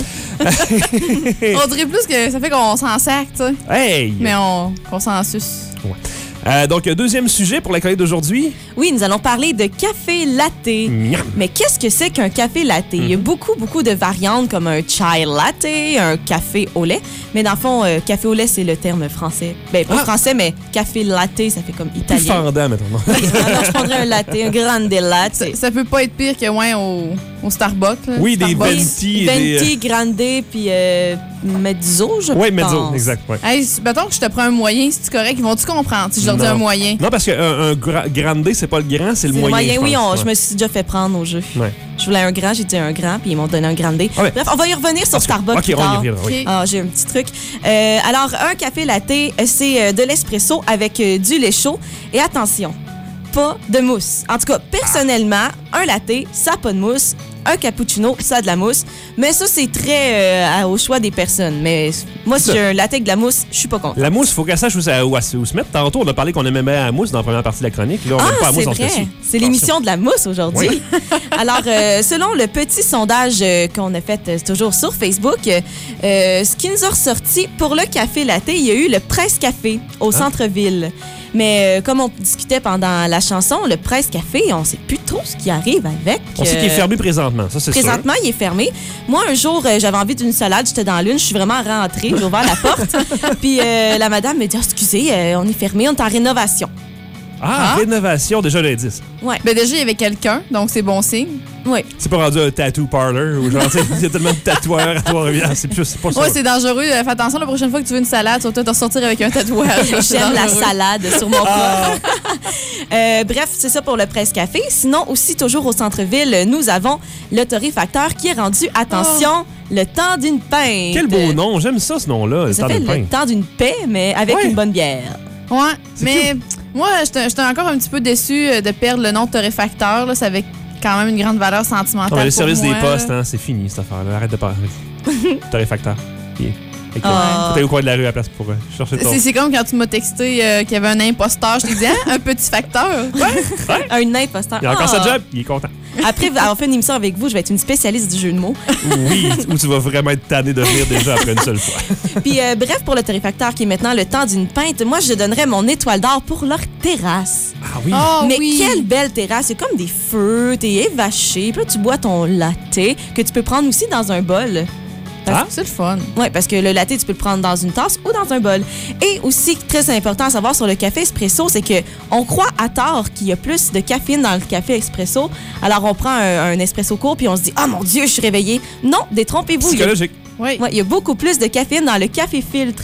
temps. On dirait plus que ça fait qu'on s'en sac, tu sais. Hey! Mais on consensus. Ouais. Euh, donc, deuxième sujet pour la chronique d'aujourd'hui. Oui, nous allons parler de café latte. Miam. Mais qu'est-ce que c'est qu'un café latte? Mm-hmm. Il y a beaucoup, beaucoup de variantes comme un chai latte, un café au lait. Mais dans le fond, euh, café au lait, c'est le terme français. Ben, pas ah. français, mais café latte, ça fait comme italien. Plus fendant, maintenant. non, non, je prendrais un latte, un grande latte. Ça, ça peut pas être pire que ouais, au, au Starbucks. Là. Oui, Starbucks. des venti. Venti, des... grande, puis euh, mezzo, je oui, pense. mezzo, exact. Ouais. Hey, mettons que je te prends un moyen, si tu correct, ils vont-tu comprendre si je leur dis un moyen? Non, parce qu'un un gra- grande, c'est pas le grand, c'est le c'est moyen. Le moyen, oui, on, ouais. je me suis déjà fait prendre au jeu. Ouais. Je voulais un grand, j'ai dit un grand, puis ils m'ont donné un grande. Ah ouais. Bref, on va y revenir sur Starbucks. OK, plus tard. on y reviendra, oui. Ah, j'ai un petit truc. Euh, alors, un café latte, c'est de l'espresso avec du lait chaud. Et attention, pas de mousse. En tout cas, personnellement, un latte, ça n'a pas de mousse. Un cappuccino, ça a de la mousse. Mais ça, c'est très euh, au choix des personnes. Mais moi, si j'ai un latte avec de la mousse, je suis pas contente. La mousse, il faut qu'elle sache où, ça, où, où se mettre. Tantôt, on a parlé qu'on aimait bien la mousse dans la première partie de la chronique. Là, on ah, n'aime pas la mousse c'est en spécial. C'est l'émission de la mousse aujourd'hui. Oui. Alors, euh, selon le petit sondage euh, qu'on a fait euh, toujours sur Facebook, euh, ce qui nous a ressorti pour le café latte, il y a eu le Presse Café au ah. centre-ville. Mais euh, comme on discutait pendant la chanson, le Presse Café, on sait plus trop ce qui arrive avec. On sait qu'il est fermé présentement, ça c'est sûr. Présentement, il est fermé. Moi, un jour, euh, j'avais envie d'une salade, j'étais dans l'une, je suis vraiment rentrée, j'ai ouvert la porte. Puis euh, la madame me dit oh, excusez, euh, on est fermé, on est en rénovation. Ah, Ah. rénovation, déjà l'indice. Ouais. Ben déjà, il y avait quelqu'un, donc c'est bon signe. Oui. C'est pas rendu un tattoo parlor où genre, tu sais, il y a tellement de tatoueurs à Trois-Rivières. C'est plus, c'est pas ça. Ouais, c'est dangereux. Euh, Fais attention, la prochaine fois que tu veux une salade, tu vas peut-être te ressortir avec un tatouage. là, c'est J'aime la dangereux. salade sur mon plat. Euh, bref, c'est ça pour le Presse Café. Sinon, aussi, toujours au centre-ville, nous avons le torréfacteur qui est rendu, attention, le temps d'une pinte. Quel beau nom, j'aime ça ce nom-là, le Ça temps fait d'une le pinte. temps d'une paix, mais avec Ouais. une bonne bière. Ouais, mais moi, j'étais j'étais encore un petit peu déçue euh, de perdre le nom de torréfacteur. Là, ça avait quand même une grande valeur sentimentale. Non, mais le pour service moi, des postes, là. hein, c'est fini cette affaire-là. Arrête de parler. Torréfacteur. Yeah. Fait que, Ah. T'es au coin de la rue à la place pour euh, chercher ton. C'est c'est comme quand tu m'as texté euh, qu'il y avait un imposteur. Je t'ai dit, hein, un petit facteur. Un imposteur. Il a encore Ah. sa job, il est content. Après avoir fait une émission avec vous, je vais être une spécialiste du jeu de mots. Oui, ou tu vas vraiment être tanné de rire déjà après une seule fois. Puis euh, bref, pour le torréfacteur qui est maintenant le temps d'une pinte, moi, je donnerais mon étoile d'or pour leur terrasse. Ah oui? Oh, Mais oui. quelle belle terrasse! C'est comme des feux, t'es évaché, puis là, tu bois ton latte que tu peux prendre aussi dans un bol. Ah, c'est le fun. Oui, parce que le latte, tu peux le prendre dans une tasse ou dans un bol. Et aussi, très important à savoir sur le café espresso, c'est que on croit à tort qu'il y a plus de caféine dans le café espresso. Alors, on prend un, un espresso court puis on se dit « Ah, mon Dieu, je suis réveillé! » Non, détrompez-vous. il y a- Psychologique. Oui. Ouais, il y a beaucoup plus de caféine dans le café filtre.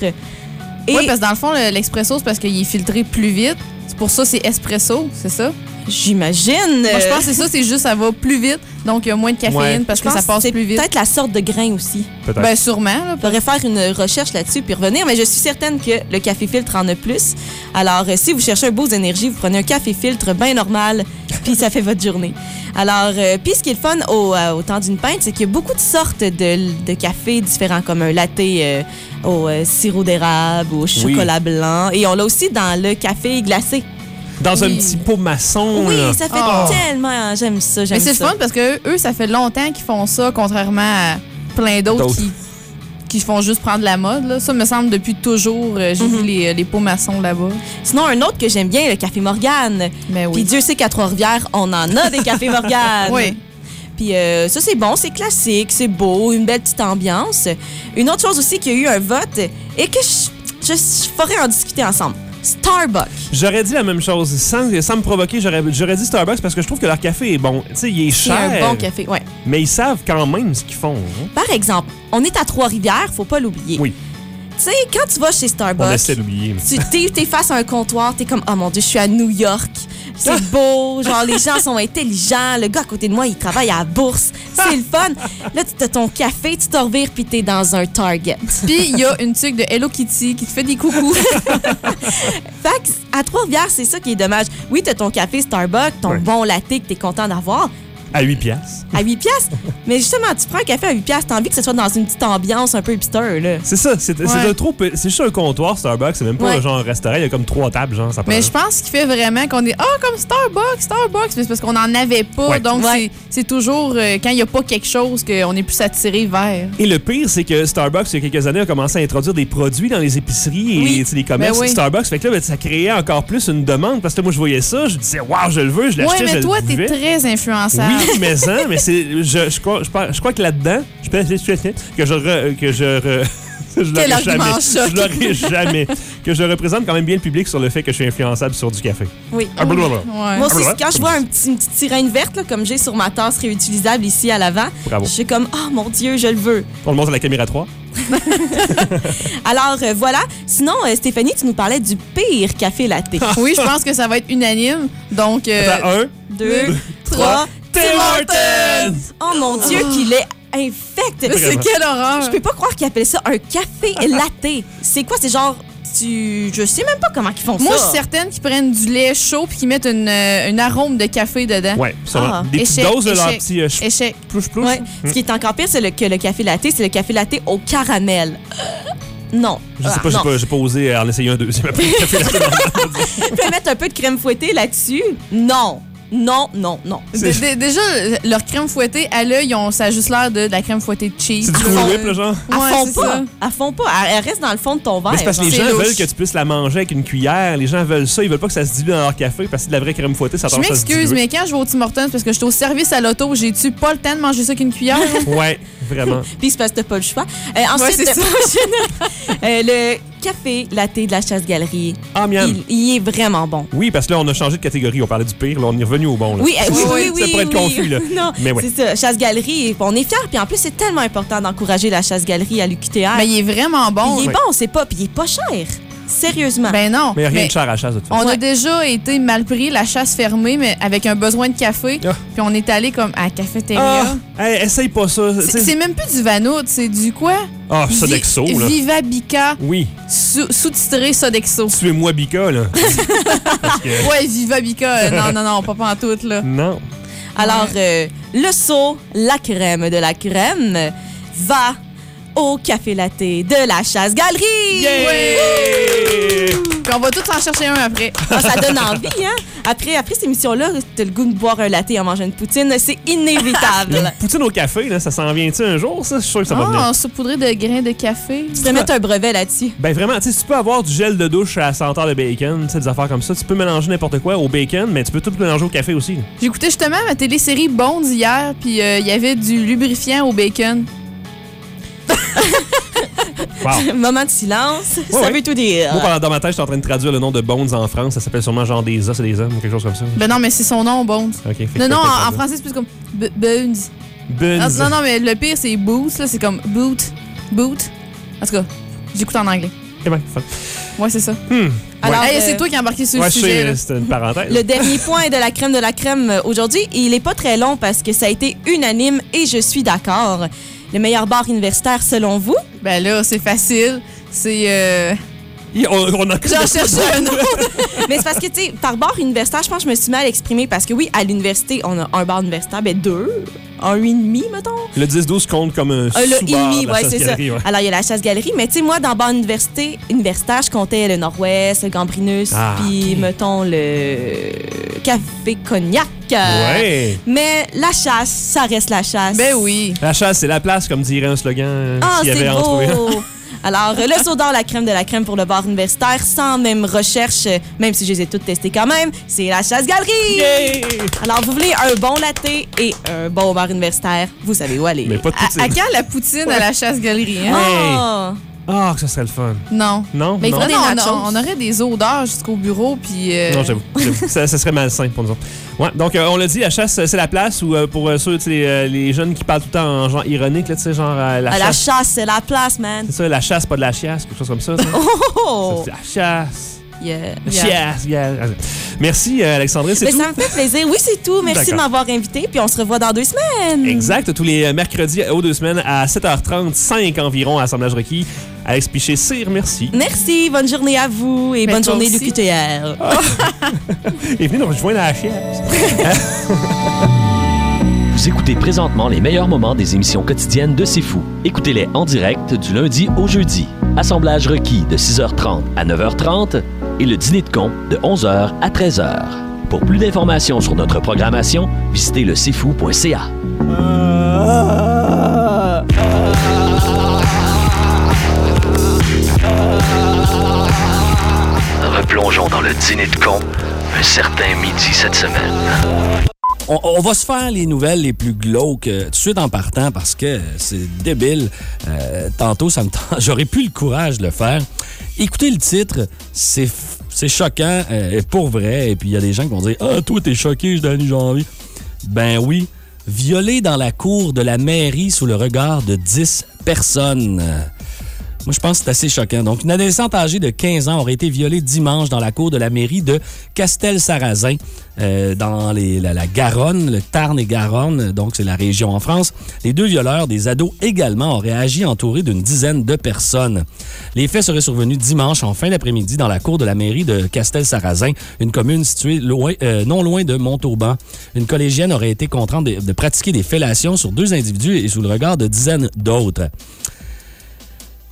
Et Oui, parce que dans le fond, le- l'expresso, c'est parce qu'il est filtré plus vite. C'est pour ça que c'est espresso, c'est ça? j'imagine... Moi, je euh, pense que c'est ça, c'est juste ça va plus vite. Donc, il y a moins de caféine Ouais. parce je que pense ça passe c'est plus vite. peut-être la sorte de grain aussi. Peut-être. Ben, sûrement. Là, Je devrais faire une recherche là-dessus puis revenir, mais je suis certaine que le café filtre en a plus. Alors, euh, si vous cherchez un beau énergie, vous prenez un café filtre bien normal, puis ça fait votre journée. Alors, euh, puis ce qui est le fun au, euh, au temps d'une pinte, c'est qu'il y a beaucoup de sortes de, de cafés différents, comme un latte euh, au euh, sirop d'érable, au chocolat blanc. Et on l'a aussi dans le café glacé. Dans un Oui. petit pot maçon. Oui, là. ça fait Oh. tellement... J'aime ça, j'aime Mais c'est ça. le fun parce que eux, ça fait longtemps qu'ils font ça, contrairement à plein d'autres D'autres. qui, qui font juste prendre la mode. Là. Ça me semble depuis toujours. euh, J'ai Mhm. vu les, les pots maçons là-bas. Sinon, un autre que j'aime bien, le café Morgane. Mais Puis oui. Dieu sait qu'à Trois-Rivières, on en a des cafés Morgane. Oui. Puis euh, ça, c'est bon, c'est classique, c'est beau, une belle petite ambiance. Une autre chose aussi qu'il y a eu un vote et que je, je, je ferais en discuter ensemble. Starbucks. J'aurais dit la même chose. Sans, sans me provoquer, j'aurais, j'aurais dit Starbucks parce que je trouve que leur café est bon. Tu sais, il est C'est cher. un bon café, ouais. Mais ils savent quand même ce qu'ils font. hein. Par exemple, on est à Trois-Rivières, faut pas l'oublier. Oui. Tu sais, quand tu vas chez On Starbucks, essaie d'oublier. mais- tu t'es, t'es face à un comptoir, t'es comme, oh mon Dieu, je suis à New York. C'est beau, genre les gens sont intelligents, le gars à côté de moi, il travaille à la bourse, c'est le fun. Là, tu as ton café, tu te revires puis t'es dans un Target. Puis il y a une tuque de Hello Kitty qui te fait des coucous. Fait que à Trois-Rivières, c'est ça qui est dommage. Oui, t'as ton café Starbucks, ton Ouais. bon latte que t'es content d'avoir, À huit piastres. à huit piastres. Mais justement, tu prends un café à huit piastres, t'as envie que ce soit dans une petite ambiance un peu hipster, là. C'est ça. C'est, c'est Ouais. un trop peu- c'est juste un comptoir, Starbucks. C'est même pas Ouais. genre un restaurant. Il y a comme trois tables, genre. Ça Mais prend- je pense qu'il fait vraiment qu'on est ah comme Starbucks, Starbucks, mais c'est parce qu'on n'en avait pas. Ouais. Donc Ouais. c'est, c'est toujours euh, quand il n'y a pas quelque chose qu'on est plus attiré vers. Et le pire, c'est que Starbucks, il y a quelques années, a commencé à introduire des produits dans les épiceries et Oui. tu sais, les commerces Ben oui. Starbucks. Fait que là, ben, ça créait encore plus une demande parce que moi, je voyais ça, je disais, waouh, je le veux, je l'achetais, Ouais, je mais toi le t'es buvais. très influençable. Oui, mais ça, mais c'est, je, je, crois, je, pense- je crois que là-dedans, je pense que je, re- que je, re- je Quel l'aurais argument jamais, choc. je l'aurais jamais, que je représente quand même bien le public sur le fait que je suis influençable sur du café. Oui. Ah, blablabla. Ouais. Moi aussi, Ah, quand je vois un petit- une petite sirène verte, là, comme j'ai sur ma tasse réutilisable ici à l'avant, Bravo. je suis comme, oh mon Dieu, je le veux. On le montre à la caméra trois. Alors euh, voilà. Sinon, euh, Stéphanie, tu nous parlais du pire café latte. Oui, je pense que ça va être unanime. Donc euh, Attends, un, Deux, deux, trois. Tim Hortons! Oh mon Dieu, qu'il est infect. mais c'est quelle horreur. Je peux pas croire qu'ils appellent ça un café latte. C'est quoi? C'est genre, tu... Je sais même pas comment ils font Moi, je ça. suis certaine qu'ils prennent du lait chaud puis qu'ils mettent une, euh, une arôme de café dedans. Ouais, sûrement. Ah, des petites échec, doses de leur échec. petit euh, ch- Échec. plouche plouche. Ouais. Ce qui est encore pire, c'est le, que le café latte, c'est le café latte au caramel. Non. Je sais Ah, pas, j'ai non. pas, j'ai pas osé en essayer un deuxième après le café latte dans le- Tu peux mettre un peu de crème fouettée là-dessus? Non. Non, non, non. D- d- déjà, leur crème fouettée, à l'œil, ils ont- ça a juste l'air de, de la crème fouettée de cheese. C'est du À Cool fond- Whip, là, genre? Elle Ouais, fond c'est pas. ça. Elle fond pas. Elle, elle reste dans le fond de ton verre. Mais c'est parce que les genre. gens C'est veulent louche. que tu puisses la manger avec une cuillère. Les gens veulent ça. Ils veulent pas que ça se dilue dans leur café parce que c'est de la vraie crème fouettée. Ça a Je tendance à se m'excuse, diluer. mais quand je vais au Tim Hortons, parce que je suis au service à l'auto, j'ai-tu pas le temps de manger ça qu'une cuillère? Ouais, vraiment. Puis c'est parce que t'as pas le choix. Euh, ensuite, Ouais, c'est ça. euh, le café latte de la chasse-galerie, Ah, miam. il, il est vraiment bon. Oui, parce que là, on a changé de catégorie. On parlait du pire. Là, on est revenu au bon. Là. Oui, euh, oui, oui, oui. Ça pourrait être oui. confus, là. Non, Mais ouais. c'est ça. Chasse-galerie, on est fiers. Puis en plus, c'est tellement important d'encourager la chasse-galerie à l'U Q T R. Mais il est vraiment bon. Puis il est Ouais. bon, c'est pas. Puis il est pas cher. Sérieusement. Ben non. Mais il n'y a rien Mais de cher à la chasse, de toute façon. on a Ouais. déjà été mal pris, la chasse fermée, mais avec un besoin de café. Ah. Puis on est allé comme à la cafétéria. Ah! Hey, essaye pas ça. C'est C'est- c'est même plus du Vanout, c'est du quoi? Ah, Vi- Sodexo, là. Viva Bica, Oui. sous- sous-titré Sodexo. Tuez-moi Bika, là. Parce que- Ouais, Viva Bica. euh, non, non, non, pas pantoute, là. Non. Alors, euh, le seau, la crème de la crème, va au café latte de la chasse-galerie. Ouais! Puis on va tous en chercher un après. Ah, ça donne envie, hein? Après, après cette émission-là, t'as le goût de boire un latte en mangeant une poutine, c'est inévitable. Poutine au café, là, ça s'en vient-tu un jour, ça? Je suis sûr que ça va venir. Ah, saupoudré de grains de café. Tu peux mettre un brevet là-dessus. Ben vraiment, tu sais, si tu peux avoir du gel de douche à senteur de bacon, tu sais, des affaires comme ça, tu peux mélanger n'importe quoi au bacon, mais tu peux tout mélanger au café aussi. J'ai écouté justement ma télésérie Bond hier, puis euh, il y avait du lubrifiant au bacon. Wow. Moment de silence, ça ouais. veut tout dire. Moi, pendant dans ma tête, j'étais en train de traduire le nom de Bones en France. Ça s'appelle sûrement genre des os et des hommes ou quelque chose comme ça. Ben non, mais c'est son nom, Bond. Ok, fait que Non, non, peut-être en, en traduire. français, c'est plus comme B- Bones. Buns. Ah, non, non, mais le pire, c'est Boots, là, c'est comme Boot. Boot. En tout cas, j'écoute en anglais. Eh ben, fun. Ouais, c'est ça. Hmm. Alors, Hey, euh, c'est toi qui as embarqué sur Ouais, le je sujet. sais, là. c'était une parenthèse. Le dernier point est de la crème de la crème euh, aujourd'hui. Il est pas très long parce que ça a été unanime et je suis d'accord. Le meilleur bar universitaire selon vous? Ben là, c'est facile. C'est. Euh... On, on a J'en cherchais un autre. Mais c'est parce que, tu sais, par bar universitaire, je pense que je me suis mal exprimée parce que oui, à l'université, on a un bar universitaire, ben deux, un et demi, mettons. Le dix douze compte comme un Euh, sous-bar le de la ouais, c'est ça. chasse-galerie, ouais. Alors, il y a la chasse-galerie, mais tu sais, moi, dans bar université, universitaire, je comptais le Nord-Ouest, le Gambrinus, Ah, puis, ok. mettons, le Café Cognac. Ouais. Mais la chasse, ça reste la chasse. Ben oui. La chasse, c'est la place, comme dirait un slogan. euh, Ah, s'il y c'est avait à en trouver un. beau! Alors, euh, le soda, la crème de la crème pour le bar universitaire, sans même recherche, euh, même si je les ai toutes testées quand même, c'est la chasse-galerie! Yay! Alors, vous voulez un bon latte et un bon bar universitaire, vous savez où aller. Mais pas de À, poutine. à quand la poutine à la chasse-galerie, hein? Ah! Ah, que ça serait le fun. Non. Non? Mais il non? faudrait- Non, des on, nachos. on aurait des odeurs jusqu'au bureau, puis. euh, Non, j'avoue. j'avoue. ça, ça serait malsain pour nous autres. Ouais, donc, euh, on l'a dit, la chasse, c'est la place où, euh, pour euh, ceux, tu sais, les, euh, les jeunes qui parlent tout le temps en genre ironique, là, tu sais, genre euh, la Ah, la chasse. chasse, c'est la place, man. C'est ça, la chasse, pas de la chiasse, quelque chose comme ça. ça. Oh! Ça, c'est la chasse. Yeah. La Yeah. chiasse, yeah. Merci, euh, Alexandrine, c'est Mais tout. ça me fait plaisir. Oui, c'est tout. Merci de D'accord. m'avoir invité, puis on se revoit dans deux semaines. Exact, tous les euh, mercredis aux deux semaines à sept heures trente-cinq environ à Assemblage requis. Alex Piché-Cyr, merci. Merci, bonne journée à vous et Mais bonne toi journée aussi. du Q T R. Et venez nous rejoindre à la chiasse. Vous écoutez présentement les meilleurs moments des émissions quotidiennes de C'est Fou. Écoutez-les en direct du lundi au jeudi. Assemblage requis de six heures trente à neuf heures trente et le dîner de con de onze heures à treize heures. Pour plus d'informations sur notre programmation, visitez le c'est fou point c a. Replongeons dans le dîner de con un certain midi cette semaine. On, on va se faire les nouvelles les plus glauques euh, tout de suite en partant parce que c'est débile. Euh, tantôt, ça me tente- j'aurais plus le courage de le faire. Écoutez le titre, c'est, f- c'est choquant euh, pour vrai. Et puis il y a des gens qui vont dire « Ah, toi, t'es choqué, Danny Janvier. » Ben oui, violé dans la cour de la mairie sous le regard de dix personnes. Moi, je pense que c'est assez choquant. Donc, une adolescente âgée de quinze ans aurait été violée dimanche dans la cour de la mairie de Castel-Sarrazin, euh, dans les, la, la Garonne, le Tarn et Garonne, donc c'est la région en France. Les deux violeurs, des ados également, auraient agi entourés d'une dizaine de personnes. Les faits seraient survenus dimanche en fin d'après-midi dans la cour de la mairie de Castel-Sarrazin, une commune située loin, euh, non loin de Montauban. Une collégienne aurait été contrainte de, de pratiquer des fellations sur deux individus et sous le regard de dizaines d'autres.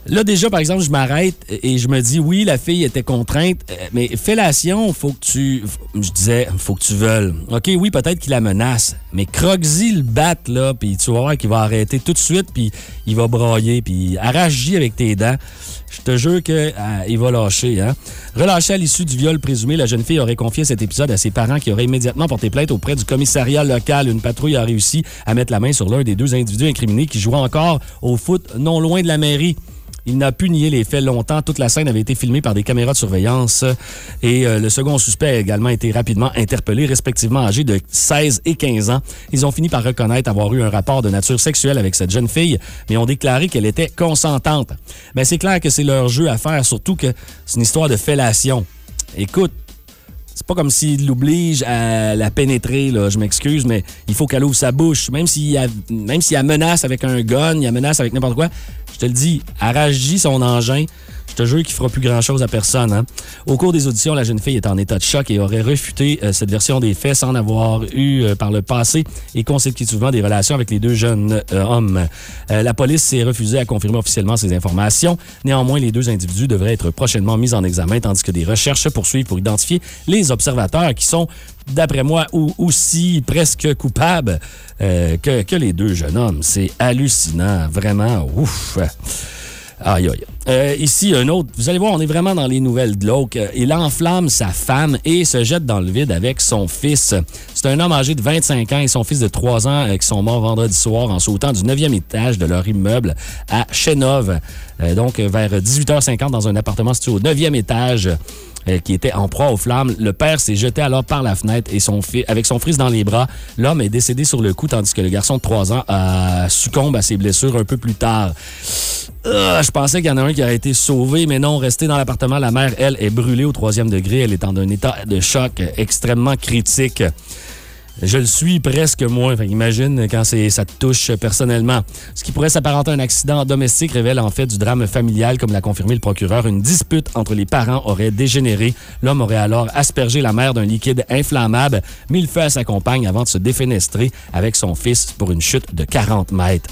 Là, déjà, par exemple, je m'arrête et je me dis, oui, la fille était contrainte, mais fellation, faut que tu... Je disais, faut que tu veuilles. OK, oui, peut-être qu'il la menace, mais croque-y le bat, là, puis tu vas voir qu'il va arrêter tout de suite, puis il va brailler, puis arrache-y avec tes dents. Je te jure qu'il euh, va lâcher. Hein? Relâchée à l'issue du viol présumé, la jeune fille aurait confié cet épisode à ses parents qui auraient immédiatement porté plainte auprès du commissariat local. Une patrouille a réussi à mettre la main sur l'un des deux individus incriminés qui jouaient encore au foot non loin de la mairie. Il n'a pu nier les faits longtemps. Toute la scène avait été filmée par des caméras de surveillance et euh, le second suspect a également été rapidement interpellé, respectivement âgé de seize et quinze ans. Ils ont fini par reconnaître avoir eu un rapport de nature sexuelle avec cette jeune fille, mais ont déclaré qu'elle était consentante. Mais c'est clair que c'est leur jeu à faire, surtout que c'est une histoire de fellation. Écoute, c'est pas comme s'il l'oblige à la pénétrer, là. Je m'excuse, mais il faut qu'elle ouvre sa bouche. Même s'il a, même s'il a menace avec un gun, il a menace avec n'importe quoi, je te le dis, arrache-y son engin. Je te jure qu'il fera plus grand-chose à personne. Hein? Au cours des auditions, la jeune fille est en état de choc et aurait refuté euh, cette version des faits sans avoir eu euh, par le passé et consécutivement des relations avec les deux jeunes euh, hommes. Euh, la police s'est refusée à confirmer officiellement ces informations. Néanmoins, les deux individus devraient être prochainement mis en examen tandis que des recherches se poursuivent pour identifier les observateurs qui sont, d'après moi, ou, aussi presque coupables euh, que, que les deux jeunes hommes. C'est hallucinant, vraiment. Ouf! Aïe, aïe. Euh, ici, un autre. Vous allez voir, on est vraiment dans les nouvelles glauques. Il enflamme sa femme et se jette dans le vide avec son fils. C'est un homme âgé de vingt-cinq ans et son fils de trois ans euh, qui sont morts vendredi soir en sautant du neuvième étage de leur immeuble à Chenov. Euh, donc, vers dix-huit heures cinquante, dans un appartement situé au neuvième étage. Euh, qui était en proie aux flammes. Le père s'est jeté alors par la fenêtre et son fi- avec son fils dans les bras. L'homme est décédé sur le coup, tandis que le garçon de trois ans a succombe à ses blessures un peu plus tard. Euh, je pensais qu'il y en a un qui aurait été sauvé, mais non, resté dans l'appartement. La mère, elle, est brûlée au troisième degré. Elle est en un état de choc extrêmement critique. Je le suis presque moins. Fait imagine quand c'est, ça te touche personnellement. Ce qui pourrait s'apparenter à un accident domestique révèle en fait du drame familial, comme l'a confirmé le procureur. Une dispute entre les parents aurait dégénéré. L'homme aurait alors aspergé la mère d'un liquide inflammable, mis le feu à sa compagne avant de se défenestrer avec son fils pour une chute de quarante mètres.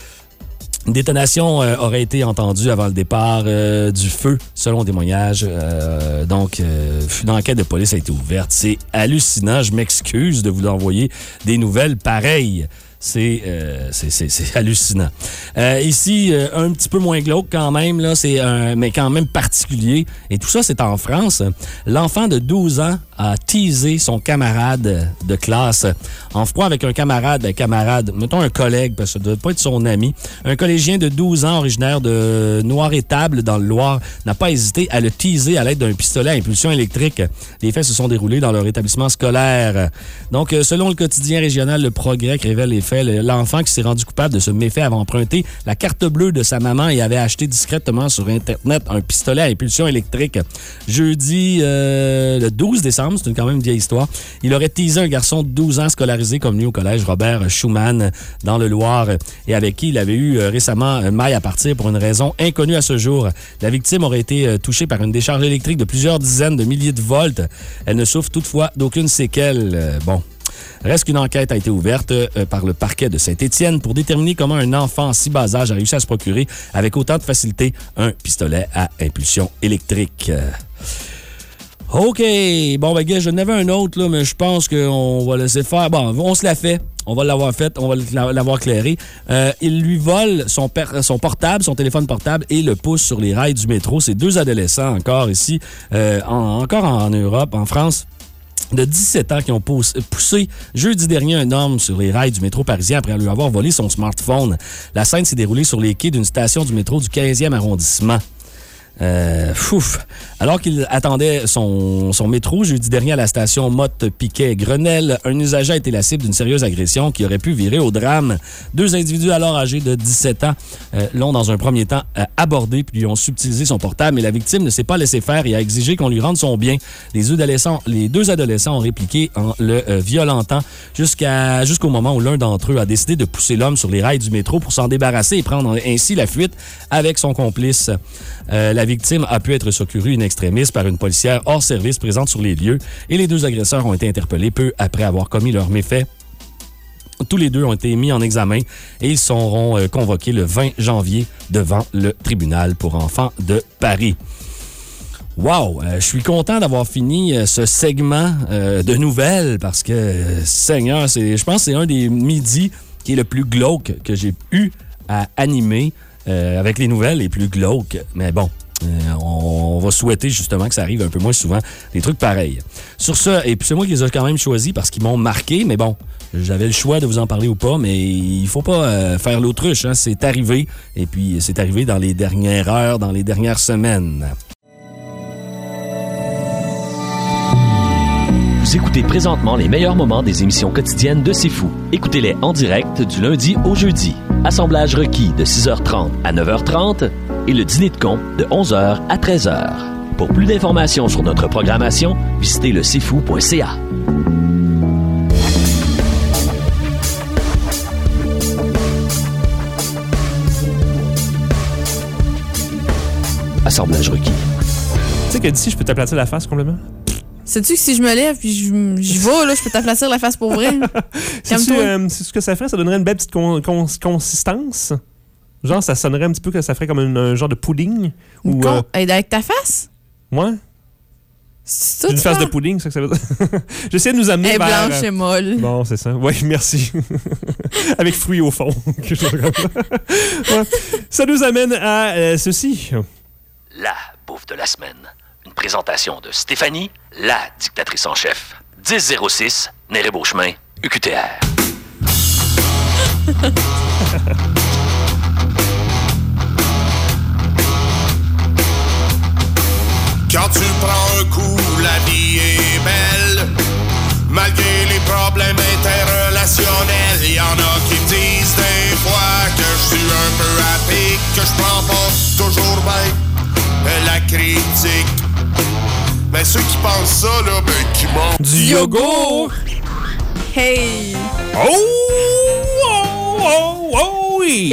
Une détonation euh, aurait été entendue avant le départ euh, du feu, selon le témoignage. Euh, donc, euh, une enquête de police a été ouverte. C'est hallucinant. Je m'excuse de vous envoyer des nouvelles pareilles. C'est, euh, c'est, c'est, c'est hallucinant. Euh, ici, euh, un petit peu moins glauque quand même, là, c'est un, mais quand même particulier. Et tout ça, c'est en France. L'enfant de douze ans a teasé son camarade de classe. En froid avec un camarade, un camarade, mettons un collègue, parce que ça ne doit pas être son ami. Un collégien de douze ans, originaire de Noir-Étable, dans le Loir, n'a pas hésité à le teaser à l'aide d'un pistolet à impulsion électrique. Les faits se sont déroulés dans leur établissement scolaire. Donc, selon le quotidien régional Le Progrès qui révèle les faits, l'enfant qui s'est rendu coupable de ce méfait avait emprunté la carte bleue de sa maman et avait acheté discrètement sur Internet un pistolet à impulsion électrique. Jeudi, euh, le douze décembre, c'est une quand même une vieille histoire, il aurait teasé un garçon de douze ans scolarisé comme lui au collège Robert Schumann dans le Loir et avec qui il avait eu euh, récemment un maille à partir pour une raison inconnue à ce jour. La victime aurait été euh, touchée par une décharge électrique de plusieurs dizaines de milliers de volts. Elle ne souffre toutefois d'aucune séquelle. Euh, bon. Reste qu'une enquête a été ouverte euh, par le parquet de Saint-Étienne pour déterminer comment un enfant en si bas âge a réussi à se procurer avec autant de facilité un pistolet à impulsion électrique. Euh, OK. Bon, ben, gars, je n'avais un autre, là, mais je pense qu'on va laisser faire. Bon, on se l'a fait. On va l'avoir fait, on va l'avoir clairé. Euh, il lui vole son, per- son portable, son téléphone portable et le pousse sur les rails du métro. C'est deux adolescents encore ici, euh, en, encore en, en Europe, en France, de dix-sept ans qui ont poussé jeudi dernier un homme sur les rails du métro parisien après lui avoir volé son smartphone. La scène s'est déroulée sur les quais d'une station du métro du quinzième arrondissement. Euh, fouf. Alors qu'il attendait son, son métro jeudi dernier à la station Motte-Piquet-Grenelle, un usager a été la cible d'une sérieuse agression qui aurait pu virer au drame. Deux individus alors âgés de dix-sept ans euh, l'ont dans un premier temps euh, abordé puis lui ont subtilisé son portable, mais la victime ne s'est pas laissé faire et a exigé qu'on lui rende son bien. Les deux adolescents, les deux adolescents ont répliqué en le euh, violentant jusqu'à, jusqu'au moment où l'un d'entre eux a décidé de pousser l'homme sur les rails du métro pour s'en débarrasser et prendre ainsi la fuite avec son complice. Euh, la victime a pu être secourue in extremis par une policière hors service présente sur les lieux et les deux agresseurs ont été interpellés peu après avoir commis leur méfait. Tous les deux ont été mis en examen et ils seront euh, convoqués le vingt janvier devant le tribunal pour enfants de Paris. Wow! Euh, je suis content d'avoir fini euh, ce segment euh, de nouvelles parce que, euh, Seigneur, c'est, je pense que c'est un des midis qui est le plus glauque que j'ai eu à animer euh, avec les nouvelles les plus glauques. Mais bon, euh, on, on va souhaiter justement que ça arrive un peu moins souvent, des trucs pareils. Sur ce, et puis c'est moi qui les ai quand même choisis parce qu'ils m'ont marqué, mais bon, j'avais le choix de vous en parler ou pas, mais il faut pas euh, faire l'autruche, hein, c'est arrivé, et puis c'est arrivé dans les dernières heures, dans les dernières semaines. Vous écoutez présentement les meilleurs moments des émissions quotidiennes de C'est Fou. Écoutez-les en direct du lundi au jeudi. Assemblage requis de six heures trente à neuf heures trente et le dîner de con de onze heures à treize heures. Pour plus d'informations sur notre programmation, visitez le c'est fou point c a. Assemblage requis. Tu sais que d'ici, je peux t'aplatir la face complètement? Sais-tu que si je me lève puis je- j'y vais, là, je peux t'aplatir la face pour vrai? Sais-tu euh, sais-tu ce que ça ferait? Ça donnerait une belle petite con- con- consistance. Genre, ça sonnerait un petit peu que ça ferait comme un, un genre de pudding. Ou, Con- euh, Hey, avec ta face? ouais. C'est ça, Une tu face fais? de pudding, c'est ça que ça veut dire. J'essaie de nous amener Elle est vers... blanche et molle. Bon, c'est ça. Oui, merci. Avec fruits au fond. Quelque chose comme ça. Ouais. Ça nous amène à euh, ceci. La bouffe de la semaine. Une présentation de Stéphanie, la dictatrice en chef. dix zéro six, Néré-Beauchemin, U Q T R. Quand tu prends un coup, la vie est belle. Malgré les problèmes interrelationnels, y en a qui me disent des fois que je suis un peu à pic, que je prends pas toujours bien la critique. Mais ceux qui pensent ça, là, ben, qui mangent du yogourt. Hey! Oh! Oh! Oh! Oh! Oui!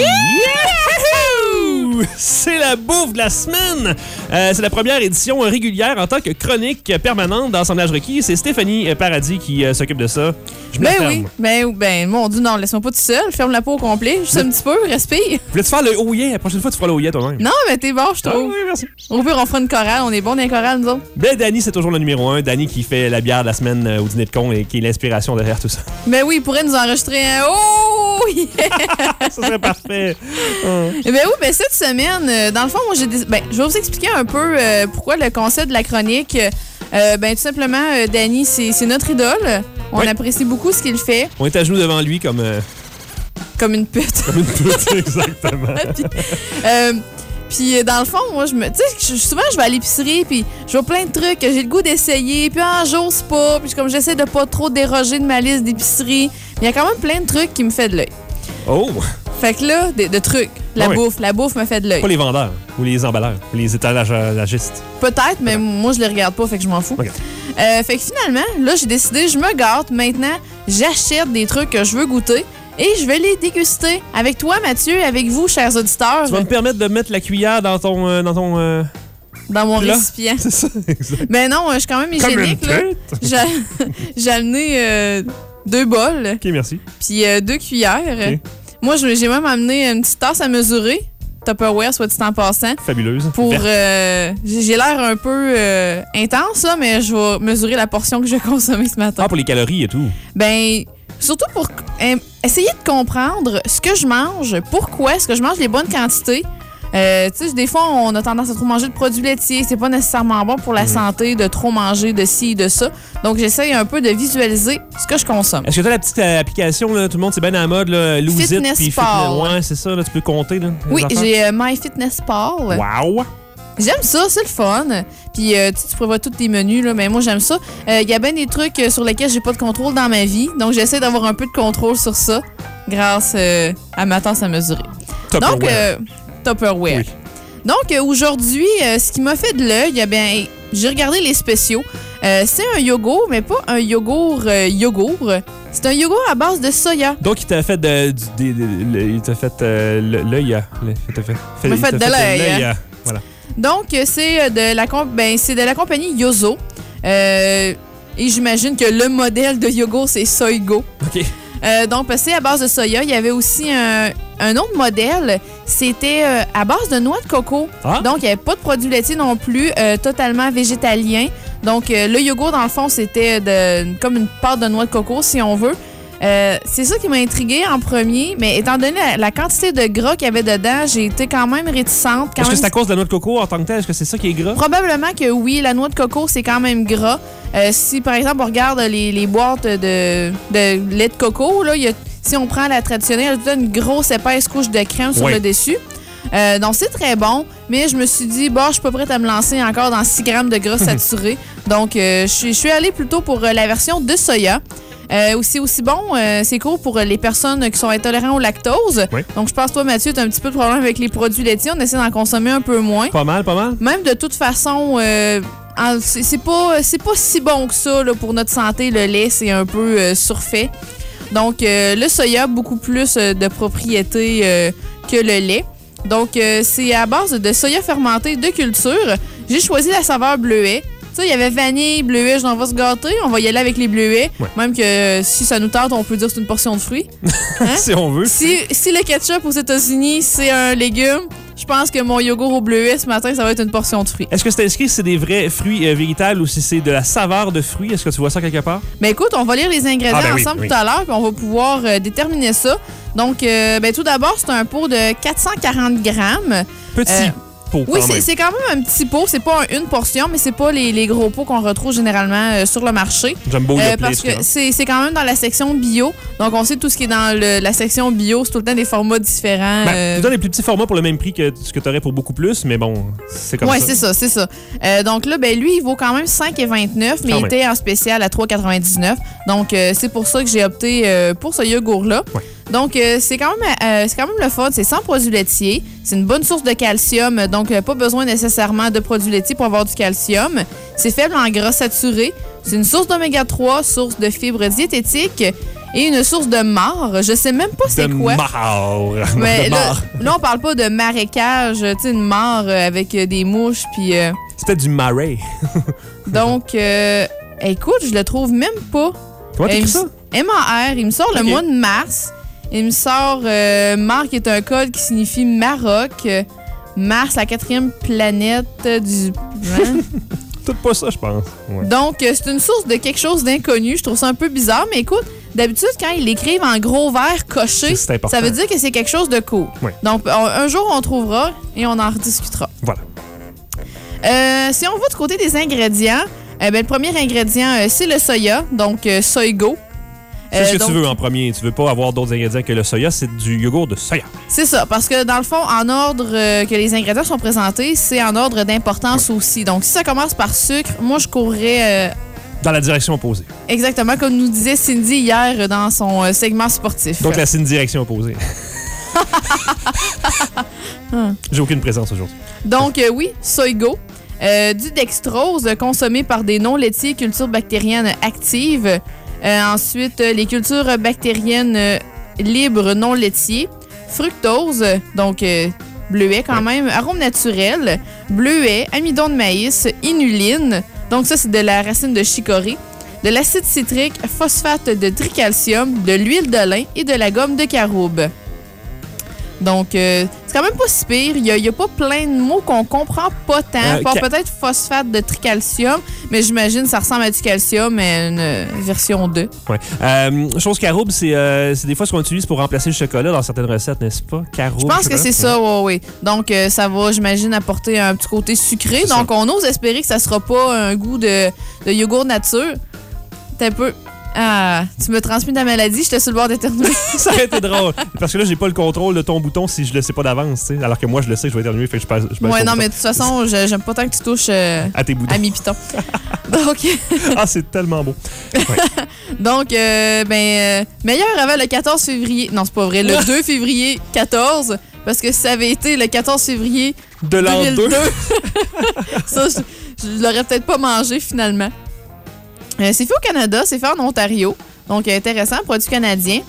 Yahoo! C'est la bouffe de la semaine! Euh, c'est la première édition régulière en tant que chronique permanente d'Assemblage requis. C'est Stéphanie Paradis qui euh, s'occupe de ça. Je me Ben ferme. oui, ben, ben mon Dieu, non, laisse-moi pas tout seul. Ferme la peau au complet, juste un petit peu, respire. Voulais-tu faire le oh yeah? La prochaine fois, tu feras le oh yeah toi-même. Non, mais t'es bon, je trouve. Ah oui, merci. Au pire, on fera une chorale, on est bon dans les chorales, nous autres. Ben, Danny, c'est toujours le numéro un. Danny qui fait la bière de la semaine euh, au dîner de con et qui est l'inspiration derrière tout ça. Ben oui, il pourrait nous enregistrer un oh yeah! Ça serait parfait. Oh. Ben oui, ben cette semaine, euh, dans le fond, moi, j'ai des... ben, je vais vous expliquer un peu euh, pourquoi le concept de la chronique. Euh, ben, tout simplement, euh, Danny, c'est, c'est notre idole. On Oui. apprécie beaucoup ce qu'il fait. On est à genoux devant lui comme... euh, Comme une pute. Comme une pute, exactement. puis, euh, puis, euh, dans le fond, moi, je me. Tu sais, je- souvent, je vais à l'épicerie, puis je vois plein de trucs que j'ai le goût d'essayer, puis un jour, c'est pas. Puis, comme j'essaie de pas trop déroger de ma liste d'épicerie, il y a quand même plein de trucs qui me fait de l'œil. Oh! Fait que là, de, de trucs. La Ah oui. bouffe. La bouffe me fait de l'œil. Pas les vendeurs, ou les emballeurs, ou les étalagistes. Peut-être, mais moi, je les regarde pas, fait que je m'en fous. Ok. Euh, fait que finalement, là, j'ai décidé, je me gâte. Maintenant, j'achète des trucs que je veux goûter et je vais les déguster avec toi, Mathieu, avec vous, chers auditeurs. Tu vas me permettre de mettre la cuillère dans ton... euh, dans ton euh, Dans mon plat? récipient. C'est ça, exact. Ben non, je suis quand même Comme hygiénique, une là. pute. J'ai, j'ai amené euh, deux bols, OK, merci. puis euh, deux cuillères. Ok. Moi, je- j'ai même amené une petite tasse à mesurer. Tupperware, soit dit en passant. Fabuleuse. Pour, Verte. euh, j'ai j'ai l'air un peu euh, intense, là, mais je vais mesurer la portion que je vais consommer ce matin. Ah, pour les calories et tout. Ben, surtout pour euh, essayer de comprendre ce que je mange, pourquoi est-ce que je mange les bonnes quantités. Euh, tu sais, des fois, on a tendance à trop manger de produits laitiers. C'est pas nécessairement bon pour la Mhm. santé de trop manger de ci et de ça. Donc, j'essaye un peu de visualiser ce que je consomme. Est-ce que tu as la petite euh, application, là, tout le monde, c'est bien à la mode, là, Lose It, Fitness puis Pal. Ouais, c'est ça, là, tu peux compter, là. les Oui, affaires. j'ai euh, MyFitnessPal. Wow! J'aime ça, c'est le fun. Puis euh, tu sais, tu prévois tous tes menus, là, mais moi j'aime ça. Il y a bien des trucs euh, sur lesquels j'ai pas de contrôle dans ma vie, donc j'essaie d'avoir un peu de contrôle sur ça grâce euh, à ma tasse à mesurer. Tupperware. Donc, euh, Tupperware. Oui. Donc euh, aujourd'hui, euh, ce qui m'a fait de l'œil, eh bien, j'ai regardé les spéciaux. Euh, c'est un yogourt, mais pas un yogourt euh, yogourt. C'est un yogourt à base de soya. Donc, il t'a fait de, du- des- des- le- il t'a fait euh, le- l'œil. à- le- Il t'a fait, Il m'a il fait t'a de l'œil, à- hein. Voilà. Donc, euh, c'est euh, de la comp- ben, c'est de la compagnie Yozo. Euh, et j'imagine que le modèle de yogourt, c'est Soygo. OK. Euh, donc, c'est à base de soya. Il y avait aussi un, un autre modèle. C'était euh, à base de noix de coco. Ah. Donc, il n'y avait pas de produits laitiers non plus, euh, totalement végétalien. Donc, euh, le yogourt, dans le fond, c'était de, comme une pâte de noix de coco, si on veut. Euh, c'est ça qui m'a intriguée en premier, mais étant donné la, la quantité de gras qu'il y avait dedans, j'ai été quand même réticente. Quand Est-ce même... que c'est à cause de la noix de coco en tant que telle? Est-ce que c'est ça qui est gras? Probablement que oui, la noix de coco, c'est quand même gras. Euh, si, par exemple, on regarde les, les boîtes de, de lait de coco, là, y a, si on prend la traditionnelle, il y a une grosse épaisse couche de crème sur oui. le dessus. Euh, donc, c'est très bon, mais je me suis dit, bon, je suis pas prête à me lancer encore dans six grammes de gras saturé. Donc, euh, je suis allée plutôt pour euh, la version de soya. Euh, aussi, aussi bon, euh, c'est cool pour les personnes qui sont intolérantes au lactose. Oui. Donc, je pense que toi, Mathieu, tu as un petit peu de problème avec les produits laitiers. On essaie d'en consommer un peu moins. Pas mal, pas mal. Même de toute façon, euh, c'est, c'est, pas, c'est pas si bon que ça là, pour notre santé. Le lait, c'est un peu euh, surfait. Donc, euh, le soya, beaucoup plus euh, de propriétés euh, que le lait. Donc, euh, c'est à base de soya fermenté de culture. J'ai choisi la saveur bleuet. Tu sais, il y avait vanille, bleuet, j'en vais se gâter. On va y aller avec les bleuets. Ouais. Même que euh, si ça nous tente, on peut dire que c'est une portion de fruits. Hein? Si on veut. Si, si le ketchup aux États-Unis, c'est un légume, je pense que mon yogourt au bleuet ce matin, ça va être une portion de fruits. Est-ce que c'est inscrit si c'est des vrais fruits euh, véritables ou si c'est de la saveur de fruits? Est-ce que tu vois ça quelque part? Ben écout, on va lire les ingrédients ah, ben ensemble oui, tout oui. à l'heure, puis on va pouvoir euh, déterminer ça. Donc, euh, ben, tout d'abord, c'est un pot de quatre cent quarante grammes. Petit. Euh, Pot, oui, c'est, c'est quand même un petit pot. C'est pas un, une portion, mais c'est pas les, les gros pots qu'on retrouve généralement euh, sur le marché. Jumbo, euh, parce que c'est, c'est quand même dans la section bio. Donc, on sait tout ce qui est dans le, la section bio. C'est tout le temps des formats différents. Ben, euh... Tout le temps des plus petits formats pour le même prix que ce que tu aurais pour beaucoup plus, mais bon, c'est comme ouais, ça. Oui, c'est ça, c'est ça. Euh, donc là, ben lui, il vaut quand même cinq vingt-neuf, mais quand il même. était en spécial à trois quatre-vingt-dix-neuf. Donc, euh, c'est pour ça que j'ai opté euh, pour ce yogourt-là. Ouais. Donc, euh, c'est, quand même, euh, c'est quand même le fun. C'est sans produits laitiers. C'est une bonne source de calcium. Donc, euh, pas besoin nécessairement de produits laitiers pour avoir du calcium. C'est faible en gras saturé. C'est une source d'oméga trois, source de fibres diététiques et une source de marre. Je sais même pas c'est de quoi. Marre. Mais de là, marre. là, on parle pas de marécage. Tu sais, une mare avec des mouches. Puis. Euh... C'était du marais. Donc, euh, écoute, je le trouve même pas. Comment t'écris ça? M A R. Il me sort okay. le mois de mars. Il me sort euh, Mar qui est un code qui signifie Maroc. Euh, Mars, la quatrième planète du... Hein? Tout pas ça, je pense. Ouais. Donc, euh, c'est une source de quelque chose d'inconnu. Je trouve ça un peu bizarre, mais écoute, d'habitude, quand ils l'écrivent en gros vert coché, ça veut dire que c'est quelque chose de cool. Ouais. Donc, on, un jour, on trouvera et on en rediscutera. Voilà. Euh, si on va du côté des ingrédients, euh, ben, le premier ingrédient, euh, c'est le soya, donc euh, Soygo. C'est ce que donc, tu veux en premier. Tu veux pas avoir d'autres ingrédients que le soya. C'est du yogourt de soya. C'est ça. Parce que dans le fond, en ordre euh, que les ingrédients sont présentés, c'est en ordre d'importance ouais. aussi. Donc, si ça commence par sucre, moi, je courrais... Euh, dans la direction opposée. Exactement, comme nous disait Cindy hier dans son euh, segment sportif. Donc, la Cindy direction opposée. hum. J'ai aucune présence aujourd'hui. Donc, euh, oui, Soygo. Euh, du dextrose euh, consommé par des non-laitiers cultures bactériennes actives. Euh, ensuite, euh, les cultures bactériennes euh, libres non laitiers. Fructose, donc euh, bleuet quand même. Arôme naturel, bleuet, amidon de maïs, inuline. Donc ça, c'est de la racine de chicorée. De l'acide citrique, phosphate de tricalcium, de l'huile de lin et de la gomme de caroube. Donc, euh, c'est quand même pas si pire. Il n'y a, a pas plein de mots qu'on comprend pas tant. Euh, ca- peut-être phosphate de tricalcium, mais j'imagine que ça ressemble à du calcium, mais une euh, version deux. Oui. Euh, chose caroube, c'est, euh, c'est des fois ce qu'on utilise pour remplacer le chocolat dans certaines recettes, n'est-ce pas? Caroube. Je pense que c'est ça, oui, oui. Donc, euh, ça va, j'imagine, apporter un petit côté sucré. C'est Donc, ça. On ose espérer que ça sera pas un goût de, de yogourt nature. T'es un peu... Ah, tu me transmets ta maladie, j'étais sur le bord d'éternuer. Ça aurait été drôle. Parce que là, j'ai pas le contrôle de ton bouton si je le sais pas d'avance, tu sais. Alors que moi, je le sais que je vais éternuer, fait que je passe. Je ouais, non, mais de toute façon, je, j'aime pas tant que tu touches euh, à tes boutons. À mes pitons. Donc. Ah, c'est tellement beau. Ouais. Donc, euh, ben, euh, meilleur avant le quatorze février. Non, c'est pas vrai, le deux février quatorze. Parce que si ça avait été le quatorze février de l'an deux mille deux, deux. Ça, je, je l'aurais peut-être pas mangé finalement. Euh, c'est fait au Canada, c'est fait en Ontario. Donc, intéressant, produit canadien.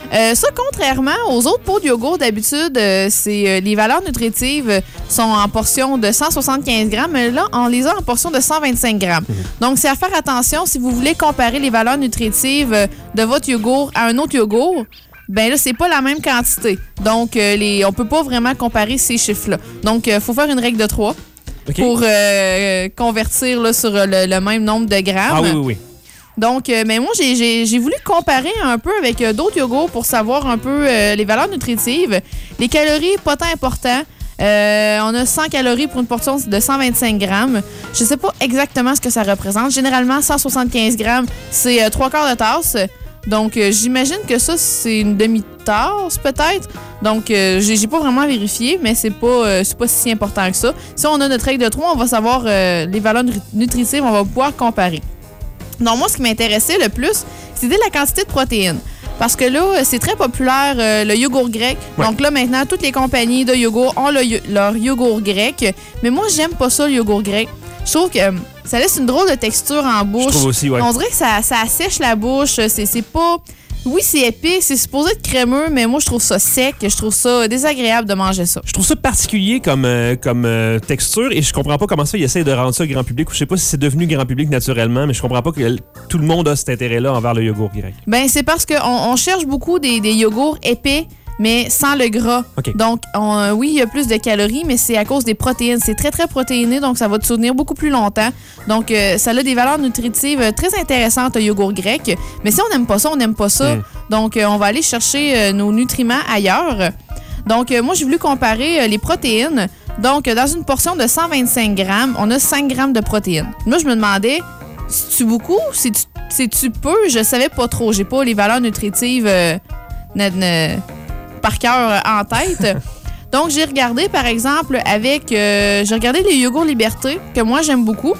Euh, ça, contrairement aux autres pots de yogourt, d'habitude, euh, c'est, euh, les valeurs nutritives sont en portion de cent soixante-quinze grammes, mais là, on les a en portion de cent vingt-cinq grammes. Mmh. Donc, c'est à faire attention si vous voulez comparer les valeurs nutritives de votre yogourt à un autre yogourt. Ben là, c'est pas la même quantité. Donc, euh, les, on peut pas vraiment comparer ces chiffres-là. Donc, il euh, faut faire une règle de trois. Okay. Pour euh, convertir là, sur le, le même nombre de grammes. Ah oui, oui, oui. Donc, euh, mais moi, j'ai, j'ai, j'ai voulu comparer un peu avec euh, d'autres yogourts pour savoir un peu euh, les valeurs nutritives. Les calories, pas tant important. Euh, on a cent calories pour une portion de cent vingt-cinq grammes. Je sais pas exactement ce que ça représente. Généralement, cent soixante-quinze grammes, c'est euh, trois quarts de tasse. Donc, euh, j'imagine que ça, c'est une demi-tasse, peut-être. Donc, euh, j'ai, j'ai pas vraiment vérifié, mais c'est pas, euh, c'est pas si important que ça. Si on a notre règle de trois, on va savoir euh, les valeurs nutritives, on va pouvoir comparer. Donc, moi, ce qui m'intéressait le plus, c'était la quantité de protéines. Parce que là, c'est très populaire, euh, le yogourt grec. Ouais. Donc là, maintenant, toutes les compagnies de yogourt ont le, leur yogourt grec. Mais moi, j'aime pas ça, le yogourt grec. Je trouve que... ça laisse une drôle de texture en bouche. Je trouve aussi, ouais. On dirait que ça, ça assèche la bouche. C'est, c'est pas... Oui, c'est épais, c'est supposé être crémeux, mais moi, je trouve ça sec. Je trouve ça désagréable de manger ça. Je trouve ça particulier comme, euh, comme euh, texture et je comprends pas comment ça, ils essayent de rendre ça grand public. Je sais pas si c'est devenu grand public naturellement, mais je comprends pas que tout le monde a cet intérêt-là envers le yogourt grec. Ben, c'est parce qu'on on cherche beaucoup des, des yogourts épais, mais sans le gras. Okay. Donc, on, oui, il y a plus de calories, mais c'est à cause des protéines. C'est très, très protéiné, donc ça va te soutenir beaucoup plus longtemps. Donc, euh, ça a des valeurs nutritives très intéressantes, le yogourt grec. Mais si on n'aime pas ça, on n'aime pas ça. Mm. Donc, euh, on va aller chercher euh, nos nutriments ailleurs. Donc, euh, moi, j'ai voulu comparer euh, les protéines. Donc, euh, dans une portion de cent vingt-cinq grammes, on a cinq grammes de protéines. Moi, je me demandais, c'est-tu beaucoup? C'est-tu, c'est-tu peu? Je savais pas trop. J'ai pas les valeurs nutritives... Euh, ne, ne, par cœur en tête. Donc, j'ai regardé, par exemple, avec... Euh, j'ai regardé les yogourts Liberté, que moi, j'aime beaucoup.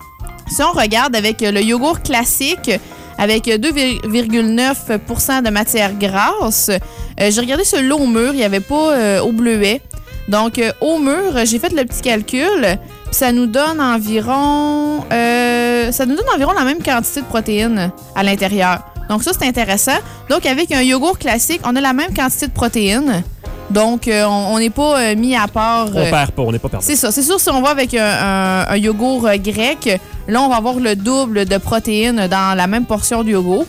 Si on regarde avec le yogourt classique, avec deux virgule neuf pour cent de matière grasse, euh, j'ai regardé sur l'eau mûre, il n'y avait pas euh, au bleuet. Donc, euh, au mûre, j'ai fait le petit calcul, ça nous donne environ... Euh, ça nous donne environ la même quantité de protéines à l'intérieur. Donc, ça, c'est intéressant. Donc, avec un yogourt classique, on a la même quantité de protéines. Donc, euh, on n'est pas euh, mis à part... Euh, on perd pas, on n'est pas perdu. C'est ça. C'est sûr, si on va avec un, un, un yogourt euh, grec, là, on va avoir le double de protéines dans la même portion du yogourt.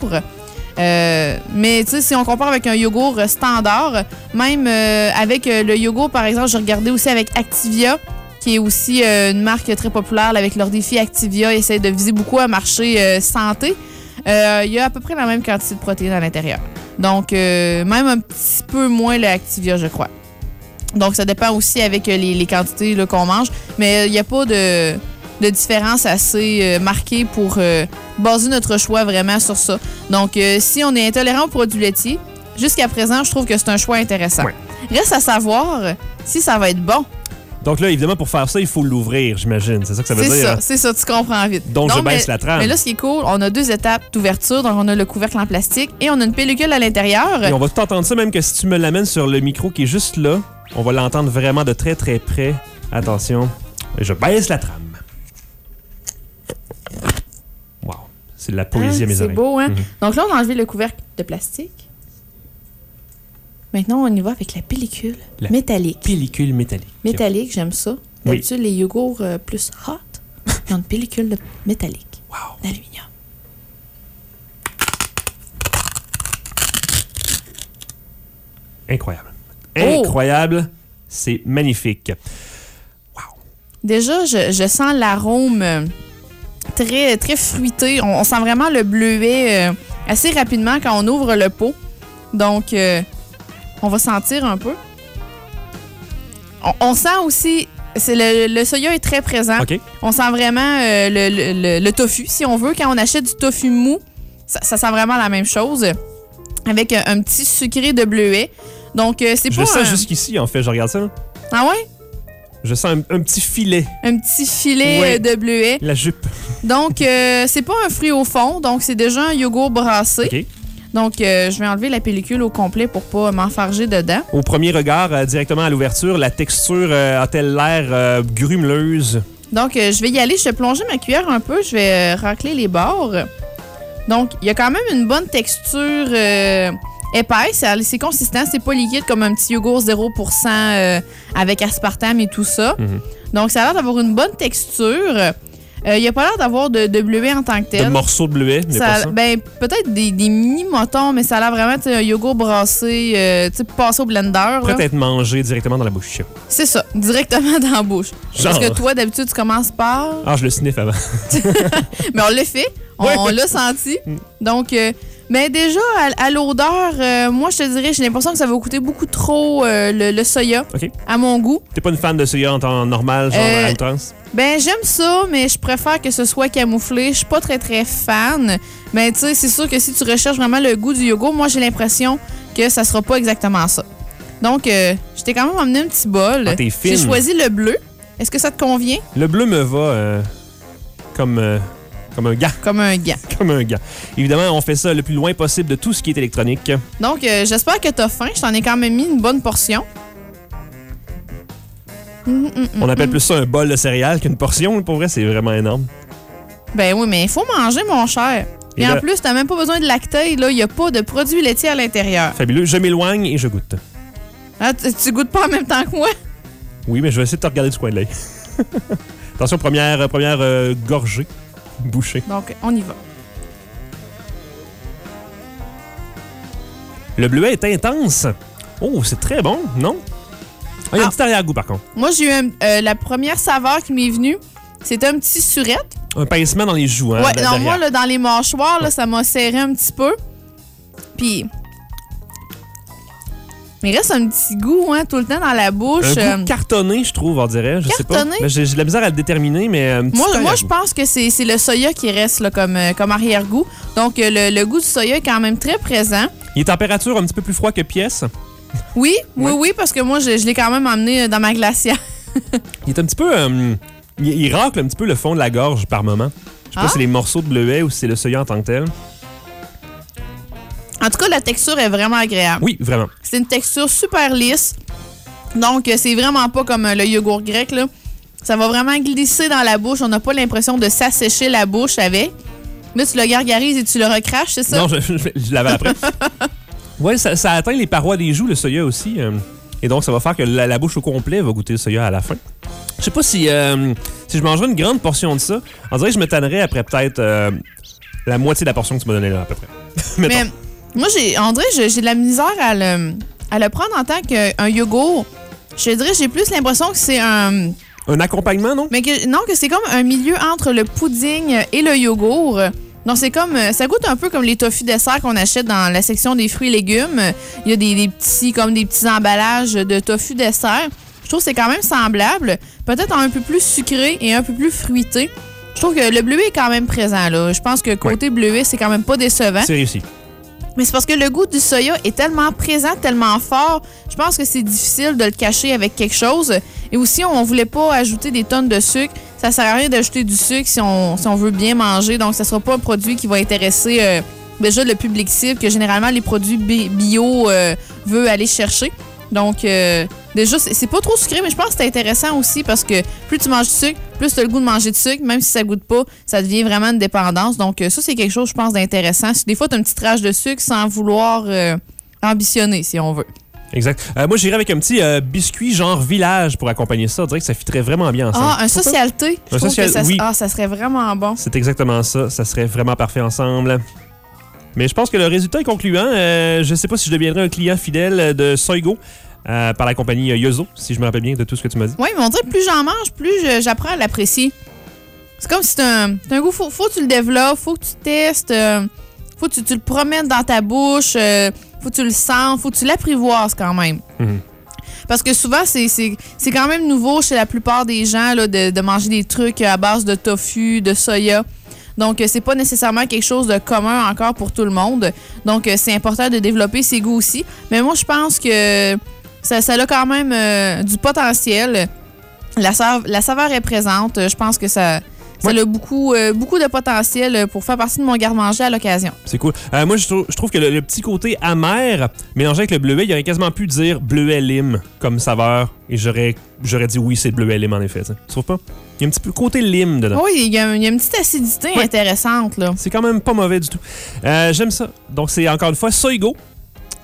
Euh, mais, tu sais, si on compare avec un yogourt standard, même euh, avec euh, le yogourt, par exemple, j'ai regardé aussi avec Activia, qui est aussi euh, une marque très populaire là, avec leur défi Activia. Ils essaient de viser beaucoup à marché euh, santé. Euh, il y a à peu près la même quantité de protéines à l'intérieur. Donc, euh, même un petit peu moins le Activia, je crois. Donc, ça dépend aussi avec les, les quantités là, qu'on mange. Mais il n'y a pas de, de différence assez euh, marquée pour euh, baser notre choix vraiment sur ça. Donc, euh, si on est intolérant aux produits laitiers, jusqu'à présent, je trouve que c'est un choix intéressant. Ouais. Reste à savoir si ça va être bon. Donc là, évidemment, pour faire ça, il faut l'ouvrir, j'imagine. C'est ça que ça veut c'est dire? C'est ça, c'est ça, tu comprends vite. Donc, donc je baisse mais, la trame. Mais là, ce qui est cool, on a deux étapes d'ouverture. Donc, on a le couvercle en plastique et on a une pellicule à l'intérieur. Et on va tout entendre ça, même que si tu me l'amènes sur le micro qui est juste là, on va l'entendre vraiment de très, très près. Attention, je baisse la trame. Wow, c'est de la poésie ah, à mes c'est oreilles. C'est beau, hein? Mm-hmm. Donc là, on a enlevé le couvercle de plastique. Maintenant, on y va avec la pellicule la métallique. Pellicule métallique. Métallique, j'aime ça. D'habitude, oui. Les yogourts euh, plus hot, ils ont une pellicule de métallique. Wow. D'aluminium. Incroyable. Oh. Incroyable. C'est magnifique. Wow. Déjà, je, je sens l'arôme très, très fruité. On, on sent vraiment le bleuet euh, assez rapidement quand on ouvre le pot. Donc, euh, on va sentir un peu. On, on sent aussi... C'est le, le soya est très présent. Okay. On sent vraiment euh, le, le, le tofu, si on veut. Quand on achète du tofu mou, ça, ça sent vraiment la même chose. Avec un, un petit sucré de bleuet. Donc, euh, c'est je pas... Je le sens un... jusqu'ici, en fait. Je regarde ça. Là. Ah ouais? Je sens un, un petit filet. Un petit filet ouais. de bleuet. La jupe. Donc, euh, c'est pas un fruit au fond. Donc, c'est déjà un yogourt brassé. OK. Donc, euh, je vais enlever la pellicule au complet pour pas m'enfarger dedans. Au premier regard, euh, directement à l'ouverture, la texture euh, a-t-elle l'air euh, grumeleuse? Donc, euh, je vais y aller. Je vais plonger ma cuillère un peu. Je vais euh, racler les bords. Donc, il y a quand même une bonne texture euh, épaisse, c'est consistant, c'est pas liquide comme un petit yogourt zéro pour cent euh, avec aspartame et tout ça. Mm-hmm. Donc, ça a l'air d'avoir une bonne texture. Il euh, n'y a pas l'air d'avoir de, de bleuet en tant que tel. De morceaux de bleuet, mais ça, pas ça? Ben, peut-être des, des mini-motons, mais ça a l'air vraiment un yogourt brassé, euh, passé au blender. Prêt à être mangé directement dans la bouche. C'est ça, directement dans la bouche. Genre. Parce que toi, d'habitude, tu commences par... Ah, je le sniffe avant. Mais on l'a fait, on, ouais. on l'a senti. Donc... Euh, Mais déjà, à, à l'odeur, euh, moi, je te dirais, j'ai l'impression que ça va coûter beaucoup trop euh, le, le soya, okay. à mon goût. T'es pas une fan de soya en temps normal, genre euh, à outrance? Ben, j'aime ça, mais je préfère que ce soit camouflé. Je suis pas très, très fan. Mais tu sais, c'est sûr que si tu recherches vraiment le goût du yogourt, moi, j'ai l'impression que ça sera pas exactement ça. Donc, euh, je t'ai quand même emmené un petit bol. Ah, t'es fine. J'ai choisi le bleu. Est-ce que ça te convient? Le bleu me va euh, comme... Euh... Comme un gars. Comme un gars. Comme un gars. Évidemment, on fait ça le plus loin possible de tout ce qui est électronique. Donc, euh, j'espère que t'as faim. Je t'en ai quand même mis une bonne portion. Mm, mm, mm, on appelle mm. plus ça un bol de céréales qu'une portion. Pour vrai, c'est vraiment énorme. Ben oui, mais il faut manger, mon cher. Et, et en là, plus, t'as même pas besoin de lactate. Il n'y a pas de produits laitiers à l'intérieur. Fabuleux. Je m'éloigne et je goûte. Ah, tu, tu goûtes pas en même temps que moi? Oui, mais je vais essayer de te regarder du coin de l'œil. Attention, première, première euh, gorgée. Bouché. Donc, on y va. Le bleuet est intense. Oh, c'est très bon, non? Ah, il y a ah. un petit arrière-goût, par contre. Moi, j'ai eu un, euh, la première saveur qui m'est venue, c'était un petit surette. Un pincement dans les joues, hein? Ouais, non, derrière. moi, là, dans les mâchoires, là, ça m'a serré un petit peu. Puis... Mais il reste un petit goût, hein, tout le temps dans la bouche. Un goût cartonné, je trouve, on dirait. Je cartonné? sais pas. J'ai de la misère à le déterminer, mais... Un petit moi, moi je pense que c'est le soya qui reste là, comme, comme arrière-goût. Donc, le, le goût du soya est quand même très présent. Il est température un petit peu plus froid que pièce. Oui, oui, ouais. oui, parce que moi, je, je l'ai quand même emmené dans ma glacière. Il est un petit peu... Euh, il, il racle un petit peu le fond de la gorge par moment. Je sais ah? pas si c'est les morceaux de bleuet ou si c'est le soya en tant que tel. En tout cas, la texture est vraiment agréable. Oui, vraiment. C'est une texture super lisse. Donc, c'est vraiment pas comme le yogourt grec, là. Ça va vraiment glisser dans la bouche. On n'a pas l'impression de s'assécher la bouche avec. Là, tu le gargarises et tu le recraches, c'est ça? Non, je, je, je l'avais après. Oui, ça, ça atteint les parois des joues, le soya aussi. Euh, et donc, ça va faire que la, la bouche au complet va goûter le soya à la fin. Je sais pas si, euh, si je mangerais une grande portion de ça. On dirait que je me tannerais après peut-être euh, la moitié de la portion que tu m'as donnée là, à peu près. Mais moi, j'ai, on dirait que j'ai de la misère à le, à le prendre en tant qu'un yogourt. Je dirais j'ai plus l'impression que c'est un... Un accompagnement, non? Mais que, non, que c'est comme un milieu entre le pudding et le yogourt. Donc, c'est comme... Ça goûte un peu comme les tofu desserts qu'on achète dans la section des fruits et légumes. Il y a des, des petits, comme des petits emballages de tofu dessert. Je trouve que c'est quand même semblable. Peut-être un peu plus sucré et un peu plus fruité. Je trouve que le bleuet est quand même présent, là. Je pense que côté ouais. bleuet, c'est quand même pas décevant. C'est réussi. Mais c'est parce que le goût du soya est tellement présent, tellement fort, je pense que c'est difficile de le cacher avec quelque chose. Et aussi, on voulait pas ajouter des tonnes de sucre. Ça sert à rien d'ajouter du sucre si on, si on veut bien manger. Donc, ça sera pas un produit qui va intéresser euh, déjà le public cible que généralement les produits bio euh, veulent aller chercher. Donc, euh, déjà, c'est pas trop sucré, mais je pense que c'est intéressant aussi parce que plus tu manges du sucre, plus tu as le goût de manger du sucre. Même si ça goûte pas, ça devient vraiment une dépendance. Donc, ça, c'est quelque chose, je pense, d'intéressant. Des fois, tu as une petite rage de sucre sans vouloir euh, ambitionner, si on veut. Exact. Euh, moi, j'irais avec un petit euh, biscuit genre village pour accompagner ça. On dirait que ça fitterait vraiment bien ensemble. Ah, un socialité. Un social... ça, oui. Ah, ça serait vraiment bon. C'est exactement ça. Ça serait vraiment parfait ensemble. Mais je pense que le résultat est concluant. Euh, je ne sais pas si je deviendrai un client fidèle de Soygo euh, par la compagnie Yozo, si je me rappelle bien de tout ce que tu m'as dit. Oui, mais on dirait que plus j'en mange, plus j'apprends à l'apprécier. C'est comme si c'est un, un goût, faut, faut que tu le développes, faut que tu testes, euh, faut que tu, tu le promènes dans ta bouche, euh, faut que tu le sens, faut que tu l'apprivoises quand même. Mm-hmm. Parce que souvent, c'est quand même nouveau chez la plupart des gens là, de, de manger des trucs à base de tofu, de soya. Donc, c'est pas nécessairement quelque chose de commun encore pour tout le monde. Donc, c'est important de développer ses goûts aussi. Mais moi, je pense que ça, ça a quand même euh, du potentiel. La, la saveur est présente. Je pense que ça... Ça ouais. a beaucoup, euh, beaucoup de potentiel pour faire partie de mon garde-manger à l'occasion. C'est cool. Euh, moi, je trouve, je trouve que le, le petit côté amer, mélangé avec le bleuet, il aurait quasiment pu dire bleuet lime comme saveur. Et j'aurais dit oui, c'est le bleuet lime en effet. T'sais. Tu trouves pas? Il y a un petit peu côté lime dedans. Oui, il y a, il y a une petite acidité ouais. intéressante. Là. C'est quand même pas mauvais du tout. Euh, J'aime ça. Donc, c'est encore une fois Soygo.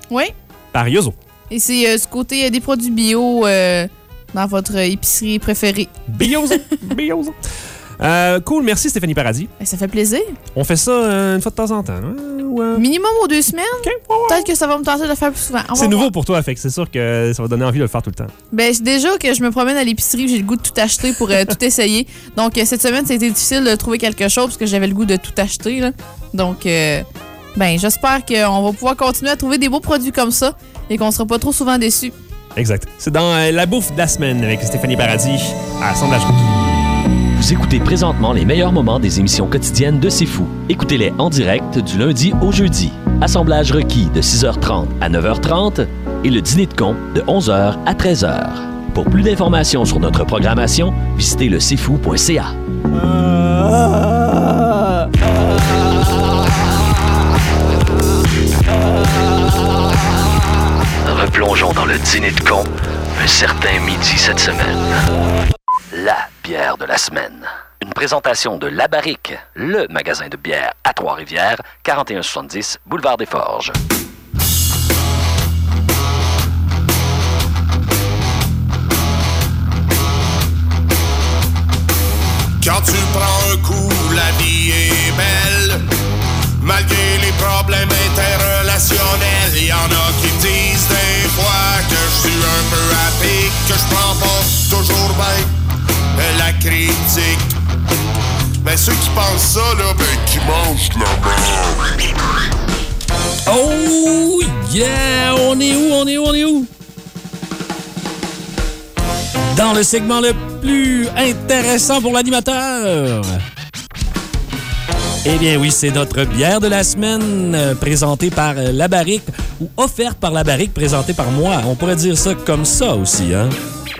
Oui. Par Yozo. Et c'est euh, ce côté euh, des produits bio euh, dans votre épicerie préférée. Biozo. Biozo. Euh, cool, merci Stéphanie Paradis. Ben, ça fait plaisir. On fait ça euh, une fois de temps en temps. Hein? Ouais. Minimum aux deux semaines. Okay. Ouais, ouais. Peut-être que ça va me tenter de le faire plus souvent. C'est nouveau pour toi, fait que c'est sûr que ça va donner envie de le faire tout le temps. Ben, déjà que je me promène à l'épicerie, j'ai le goût de tout acheter pour euh, tout essayer. Donc, euh, cette semaine, ça a été difficile de trouver quelque chose parce que j'avais le goût de tout acheter. Là. Donc, euh, ben, j'espère qu'on va pouvoir continuer à trouver des beaux produits comme ça et qu'on sera pas trop souvent déçus. Exact. C'est dans euh, la bouffe de la semaine avec Stéphanie Paradis à Assemblage Requis. Vous écoutez présentement les meilleurs moments des émissions quotidiennes de C'est Fou. Écoutez-les en direct du lundi au jeudi. Assemblage requis de six heures trente à neuf heures trente et le dîner de con de onze heures à treize heures. Pour plus d'informations sur notre programmation, visitez le c'est fou point c a. Replongeons dans le dîner de con un certain midi cette semaine. La bière de la semaine. Une présentation de La Barrique, le magasin de bière à Trois-Rivières, quarante et un soixante-dix, boulevard des Forges. Quand tu prends un coup, la vie est belle. Malgré les problèmes interrelationnels, y en a qui me disent des fois que je suis un peu à pic, que je prends pas toujours bien la critique. Mais ceux qui pensent ça, là, ben, qui mangent de la merde. Oh yeah! On est où? On est où? On est où? Dans le segment le plus intéressant pour l'animateur. Eh bien oui, c'est notre bière de la semaine euh, présentée par euh, La Barrique ou offerte par La Barrique, présentée par moi. On pourrait dire ça comme ça aussi, hein?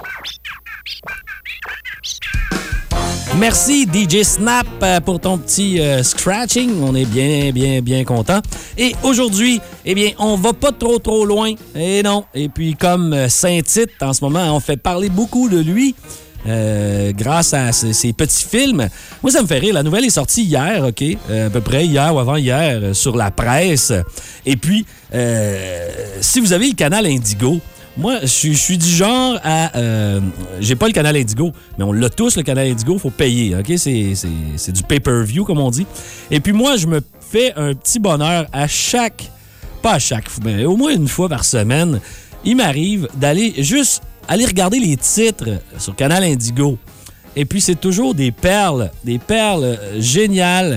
Merci D J Snap pour ton petit euh, scratching. On est bien, bien, bien content. Et aujourd'hui, eh bien, on va pas trop, trop loin. Et non. Et puis, comme Saint-Tite, en ce moment, on fait parler beaucoup de lui euh, grâce à ses, ses petits films. Moi, ça me fait rire. La nouvelle est sortie hier, OK? Euh, à peu près hier ou avant-hier euh, sur la presse. Et puis, euh, si vous avez le canal Indigo, moi, je suis du genre à... Euh, j'ai pas le canal Indigo, mais on l'a tous, le canal Indigo, faut payer, OK? C'est, c'est, c'est du pay-per-view, comme on dit. Et puis moi, je me fais un petit bonheur à chaque... Pas à chaque, mais au moins une fois par semaine, il m'arrive d'aller juste aller regarder les titres sur canal Indigo. Et puis, c'est toujours des perles, des perles euh, géniales.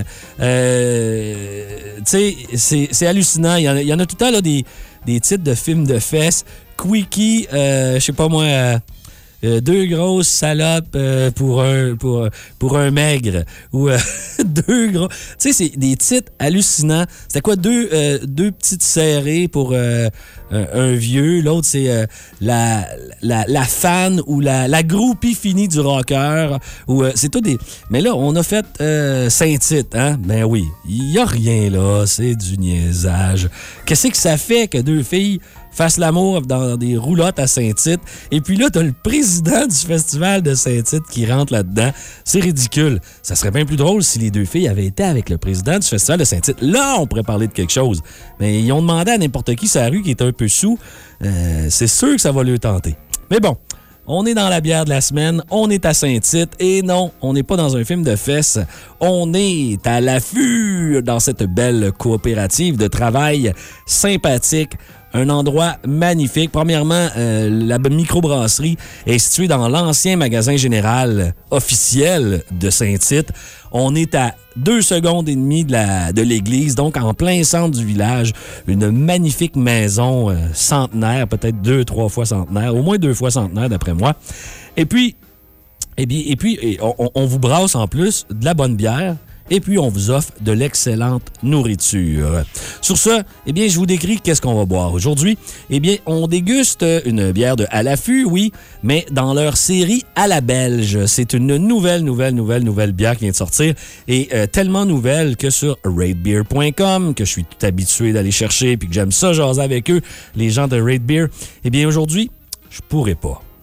Euh, tu sais, c'est, c'est hallucinant. Il y, en a, il y en a tout le temps, là, des, des titres de films de fesses. Quickie, euh, je sais pas moi, euh, euh, deux grosses salopes euh, pour un pour pour un maigre ou euh, deux gros. Tu sais, c'est des titres hallucinants. C'était quoi deux euh, deux petites serrées pour euh, un, un vieux. L'autre c'est euh, la, la la fan ou la la groupie finie du rocker. Ou euh, c'est tout des. Mais là, on a fait euh, Saint-Tite, hein. Ben oui, il y a rien là. C'est du niaisage. Qu'est-ce que ça fait que deux filles fassent l'amour dans des roulottes à Saint-Tite. Et puis là, t'as le président du festival de Saint-Tite qui rentre là-dedans. C'est ridicule. Ça serait bien plus drôle si les deux filles avaient été avec le président du festival de Saint-Tite. Là, on pourrait parler de quelque chose. Mais ils ont demandé à n'importe qui sur la rue qui est un peu sous. Euh, c'est sûr que ça va le tenter. Mais bon, on est dans la bière de la semaine, on est à Saint-Tite, et non, on n'est pas dans un film de fesses, on est à l'affût dans cette belle coopérative de travail sympathique. Un endroit magnifique. Premièrement, euh, la microbrasserie est située dans l'ancien magasin général officiel de Saint-Tite. On est à deux secondes et demie de, la, de l'église, donc en plein centre du village. Une magnifique maison euh, centenaire, peut-être deux, trois fois centenaire, au moins deux fois centenaire d'après moi. Et puis, eh bien, et puis on, on vous brasse en plus de la bonne bière. Et puis, on vous offre de l'excellente nourriture. Sur ce, eh bien, je vous décris qu'est-ce qu'on va boire aujourd'hui. Eh bien, on déguste une bière de À l'affût, oui, mais dans leur série À la Belge. C'est une nouvelle, nouvelle, nouvelle, nouvelle bière qui vient de sortir. Et euh, tellement nouvelle que sur rate beer point com, que je suis tout habitué d'aller chercher puis que j'aime ça jaser avec eux, les gens de Rate Beer. Eh bien, aujourd'hui, je pourrais pas.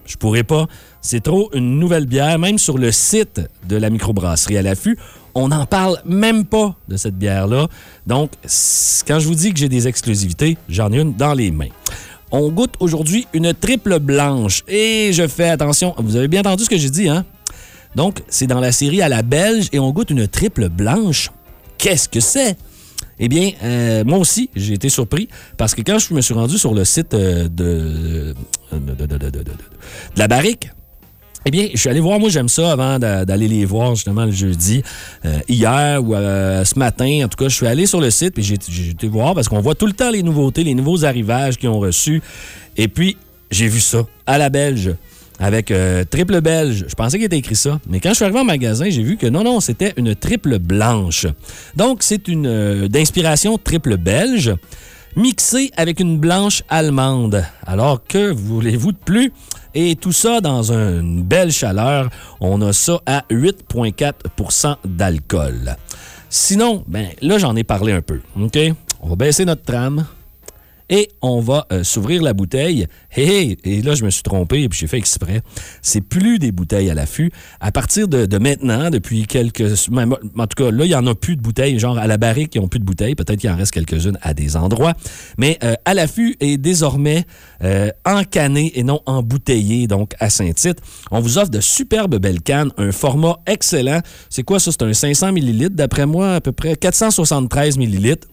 Je pourrais pas. C'est trop une nouvelle bière. Même sur le site de la microbrasserie à l'affût, on n'en parle même pas de cette bière-là. Donc, quand je vous dis que j'ai des exclusivités, j'en ai une dans les mains. On goûte aujourd'hui une triple blanche. Et je fais attention, vous avez bien entendu ce que j'ai dit, hein? Donc, c'est dans la série à la belge et on goûte une triple blanche. Qu'est-ce que c'est? Eh bien, euh, moi aussi, j'ai été surpris parce que quand je me suis rendu sur le site euh, de, de, de, de, de, de, de, de la barrique, eh bien, je suis allé voir, moi j'aime ça avant d'aller les voir justement le jeudi, euh, hier ou euh, ce matin. En tout cas, je suis allé sur le site et j'ai été voir parce qu'on voit tout le temps les nouveautés, les nouveaux arrivages qu'ils ont reçus. Et puis, j'ai vu ça à la belge. Avec euh, triple belge. Je pensais qu'il était écrit ça. Mais quand je suis arrivé en magasin, j'ai vu que non, non, c'était une triple blanche. Donc, c'est une euh, d'inspiration triple belge mixée avec une blanche allemande. Alors que voulez-vous de plus? Et tout ça dans une belle chaleur. On a ça à huit virgule quatre pour cent d'alcool. Sinon, ben là, j'en ai parlé un peu. OK? On va baisser notre trame. Et on va euh, s'ouvrir la bouteille. Hey, hey, et là, je me suis trompé et puis j'ai fait exprès. C'est plus des bouteilles à l'affût. À partir de, de maintenant, depuis quelques... Même, en tout cas, là, il n'y en a plus de bouteilles. Genre, à la barrique, ils n'ont plus de bouteilles. Peut-être qu'il en reste quelques-unes à des endroits. Mais euh, à l'affût est désormais euh, encanné et non embouteillé, donc à Saint-Tite. On vous offre de superbes belles cannes, un format excellent. C'est quoi ça? C'est un cinq cents millilitres, d'après moi, à peu près quatre cent soixante-treize millilitres.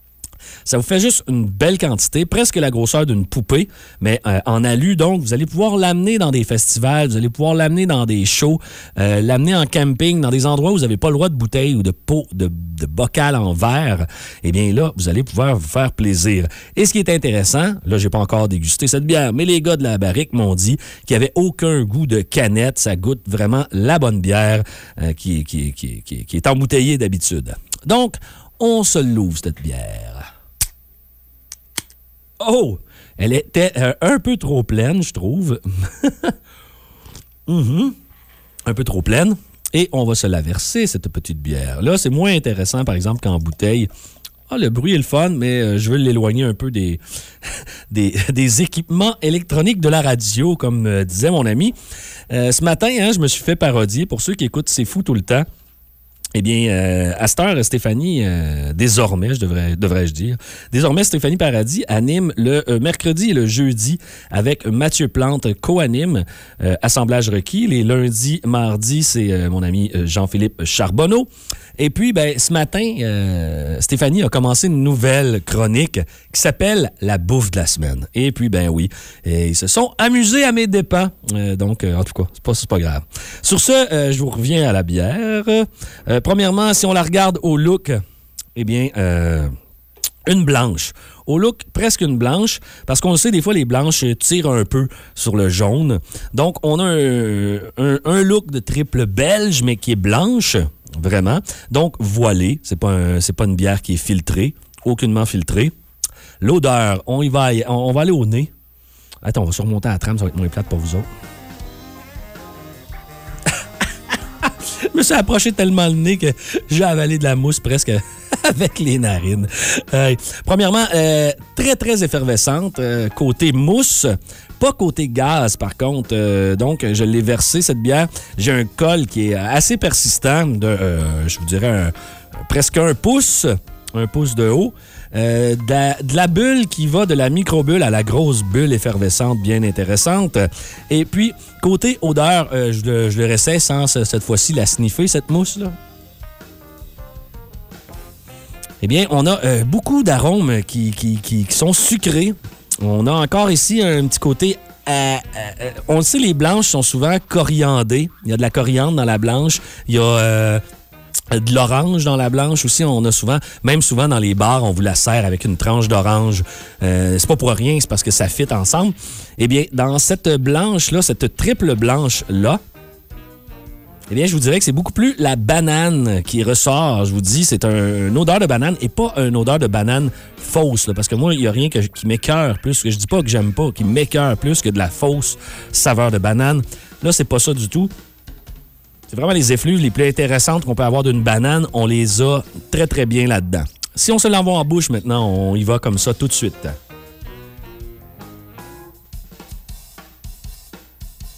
Ça vous fait juste une belle quantité, presque la grosseur d'une poupée, mais euh, en alu. Donc, vous allez pouvoir l'amener dans des festivals, vous allez pouvoir l'amener dans des shows, euh, l'amener en camping, dans des endroits où vous n'avez pas le droit de bouteille ou de pot, de, de bocal en verre. Eh bien là, vous allez pouvoir vous faire plaisir. Et ce qui est intéressant, là, j'ai pas encore dégusté cette bière, mais les gars de la barrique m'ont dit qu'il n'y avait aucun goût de canette. Ça goûte vraiment la bonne bière euh, qui, qui, qui, qui, qui est embouteillée d'habitude. Donc, on se l'ouvre, cette bière. Oh! Elle était euh, un peu trop pleine, je trouve. mm-hmm. Un peu trop pleine. Et on va se la verser, cette petite bière. Là, c'est moins intéressant, par exemple, qu'en bouteille. Ah, le bruit est le fun, mais euh, je veux l'éloigner un peu des, des, des équipements électroniques de la radio, comme euh, disait mon ami. Euh, ce matin, hein, je me suis fait parodier. Pour ceux qui écoutent C'est fou tout le temps, eh bien, euh, à cette heure, Stéphanie, euh, désormais, je devrais, devrais-je dire, désormais, Stéphanie Paradis anime le euh, mercredi et le jeudi avec Mathieu Plante, co-anime euh, Assemblage requis. Les lundis, mardis, c'est euh, mon ami euh, Jean-Philippe Charbonneau. Et puis, ben, ce matin, euh, Stéphanie a commencé une nouvelle chronique qui s'appelle La bouffe de la semaine. Et puis, ben oui, et ils se sont amusés à mes dépens. Euh, donc, euh, en tout cas, c'est pas, c'est pas grave. Sur ce, euh, je vous reviens à la bière. Euh, premièrement, si on la regarde au look, eh bien, euh, une blanche. Au look, presque une blanche, parce qu'on le sait, des fois, les blanches tirent un peu sur le jaune. Donc, on a un, un, un look de triple belge, mais qui est blanche. Vraiment. Donc, voilée. C'est pas, un, c'est pas une bière qui est filtrée. Aucunement filtrée. L'odeur, on y va, on, on va aller au nez. Attends, on va surmonter à la trame, ça va être moins plate pour vous autres. Je me suis approché tellement le nez que j'ai avalé de la mousse presque avec les narines. Euh, premièrement, euh, très, très effervescente. Euh, côté mousse, pas côté gaz, par contre. Euh, donc, je l'ai versé, cette bière. J'ai un col qui est assez persistant, de, euh, je vous dirais, un, presque un pouce, un pouce de haut. Euh, de, la, de la bulle qui va de la microbulle à la grosse bulle effervescente, bien intéressante. Et puis, côté odeur, euh, je, le, je le réessaie sans cette fois-ci la sniffer, cette mousse-là. Eh bien, on a euh, beaucoup d'arômes qui, qui, qui, qui sont sucrés. On a encore ici un petit côté... Euh, euh, on le sait, les blanches sont souvent coriandées. Il y a de la coriandre dans la blanche. Il y a... Euh, de l'orange dans la blanche aussi, on a souvent, même souvent dans les bars, on vous la sert avec une tranche d'orange. Euh, c'est pas pour rien, c'est parce que ça fit ensemble. Eh bien, dans cette blanche-là, cette triple blanche-là, eh bien, je vous dirais que c'est beaucoup plus la banane qui ressort. Je vous dis, c'est un, une odeur de banane et pas une odeur de banane fausse. Là, parce que moi, il n'y a rien que, qui m'écœure plus, que je dis pas que j'aime pas, qui m'écœure plus que de la fausse saveur de banane. Là, c'est pas ça du tout. C'est vraiment les effluves les plus intéressantes qu'on peut avoir d'une banane. On les a très, très bien là-dedans. Si on se l'envoie en bouche maintenant, on y va comme ça tout de suite.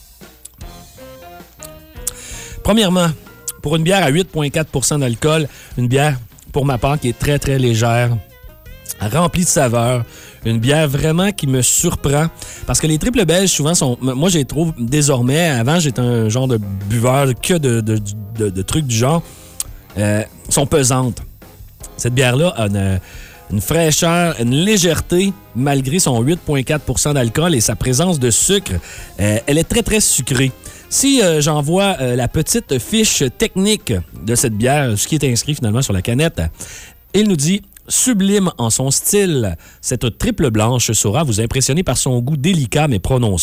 Premièrement, pour une bière à huit virgule quatre pour cent d'alcool, une bière, pour ma part, qui est très, très légère, remplie de saveurs, une bière vraiment qui me surprend. Parce que les triples belges, souvent, sont. Moi, je les trouve désormais. Avant, j'étais un genre de buveur que de, de, de, de trucs du genre. Euh, sont pesantes. Cette bière-là a une, une fraîcheur, une légèreté, malgré son huit virgule quatre pour cent d'alcool et sa présence de sucre. Euh, elle est très, très sucrée. Si euh, j'envoie euh, la petite fiche technique de cette bière, ce qui est inscrit finalement sur la canette, il nous dit « Sublime en son style, cette triple blanche saura vous impressionner par son goût délicat mais prononcé. »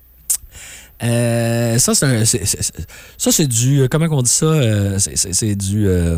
Euh, ça, c'est un, c'est, c'est, ça, c'est du... Comment on dit ça? Euh, c'est, c'est, c'est du... Euh,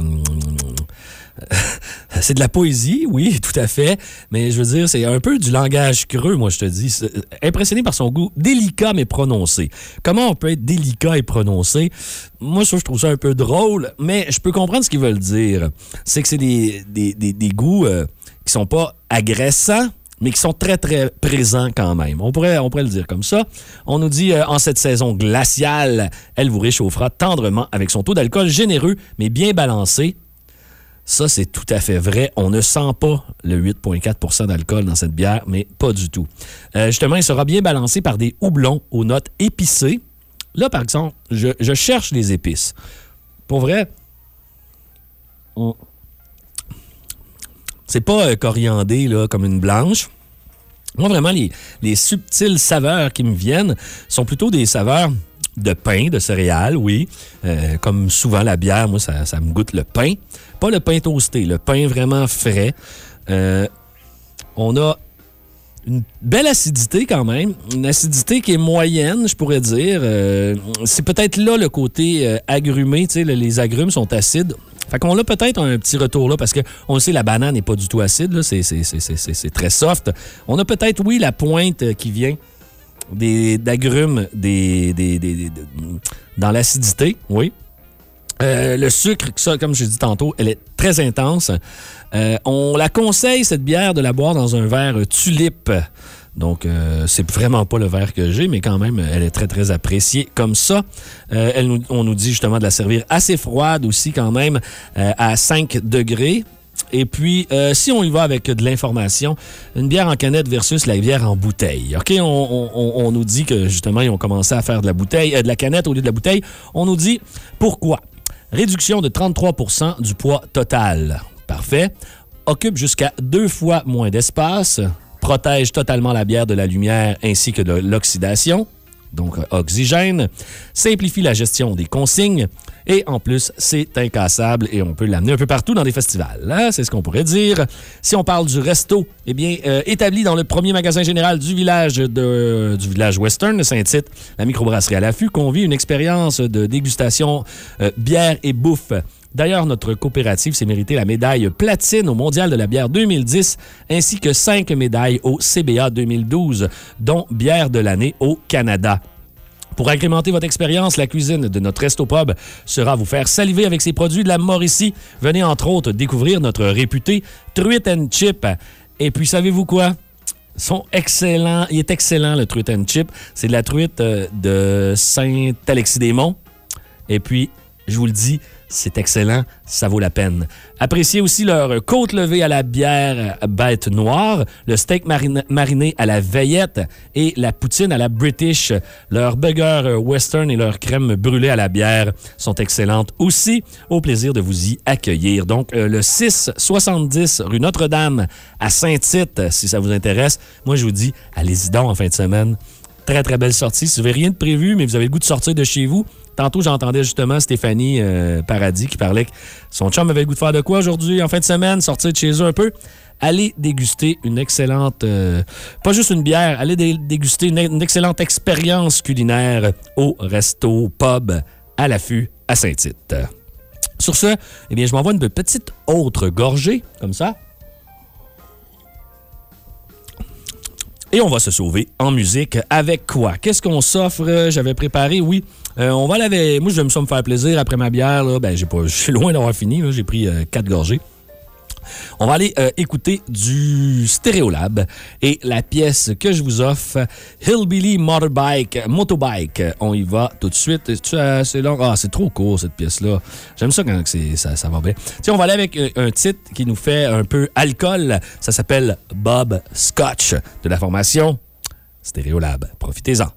c'est de la poésie, oui, tout à fait. Mais je veux dire, c'est un peu du langage creux, moi, je te dis. C'est, impressionné par son goût délicat mais prononcé. Comment on peut être délicat et prononcé? Moi, ça, je trouve ça un peu drôle, mais je peux comprendre ce qu'ils veulent dire. C'est que c'est des, des, des, des goûts euh, qui sont pas agressants, mais qui sont très, très présents quand même. On pourrait, on pourrait le dire comme ça. On nous dit, euh, en cette saison glaciale, elle vous réchauffera tendrement avec son taux d'alcool généreux, mais bien balancé. Ça, c'est tout à fait vrai. On ne sent pas le huit virgule quatre pour cent d'alcool dans cette bière, mais pas du tout. Euh, justement, il sera bien balancé par des houblons aux notes épicées. Là, par exemple, je, je cherche les épices. Pour vrai, on... c'est pas euh, coriandé là, comme une blanche. Moi, vraiment, les, les subtiles saveurs qui me viennent sont plutôt des saveurs de pain, de céréales, oui. Euh, comme souvent, la bière, moi, ça, ça me goûte le pain. Pas le pain toasté, le pain vraiment frais. Euh, on a une belle acidité quand même. Une acidité qui est moyenne, je pourrais dire. Euh, c'est peut-être là le côté euh, agrumé. Tu sais, les agrumes sont acides. Fait qu'on a peut-être un petit retour là, parce qu'on le sait, la banane n'est pas du tout acide. Là. C'est, c'est, c'est, c'est, c'est très soft. On a peut-être, oui, la pointe qui vient des, d'agrumes des, des, des, des, dans l'acidité, oui. Euh, le sucre, ça, comme je l'ai dit tantôt, elle est très intense. Euh, on la conseille, cette bière, de la boire dans un verre tulipe. Donc, euh, c'est vraiment pas le verre que j'ai, mais quand même, elle est très, très appréciée comme ça. Euh, elle nous, on nous dit justement de la servir assez froide aussi quand même, euh, à cinq degrés. Et puis, euh, si on y va avec de l'information, une bière en canette versus la bière en bouteille. OK, on, on, on nous dit que justement, ils ont commencé à faire de la bouteille, euh, de la canette au lieu de la bouteille. On nous dit pourquoi. Réduction de trente-trois pour cent du poids total. Parfait. Occupe jusqu'à deux fois moins d'espace. Protège totalement la bière de la lumière ainsi que de l'oxydation. Donc, oxygène. Simplifie la gestion des consignes. Et en plus, c'est incassable et on peut l'amener un peu partout dans des festivals. Hein? C'est ce qu'on pourrait dire. Si on parle du resto, eh bien, euh, établi dans le premier magasin général du village de, du village western de Saint-Tite, la microbrasserie à l'affût convie une expérience de dégustation euh, bière et bouffe. D'ailleurs, notre coopérative s'est mérité la médaille platine au Mondial de la bière deux mille dix, ainsi que cinq médailles au C B A deux mille douze, dont bière de l'année au Canada. Pour agrémenter votre expérience, la cuisine de notre Resto Pub sera à vous faire saliver avec ses produits de la Mauricie. Venez entre autres découvrir notre réputé Truite and Chip. Et puis, savez-vous quoi? Ils sont excellents. Il est excellent, le Truite and Chip. C'est de la truite de Saint-Alexis-des-Monts. Et puis, je vous le dis, c'est excellent, ça vaut la peine. Appréciez aussi leur côte levée à la bière bête noire, le steak marine, mariné à la veillette et la poutine à la British. Leurs burgers western et leur crème brûlée à la bière sont excellentes aussi. Au plaisir de vous y accueillir. Donc, euh, le six cent soixante-dix rue Notre-Dame à Saint-Tite, si ça vous intéresse. Moi, je vous dis, allez-y donc en fin de semaine. Très, très belle sortie. Si vous n'avez rien de prévu, mais vous avez le goût de sortir de chez vous, tantôt, j'entendais justement Stéphanie euh, Paradis qui parlait que son chum avait le goût de faire de quoi aujourd'hui, en fin de semaine, sortir de chez eux un peu. Allez déguster une excellente, euh, pas juste une bière, allez dé- déguster une, une excellente expérience culinaire au Resto Pub à l'affût à Saint-Tite. Sur ce, eh bien, je m'envoie une petite autre gorgée, comme ça. Et on va se sauver en musique avec quoi? Qu'est-ce qu'on s'offre? J'avais préparé, oui. Euh, on va laver. Moi, j'aime ça me faire plaisir après ma bière. Là. Ben, j'ai pas, je suis loin d'avoir fini. Là. J'ai pris euh, quatre gorgées. On va aller euh, écouter du Stéréolab et la pièce que je vous offre, Hillbilly Motorbike, Motobike. On y va tout de suite. C'est long. Ah, c'est trop court cette pièce-là. J'aime ça quand c'est, ça, ça va bien. Tiens, on va aller avec un titre qui nous fait un peu alcool. Ça s'appelle Bob Scotch de la formation Stéréolab. Profitez-en.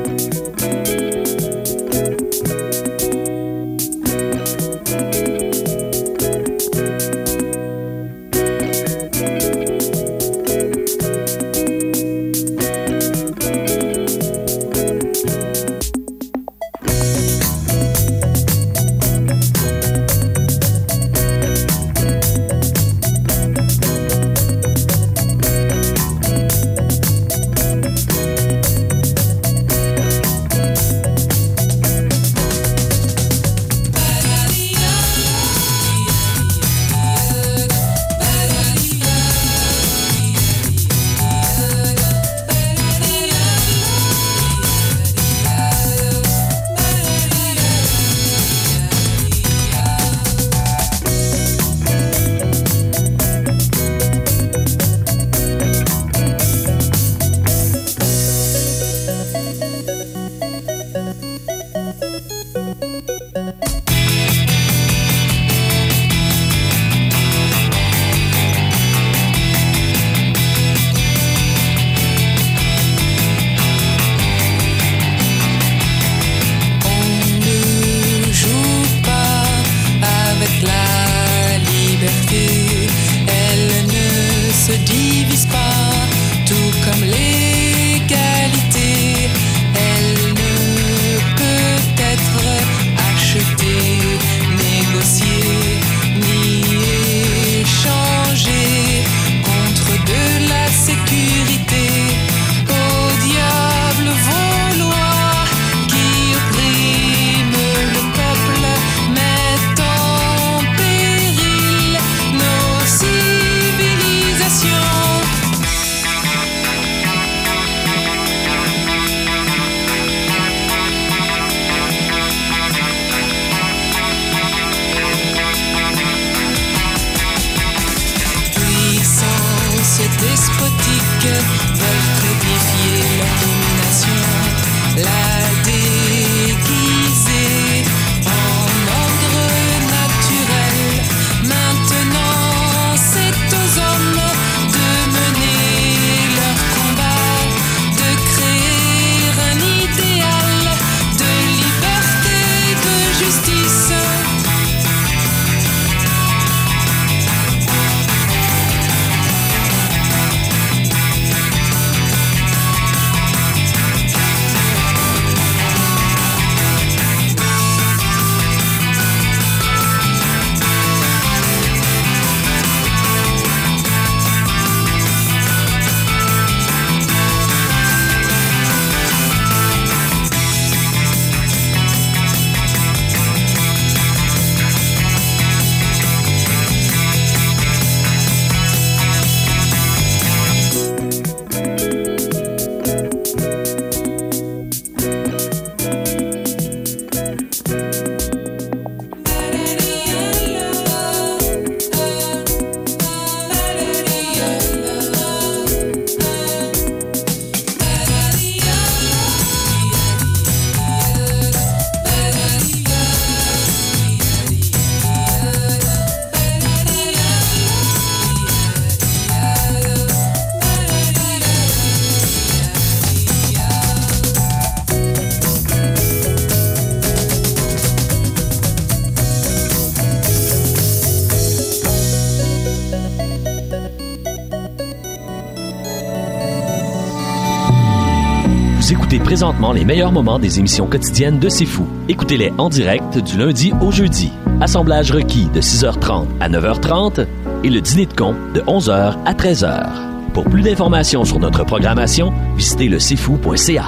Vous écoutez présentement les meilleurs moments des émissions quotidiennes de C'est Fou. Écoutez-les en direct du lundi au jeudi. Assemblage requis de six heures trente à neuf heures trente et le dîner de con de onze heures à treize heures. Pour plus d'informations sur notre programmation, visitez le c'est fou point c a.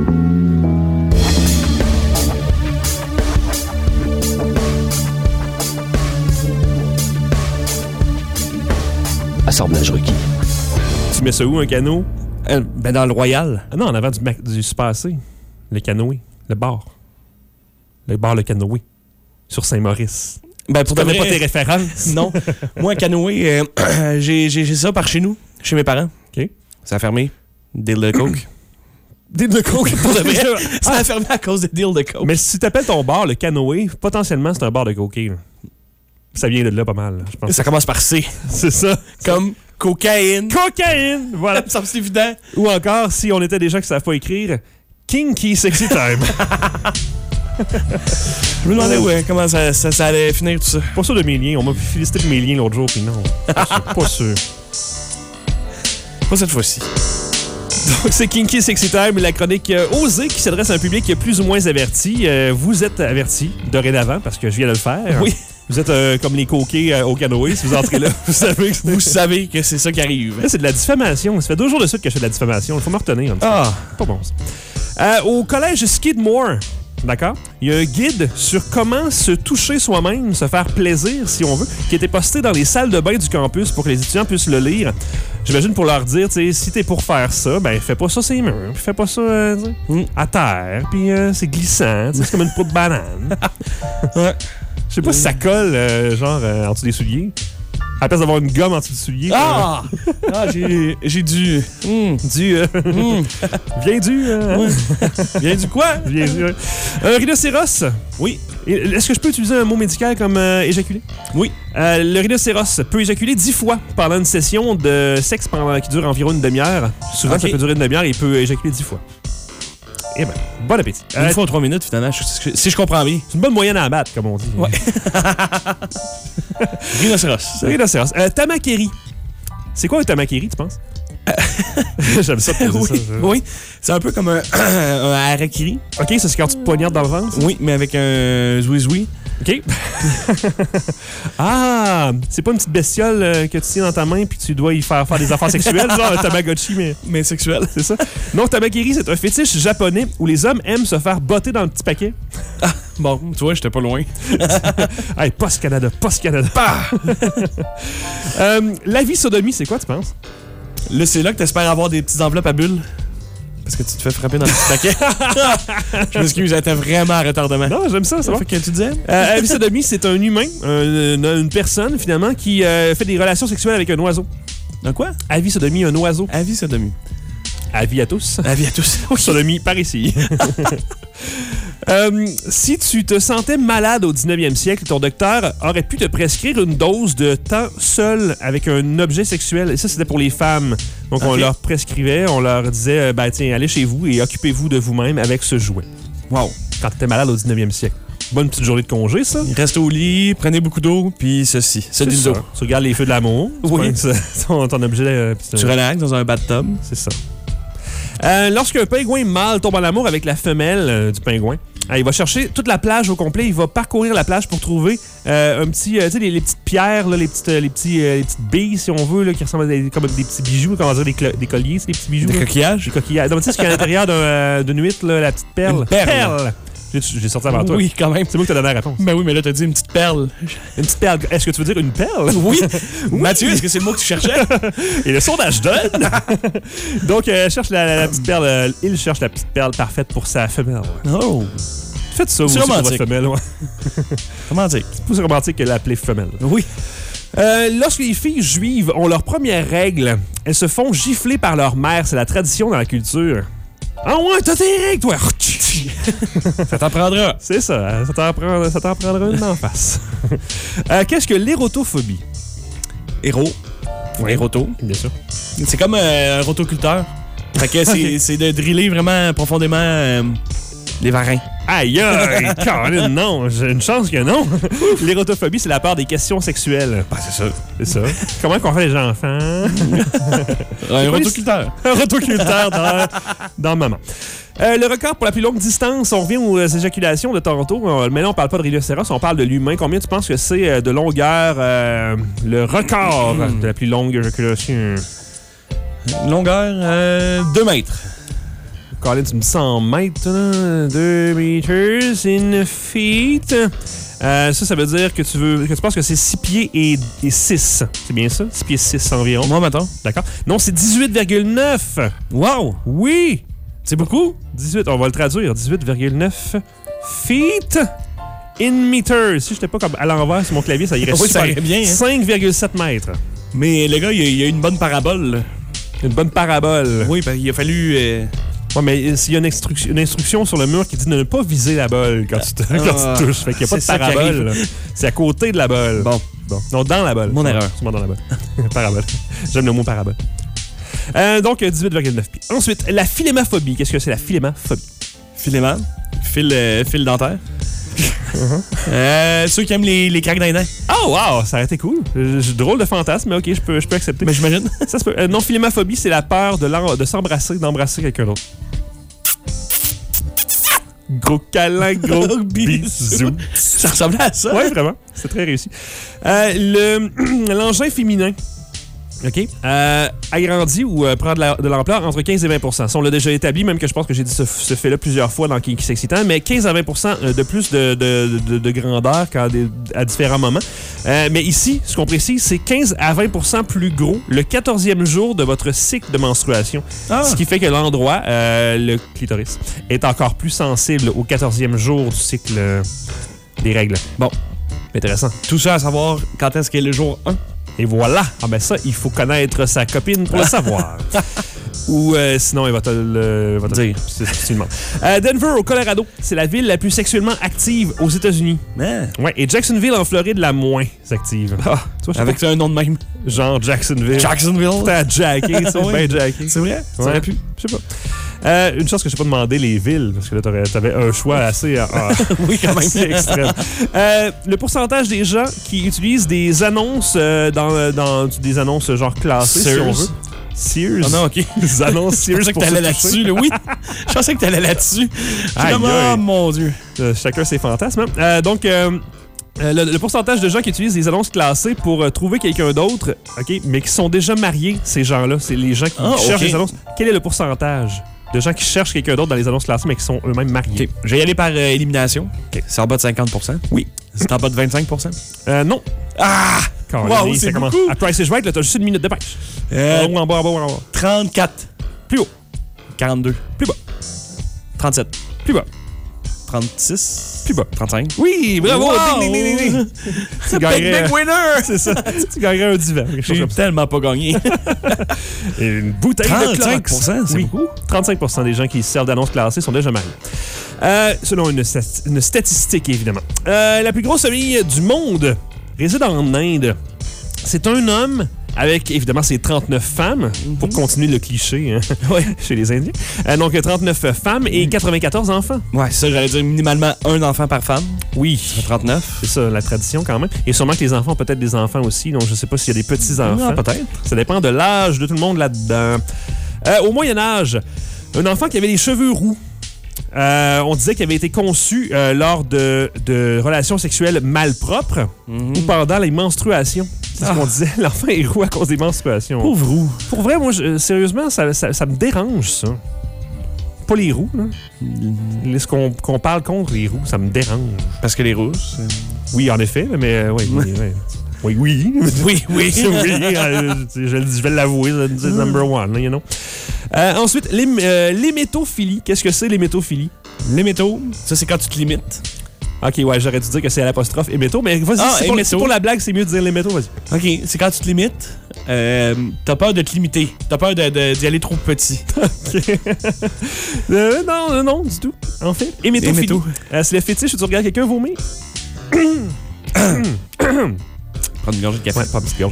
Assemblage requis. Tu mets ça où, un canot? Euh, ben dans le Royal. Ah non, en avant du, du Super C. Le canoë. Le bar. Le bar Le Canoë. Sur Saint-Maurice. Ben, pour tu connais de pas vrai, tes références? Non. Moi, canoë, euh, j'ai, j'ai, j'ai ça par chez nous, chez mes parents. OK. Ça a fermé. Deal de coke. Deal de coke? Pour de vrai, ça a fermé à cause de deal de coke. Mais si tu t'appelles ton bar le canoë, potentiellement, c'est un bar de cocaine. Ça vient de là pas mal, je pense. Ça commence par C. C'est ça. Comme cocaïne. Cocaïne! Voilà. Ça me semble évident. Ou encore, si on était des gens qui savent pas écrire, Kinky Sexy Time. Je me demandais ouais, comment ça, ça, ça allait finir tout ça. Pas sûr de mes liens. On m'a félicité de mes liens l'autre jour, puis non. Pas sûr. Pas sûr. Pas cette fois-ci. Donc, c'est Kinky Sexy Time, la chronique euh, osée qui s'adresse à un public plus ou moins averti. Euh, vous êtes avertis dorénavant parce que je viens de le faire. Oui. Vous êtes euh, comme les coquets euh, au canoë. Si vous entrez là, vous savez que c'est... Vous savez que c'est ça qui arrive. Là, c'est de la diffamation. Ça fait deux jours de suite que je fais de la diffamation. Il faut me retenir. Ah. Pas bon, ça. Euh, au collège Skidmore, d'accord, il y a un guide sur comment se toucher soi-même, se faire plaisir, si on veut, qui a été posté dans les salles de bain du campus pour que les étudiants puissent le lire. J'imagine pour leur dire, tu sais, si t'es pour faire ça, ben fais pas ça ces murs, puis fais pas ça euh, mm. à terre, puis euh, c'est glissant, c'est comme une peau de banane. Ouais. Je sais pas si ça colle, euh, genre, euh, en dessous des souliers. À la place d'avoir une gomme en dessous du soulier. Ah! ah j'ai, j'ai du... Mm. Du... Euh, mm. Viens du... Euh, ouais. Viens du quoi? Viens du... Euh, un rhinocéros. Oui. Est-ce que je peux utiliser un mot médical comme euh, éjaculer? Oui. Euh, le rhinocéros peut éjaculer dix fois pendant une session de sexe pendant, qui dure environ une demi-heure. Souvent, okay. Ça peut durer une demi-heure et il peut éjaculer dix fois. Eh ben, bon appétit. Une euh, fois ou trois minutes, finalement, si je comprends bien. C'est une bonne moyenne à abattre, comme on dit. Ouais. Rhinocéros. Rhinocéros. Euh, tamakeri. C'est quoi un tamakeri, tu penses? J'aime ça. Oui, ça je... oui. C'est un peu comme un, un harakiri. OK, ça c'est quand tu te poignardes dans le ventre? Oui, mais avec un zoui-zoui. OK. Ah, c'est pas une petite bestiole euh, que tu tiens dans ta main puis tu dois y faire faire des affaires sexuelles, genre un Tamagotchi, mais... mais sexuel. C'est ça? Non, tamakeri, c'est un fétiche japonais où les hommes aiment se faire botter dans le petit paquet. Ah, bon, tu vois, j'étais pas loin. Hey, Post-Canada, Post-Canada. euh, la vie sodomie, c'est quoi, tu penses? Là, c'est là que t'espères avoir des petites enveloppes à bulles. Parce que tu te fais frapper dans le petit paquet. Je m'excuse, j'étais vraiment en retardement. Non, j'aime ça, ça va. Fait que tu disais? Euh, la vie sodomie, c'est un humain, un, une, une personne, finalement, qui euh, fait des relations sexuelles avec un oiseau. Un quoi? Avis sodomie, un oiseau. Avis sodomie. Avis à tous. Avis à tous. Oui. Sodomie, par ici. euh, si tu te sentais malade au dix-neuvième siècle, ton docteur aurait pu te prescrire une dose de temps seul avec un objet sexuel. Et ça, c'était pour les femmes. Donc, okay. On leur prescrivait, on leur disait, ben tiens, allez chez vous et occupez-vous de vous-même avec ce jouet. Wow. Quand tu étais malade au dix-neuvième siècle. Bonne petite journée de congé, ça. Restez au lit, prenez beaucoup d'eau, puis ceci. C'est du dos. Tu regardes les feux de l'amour. Oui. Ton, ton objet. Euh, tu relaxes dans un bathtub. C'est ça. Euh, Lorsqu'un pingouin mâle tombe en amour avec la femelle euh, du pingouin, euh, il va chercher toute la plage au complet. Il va parcourir la plage pour trouver euh, un petit, euh, tu sais, les, les petites pierres, là, les petites, euh, les petits, euh, les petites billes, si on veut, là, qui ressemblent à des, comme des petits bijoux, comment dire, des, clo- des colliers, c'est des petits bijoux. Des là. coquillages. Des coquillages. Donc, tu sais ce qu'il y a à l'intérieur d'un, euh, d'une huître, là, la petite perle. Une perle. perle. J'ai, j'ai sorti avant toi. Oui, quand même. C'est moi qui t'as donné la réponse. Ben oui, mais là, t'as dit une petite perle. Une petite perle. Est-ce que tu veux dire une perle? Oui. Oui. Mathieu, est-ce que c'est le mot que tu cherchais? Et le sondage donne. Donc, euh, cherche la, la, la petite perle. Euh, il cherche la petite perle parfaite pour sa femelle. Oh. Faites ça, vous aussi, pour votre femelle. Ouais. Romantique. C'est plus romantique que l'appeler femelle. Oui. Euh, lorsque les filles juives ont leur première règle, elles se font gifler par leur mère. C'est la tradition dans la culture. Ah ouais, t'as tes règles, toi! Ça t'en prendra. C'est ça, ça t'en prendra, ça t'en prendra une en face. euh, qu'est-ce que l'érotophobie? Héros. Oui. Éroto. Bien sûr. C'est comme euh, un rotoculteur. Fait que c'est, c'est de driller vraiment profondément euh, les varins. Aïe, aïe, Caroline, non, j'ai une chance que non. L'érotophobie, c'est la peur des questions sexuelles. Ah, c'est ça. C'est ça. Comment qu'on fait les enfants? Un rotoculteur. Un rotoculteur dans, dans maman. Euh, le record pour la plus longue distance, on revient aux éjaculations de Toronto. Mais là, on parle pas de rhinocéros, on parle de l'humain. Combien tu penses que c'est de longueur euh, le record mmh. de la plus longue éjaculation? Longueur, euh, deux mètres. Colin, tu me sens mètres, deux meters in feet. Euh, ça, ça veut dire que tu veux que tu penses que c'est six pieds et, et six. C'est bien ça? six pieds six environ. Moi, maintenant. D'accord. Non, c'est dix-huit virgule neuf. Wow! Oui! C'est beaucoup? dix-huit, on va le traduire. dix-huit virgule neuf feet In meters. Si j'étais pas comme à l'envers sur mon clavier, ça irait Oui, super ça irait bien, hein. cinq virgule sept mètres. Mais le gars, il a, il a une bonne parabole. Là. Une bonne parabole. Oui, parce qu'il a fallu... Euh... Ouais, mais s'il y a une instruction, une instruction sur le mur qui dit de ne pas viser la balle quand tu, te, Ah, quand tu touches. Fait qu'il n'y a pas de parabole. Là. C'est à côté de la balle. Bon. Bon. Non, dans la balle. Mon ouais, erreur. C'est dans la balle. Parabole. J'aime le mot parabole. Euh, donc, dix-huit virgule neuf pieds. Ensuite, la philémaphobie. Qu'est-ce que c'est la philémaphobie? Philéma. Fil, euh, fil dentaire. uh-huh. euh, ceux qui aiment les, les craques dans les dents. Oh, wow! Ça a été cool. J'ai drôle de fantasme, mais OK, je peux, je peux accepter. Mais j'imagine. Ça se peut. Euh, non, philémaphobie, c'est la peur de, de s'embrasser, d'embrasser quelqu'un d'autre. Gros câlin, gros bisous. Ça ressemblait à ça. Oui, vraiment. C'est très réussi. Euh, le, l'engin féminin, OK, euh, agrandit ou euh, prend de, la, de l'ampleur entre quinze et vingt pour cent. Ça, on l'a déjà établi, même que je pense que j'ai dit ce, ce fait-là plusieurs fois dans Kinky Sexy Time, mais quinze à vingt pour cent de plus de, de, de, de grandeur qu'à des, à différents moments. Euh, mais ici, ce qu'on précise, c'est quinze à vingt pour cent plus gros le quatorzième jour de votre cycle de menstruation. Ah. Ce qui fait que l'endroit, euh, le clitoris, est encore plus sensible au quatorzième jour du cycle euh, des règles. Bon. Intéressant. Tout ça à savoir quand est-ce qu'est le jour un. Et voilà. Ah ben ça, il faut connaître sa copine pour le savoir. Ou euh, sinon, il va te le va te dire. C'est, c'est euh, Denver, au Colorado, c'est la ville la plus sexuellement active aux États-Unis. Ah. Ouais, et Jacksonville, en Floride, la moins active. Ah, tu vois, avec pas... un nom de même. Genre Jacksonville. Jacksonville. T'as jacké, c'est oui. bien jacké. C'est vrai? Ça aurait pu. Je sais pas. Euh, une chose que je n'ai pas demandé, les villes, parce que là, t'aurais, t'avais un choix assez... Euh, oui, quand même. C'est extrême. Euh, le pourcentage des gens qui utilisent des annonces euh, dans, dans des annonces genre classées, Sears. si on veut. Sears. Oh non, OK. Des annonces Sears. Je pensais que t'allais là-dessus, là. Oui. Je pensais que t'allais là-dessus. Aïe, comme, aïe. Oh, mon Dieu. Euh, chacun ses fantasmes. Euh, donc... Euh, Euh, le, le pourcentage de gens qui utilisent des annonces classées pour euh, trouver quelqu'un d'autre, OK, mais qui sont déjà mariés, ces gens-là, c'est les gens qui ah, cherchent okay. des annonces. Quel est le pourcentage de gens qui cherchent quelqu'un d'autre dans les annonces classées, mais qui sont eux-mêmes mariés? Okay. Je vais y aller par euh, élimination. Okay. C'est en bas de cinquante pour cent? Oui. C'est en bas de vingt-cinq pour cent? Euh, non. Ah! Quand wow, même, c'est comment? beaucoup! À Price is Right, là, t'as juste une minute de pêche. Euh, en bas, en bas, en bas, en bas. trente-quatre. Plus haut. quarante-deux. Plus bas. trente-sept. Plus bas. trente-six. Plus bas. trente-cinq. Oui, bravo! Wow. Ding, ding, ding, ding. Tu gagnerais, big, big winner! C'est ça. Tu gagnerais un divan. J'ai tellement pas gagné. Et une bouteille trente-cinq de trente-cinq pour cent, c'est oui. beaucoup. trente-cinq pour cent des gens qui servent d'annonces classées sont déjà mariés. Euh, selon une, une statistique, évidemment. Euh, la plus grosse famille du monde réside en Inde. C'est un homme avec, évidemment, ses trente-neuf femmes, mm-hmm. pour continuer le cliché hein, ouais. chez les Indiens. Euh, donc, trente-neuf femmes et quatre-vingt-quatorze enfants. Ouais, c'est ça, j'allais dire minimalement un enfant par femme. Oui. trente-neuf. C'est ça, la tradition quand même. Et sûrement que les enfants ont peut-être des enfants aussi, donc je ne sais pas s'il y a des petits-enfants. Ah, peut-être. Ça dépend de l'âge de tout le monde là-dedans. Euh, au Moyen-Âge, un enfant qui avait les cheveux roux. Euh, on disait qu'il avait été conçu euh, lors de, de relations sexuelles malpropres mm-hmm. ou pendant les menstruations. C'est ah. ce qu'on disait. L'enfant est roux à cause des menstruations. Pauvre roux. Pour vrai, moi, je, sérieusement, ça, ça, ça me dérange, ça. Pas les roux, là. Mm-hmm. Ce qu'on, qu'on parle contre les roux, ça me dérange. Parce que les rousses? Euh... Oui, en effet, mais euh, oui, oui, oui. Oui, oui. Oui, oui. oui, euh, je, je vais l'avouer, c'est number one, you know. Euh, ensuite, l'hém, euh, l'hémétophilie. Qu'est-ce que c'est, l'hémétophilie? L'héméto, ça, c'est quand tu te limites. OK, ouais, j'aurais dû dire que c'est à l'apostrophe héméto, mais vas-y, ah, c'est, pour, c'est pour la blague, c'est mieux de dire l'héméto, vas-y. OK, c'est quand tu te limites, euh, t'as peur de te limiter. T'as peur de, de, d'y aller trop petit. OK. euh, non, non, non, du tout. En fait, hémétophilie. Héméto. Euh, c'est le fétiche où tu regardes quelqu'un vomir. Prendre une gorgée de café. Ouais, prendre une petite gorgée.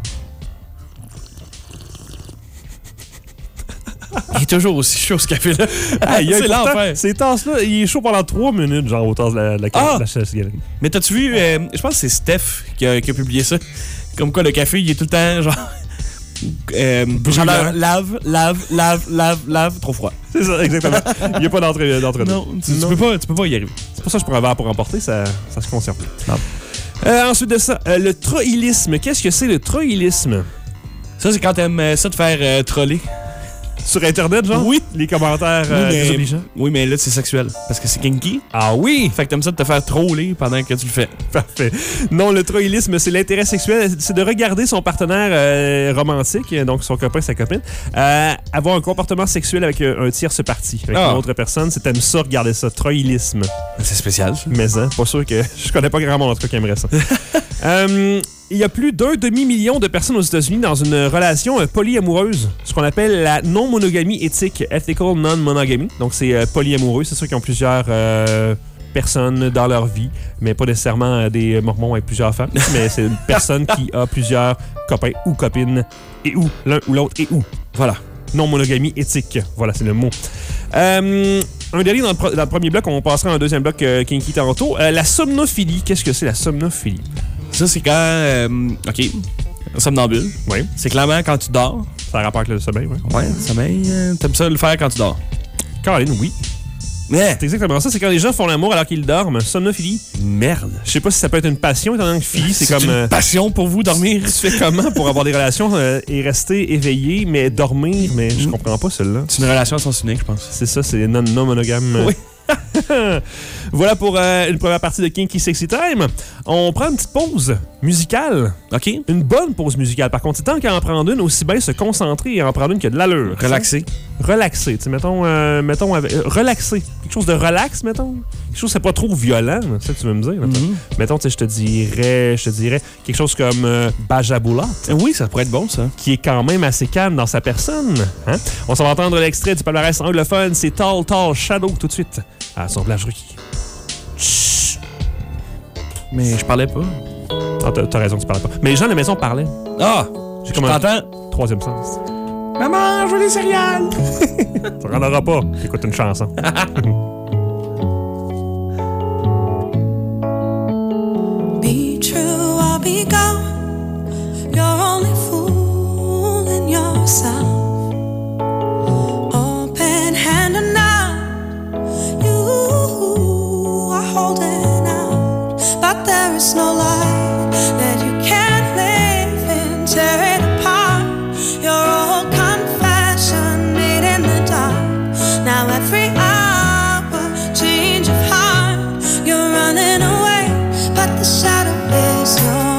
Il est toujours aussi chaud, ce café-là. Ah, il c'est l'enfer. Ces tasses-là, il est chaud pendant trois minutes, genre, au tasse de la, de la, ah! de la galerie. Mais t'as-tu vu, euh, je pense que c'est Steph qui a, qui a publié ça. Comme quoi, le café, il est tout le temps, genre... Euh, chaleur, lave, lave, lave, lave, lave, trop froid. C'est ça, exactement. Il n'y a pas d'entre, d'entre non, tu, non. Tu, peux pas, tu peux pas y arriver. C'est pour ça que je prends un verre pour emporter, ça, ça se conserve. Euh, ensuite de ça, euh, le troïlisme. Qu'est-ce que c'est le troïlisme? Ça, c'est quand t'aimes ça te faire euh, troller. Sur Internet, genre? Oui. Les commentaires euh, oui, mais, désobligeants. oui, mais là, c'est sexuel. Parce que c'est kinky. Ah oui? Fait que t'aimes ça de te faire troller pendant que tu le fais. Parfait. Non, le troïlisme, c'est l'intérêt sexuel. C'est de regarder son partenaire euh, romantique, donc son copain, sa copine, euh, avoir un comportement sexuel avec un, un tierce parti, avec Ah. une autre personne. C'est t'aimes ça, regarder ça. Troïlisme. C'est spécial. Mais hein, pas sûr que... Je connais pas grand monde, en tout cas, qui aimerait ça. euh, il y a plus d'un demi-million de personnes aux États-Unis dans une relation euh, polyamoureuse, ce qu'on appelle la non-monogamie éthique, ethical non-monogamy. Donc, c'est euh, polyamoureux. C'est ceux qui ont plusieurs euh, personnes dans leur vie, mais pas nécessairement euh, des mormons avec plusieurs femmes, mais c'est une personne qui a plusieurs copains ou copines, et ou l'un ou l'autre, et ou. Voilà. Non-monogamie éthique. Voilà, c'est le mot. Euh, un dernier dans le, pro- dans le premier bloc, on passera à un deuxième bloc euh, kinky tantôt. Euh, la somnophilie. Qu'est-ce que c'est la somnophilie? Ça, c'est quand... euh, OK. Somnambule. Oui. C'est clairement quand tu dors. Ça a rapport avec le sommeil, oui. Ouais, le sommeil. euh, T'aimes ça le faire quand tu dors. Caroline, oui. Mais C'est exactement ça. C'est quand les gens font l'amour alors qu'ils dorment. Somnophilie. merde. Je sais pas si ça peut être une passion, étant donné que philie, c'est, comme... une euh, passion pour vous, dormir. tu fais comment pour avoir des relations euh, et rester éveillé, mais dormir, mais je comprends pas celle-là. C'est une relation à sens unique, je pense. C'est ça, c'est non, non monogame. Oui. Voilà pour euh, une première partie de Kinky Sexy Time. On prend une petite pause musicale. OK. Une bonne pause musicale. Par contre, c'est tant qu'à en prendre une, aussi bien se concentrer et en prendre une qui a de l'allure. Relaxé. Relaxer. Tu sais, mettons, euh, mettons avec, euh, relaxer. Quelque chose de relax, mettons. Quelque chose, c'est pas trop violent. C'est ça que tu veux me dire. Mettons, Mm-hmm. mettons tu sais, je te dirais, je te dirais quelque chose comme euh, Bajaboulat. Oui, ça pourrait être bon, ça. Qui est quand même assez calme dans sa personne. Hein? On s'en va entendre l'extrait du palmarès anglophone. C'est Tall Tall Shadow tout de suite. À Assemblage Requis. Chut. Mais je parlais pas. Ah, t'as, t'as raison, tu parlais pas. Mais les gens de la maison parlaient. Ah! J'ai Je t'entends. troisième sens. Maman, je veux des céréales! Ça rendra pas. Écoute une chanson. Be true or be gone. You're only fooling yourself. Open hand and now you are holding out, but there is no light that you can't live in. Tear it apart. Your old confession made in the dark. Now every hour, change of heart. You're running away, but the shadow is yours.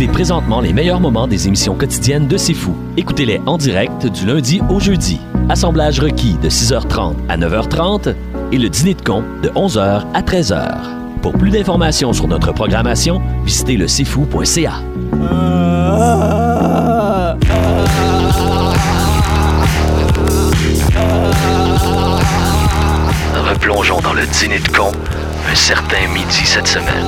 écoutez présentement les meilleurs moments des émissions quotidiennes de C'est Fou. Écoutez-les en direct du lundi au jeudi. Assemblage requis de six heures trente à neuf heures trente et le dîner de con de onze heures à treize heures. Pour plus d'informations sur notre programmation, visitez le c'est fou point c a. Replongeons dans le dîner de con un certain midi cette semaine.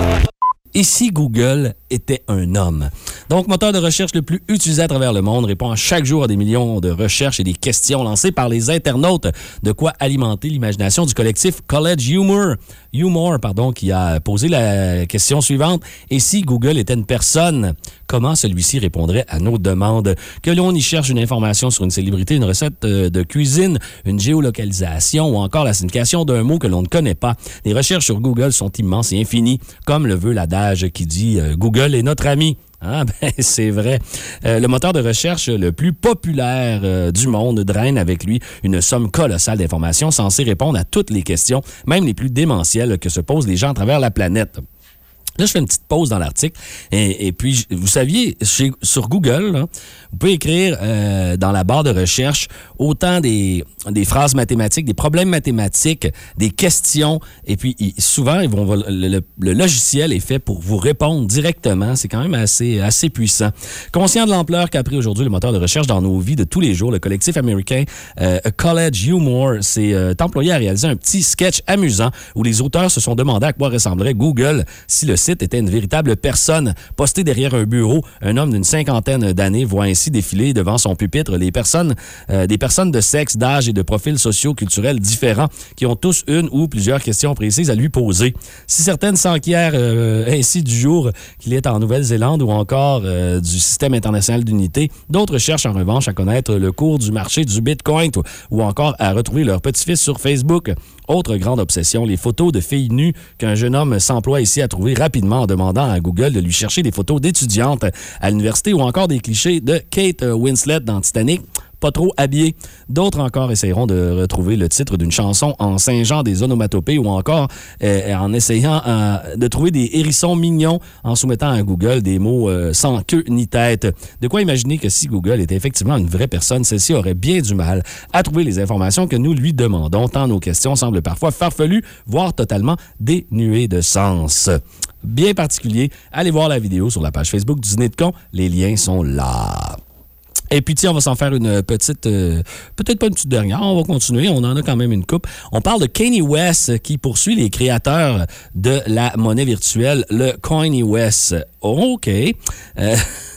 Et si Google était un homme? Donc, moteur de recherche le plus utilisé à travers le monde, répond chaque jour à des millions de recherches et des questions lancées par les internautes. De quoi alimenter l'imagination du collectif College Humor, Humor pardon, qui a posé la question suivante. Et si Google était une personne, comment celui-ci répondrait à nos demandes? Que l'on y cherche une information sur une célébrité, une recette de cuisine, une géolocalisation ou encore la signification d'un mot que l'on ne connaît pas. Les recherches sur Google sont immenses et infinies, comme le veut l'adage qui dit euh, « Google est notre ami ». Ah ben c'est vrai. Euh, le moteur de recherche le plus populaire euh, du monde draine avec lui une somme colossale d'informations censées répondre à toutes les questions, même les plus démentielles que se posent les gens à travers la planète. Là, je fais une petite pause dans l'article. Et, et puis, vous saviez, chez, sur Google, là, vous pouvez écrire euh, dans la barre de recherche autant des, des phrases mathématiques, des problèmes mathématiques, des questions. Et puis, ils, souvent, ils vont, le, le, le logiciel est fait pour vous répondre directement. C'est quand même assez, assez puissant. Conscient de l'ampleur qu'a pris aujourd'hui le moteur de recherche dans nos vies de tous les jours, le collectif américain euh, College Humor s'est euh, employé à réaliser un petit sketch amusant où les auteurs se sont demandé à quoi ressemblerait Google si le site était une véritable personne. Posté derrière un bureau, un homme d'une cinquantaine d'années voit ainsi défiler devant son pupitre les personnes, euh, des personnes de sexe, d'âge et de profils socio-culturels différents qui ont tous une ou plusieurs questions précises à lui poser. Si certaines s'enquièrent euh, ainsi du jour qu'il est en Nouvelle-Zélande ou encore euh, du système international d'unité, d'autres cherchent en revanche à connaître le cours du marché du Bitcoin ou encore à retrouver leur petit-fils sur Facebook. Autre grande obsession, les photos de filles nues qu'un jeune homme s'emploie ici à trouver rapidement en demandant à Google de lui chercher des photos d'étudiantes à l'université ou encore des clichés de Kate Winslet dans Titanic. Pas trop habillé. D'autres encore essayeront de retrouver le titre d'une chanson en singeant des onomatopées ou encore euh, en essayant euh, de trouver des hérissons mignons en soumettant à Google des mots euh, sans queue ni tête. De quoi imaginer que si Google était effectivement une vraie personne, celle-ci aurait bien du mal à trouver les informations que nous lui demandons, tant nos questions semblent parfois farfelues, voire totalement dénuées de sens. Bien particulier, allez voir la vidéo sur la page Facebook du Dîner de con. Les liens sont là. Et puis, tiens, on va s'en faire une petite, euh, peut-être pas une petite dernière, on va continuer, on en a quand même une coupe. On parle de Kanye West qui poursuit les créateurs de la monnaie virtuelle, le Kanye West. OK. Euh,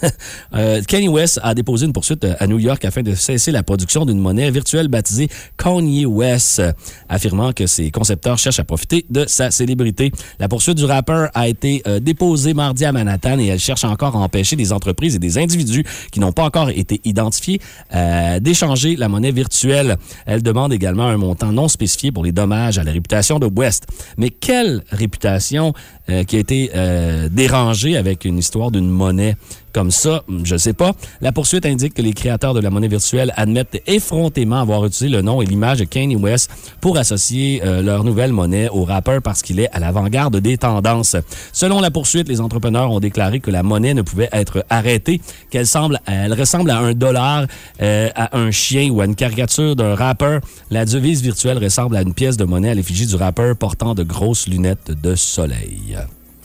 euh, Kanye West a déposé une poursuite à New York afin de cesser la production d'une monnaie virtuelle baptisée Kanye West, affirmant que ses concepteurs cherchent à profiter de sa célébrité. La poursuite du rappeur a été euh, déposée mardi à Manhattan et elle cherche encore à empêcher des entreprises et des individus qui n'ont pas encore été identifiés euh, d'échanger la monnaie virtuelle. Elle demande également un montant non spécifié pour les dommages à la réputation de West. Mais quelle réputation euh, qui a été euh, dérangée avec une histoire d'une monnaie comme ça, je sais pas. La poursuite indique que les créateurs de la monnaie virtuelle admettent effrontément avoir utilisé le nom et l'image de Kanye West pour associer euh, leur nouvelle monnaie au rappeur parce qu'il est à l'avant-garde des tendances. Selon la poursuite, les entrepreneurs ont déclaré que la monnaie ne pouvait être arrêtée, qu'elle semble, elle ressemble à un dollar, euh, à un chien ou à une caricature d'un rappeur. La devise virtuelle ressemble à une pièce de monnaie à l'effigie du rappeur portant de grosses lunettes de soleil.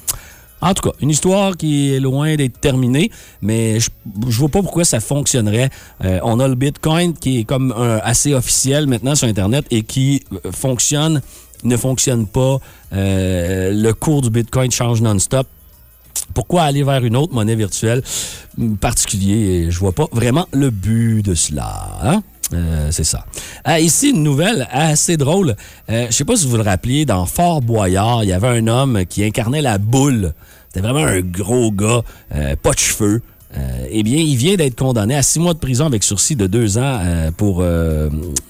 En tout cas, une histoire qui est loin d'être terminée, mais je, je vois pas pourquoi ça fonctionnerait. Euh, on a le Bitcoin qui est comme un, assez officiel maintenant sur Internet et qui fonctionne, ne fonctionne pas. Euh, le cours du Bitcoin change non-stop. Pourquoi aller vers une autre monnaie virtuelle particulière? Je vois pas vraiment le but de cela, hein? Euh, c'est ça. Ah, ici, une nouvelle assez drôle. Euh, je sais pas si vous vous le rappeliez, dans Fort Boyard, il y avait un homme qui incarnait la boule. C'était vraiment un gros gars, euh, pas de cheveux. Euh, eh bien, il vient d'être condamné à six mois de prison avec sursis de deux ans euh, pour... Euh,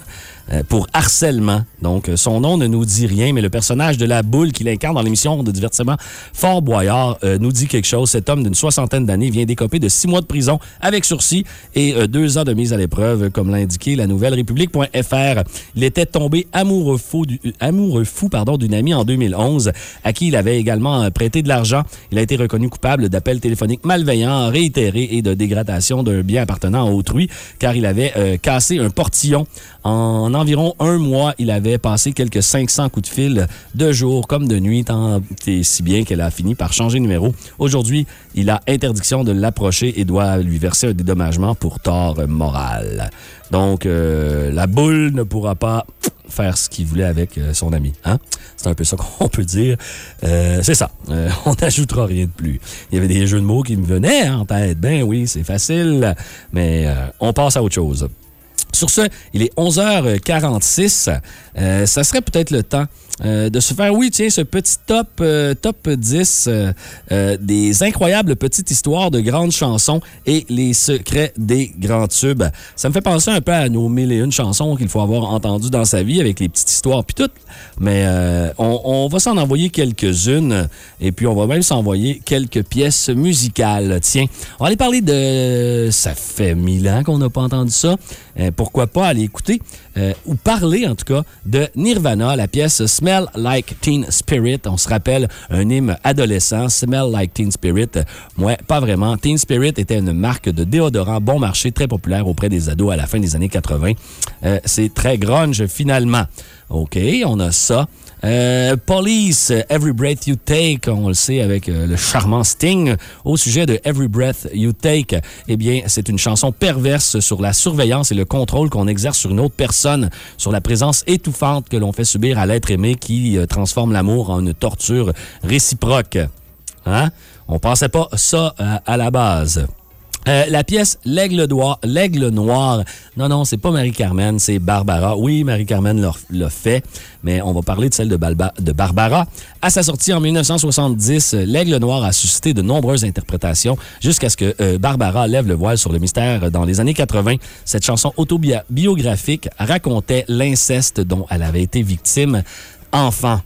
euh, pour harcèlement. Donc, son nom ne nous dit rien, mais le personnage de la boule qu'il incarne dans l'émission de divertissement Fort Boyard euh, nous dit quelque chose. Cet homme d'une soixantaine d'années vient d'écoper de six mois de prison avec sursis et euh, deux ans de mise à l'épreuve, comme l'a indiqué la nouvelle république point f r. Il était tombé amoureux fou, du, euh, amoureux fou pardon, d'une amie en deux mille onze, à qui il avait également euh, prêté de l'argent. Il a été reconnu coupable d'appels téléphoniques malveillants, réitérés et de dégradation d'un bien appartenant à autrui, car il avait euh, cassé un portillon. En environ un mois, il avait passé quelques cinq cents coups de fil de jour comme de nuit, tant et si bien qu'elle a fini par changer de numéro. Aujourd'hui, il a interdiction de l'approcher et doit lui verser un dédommagement pour tort moral. Donc, euh, la boule ne pourra pas faire ce qu'il voulait avec euh, son ami. Hein? C'est un peu ça qu'on peut dire. Euh, c'est ça. Euh, on n'ajoutera rien de plus. Il y avait des jeux de mots qui me venaient en tête. Ben oui, c'est facile, mais euh, on passe à autre chose. Sur ce, il est onze heures quarante-six. Euh, ça serait peut-être le temps euh, de se faire, oui, tiens, ce petit top, euh, top dix euh, euh, des incroyables petites histoires de grandes chansons et les secrets des grands tubes. Ça me fait penser un peu à nos mille et une chansons qu'il faut avoir entendues dans sa vie avec les petites histoires puis tout. Mais euh, on, on va s'en envoyer quelques-unes et puis on va même s'envoyer quelques pièces musicales. Tiens, on va aller parler de... Ça fait mille ans qu'on n'a pas entendu ça. Euh, pourquoi pas aller écouter euh, ou parler en tout cas de Nirvana, la pièce Smell Like Teen Spirit. On se rappelle un hymne adolescent, Smell Like Teen Spirit. Moi, pas vraiment. Teen Spirit était une marque de déodorant bon marché, très populaire auprès des ados à la fin des années quatre-vingt. Euh, c'est très grunge finalement. OK, on a ça. Euh, Police, Every Breath You Take, on le sait avec euh, le charmant Sting. Au sujet de Every Breath You Take, eh bien, c'est une chanson perverse sur la surveillance et le contrôle qu'on exerce sur une autre personne, sur la présence étouffante que l'on fait subir à l'être aimé qui euh, transforme l'amour en une torture réciproque. Hein? On pensait pas ça euh, à la base. Euh, la pièce L'Aigle noir, L'Aigle noir. Non, non, c'est pas Marie-Carmen, c'est Barbara. Oui, Marie-Carmen l'a, l'a fait, mais on va parler de celle de, Balba, de Barbara. À sa sortie en dix-neuf cent soixante-dix, L'Aigle noir a suscité de nombreuses interprétations jusqu'à ce que euh, Barbara lève le voile sur le mystère dans les années quatre-vingt. Cette chanson autobiographique racontait l'inceste dont elle avait été victime enfant.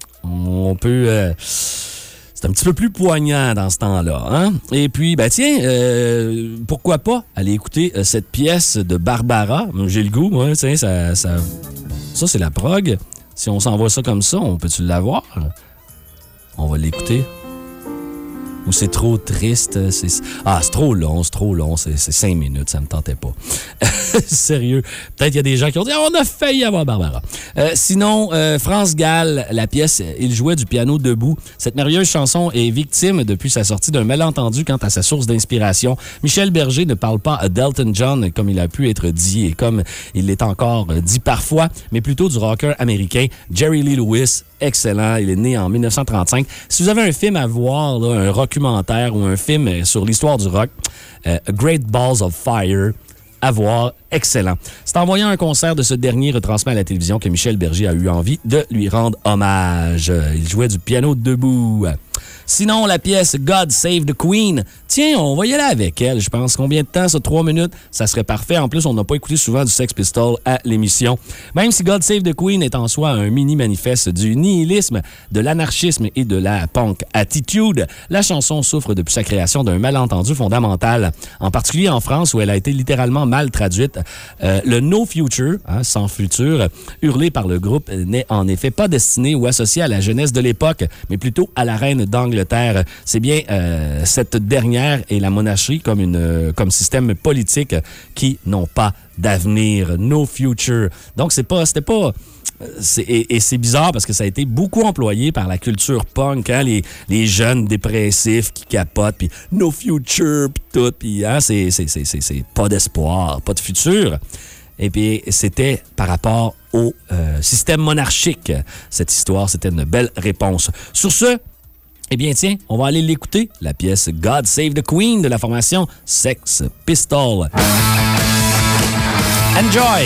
On peut... Euh C'est un petit peu plus poignant dans ce temps-là. Hein? Et puis, ben tiens, euh, pourquoi pas aller écouter euh, cette pièce de Barbara? J'ai le goût, moi, tiens, ça, ça, ça c'est la prog. Si on s'envoie ça comme ça, on peut-tu l'avoir? On va l'écouter. Ou c'est trop triste? C'est... Ah, c'est trop long, c'est trop long, c'est, c'est cinq minutes, ça me tentait pas. Sérieux. Peut-être qu'il y a des gens qui ont dit « On a failli avoir Barbara ». Euh, sinon, euh, France Gall, la pièce « Il jouait du piano debout ». Cette merveilleuse chanson est victime depuis sa sortie d'un malentendu quant à sa source d'inspiration. Michel Berger ne parle pas d'Elton John comme il a pu être dit et comme il l'est encore dit parfois, mais plutôt du rocker américain Jerry Lee Lewis. Excellent. Il est né en dix-neuf cent trente-cinq. Si vous avez un film à voir, là, un documentaire ou un film sur l'histoire du rock, euh, Great Balls of Fire, à voir, excellent. C'est en voyant un concert de ce dernier retransmis à la télévision que Michel Berger a eu envie de lui rendre hommage. Il jouait du piano debout. Sinon, la pièce God Save the Queen. Tiens, on va y aller avec elle, je pense. Combien de temps, ça? Trois minutes? Ça serait parfait. En plus, on n'a pas écouté souvent du Sex Pistols à l'émission. Même si God Save the Queen est en soi un mini-manifeste du nihilisme, de l'anarchisme et de la punk attitude, la chanson souffre depuis sa création d'un malentendu fondamental. En particulier en France, où elle a été littéralement mal traduite. Euh, le No Future, hein, sans futur, hurlé par le groupe, n'est en effet pas destiné ou associé à la jeunesse de l'époque, mais plutôt à la reine d'Angleterre. C'est bien euh, cette dernière et la monarchie comme, une, euh, comme système politique qui n'ont pas d'avenir. No future. Donc, c'est pas, c'était pas... C'est, et, et c'est bizarre parce que ça a été beaucoup employé par la culture punk, hein, les, les jeunes dépressifs qui capotent, puis no future, puis tout, puis hein, c'est, c'est, c'est, c'est, c'est pas d'espoir, pas de futur. Et puis, c'était par rapport au euh, système monarchique. Cette histoire, c'était une belle réponse. Sur ce, eh bien, tiens, on va aller l'écouter, la pièce God Save the Queen de la formation Sex Pistols. Enjoy!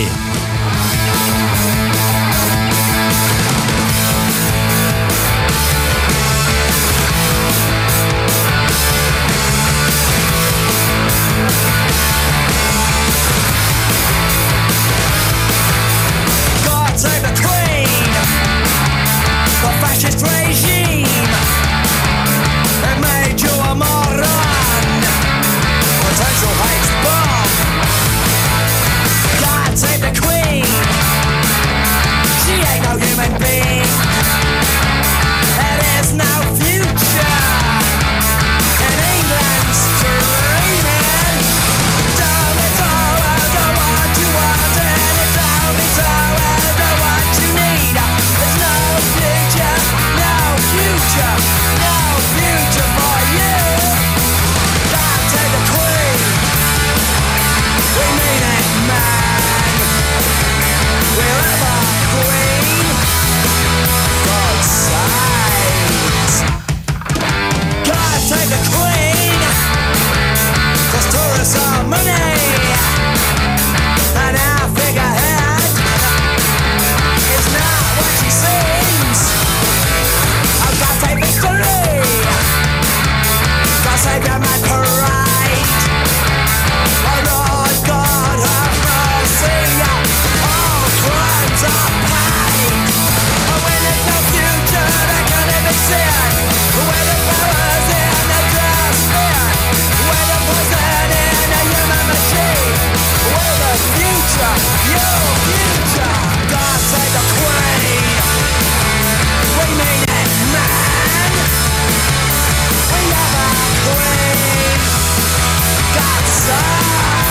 save the queen. We mean it, man. We love our queen. God saves.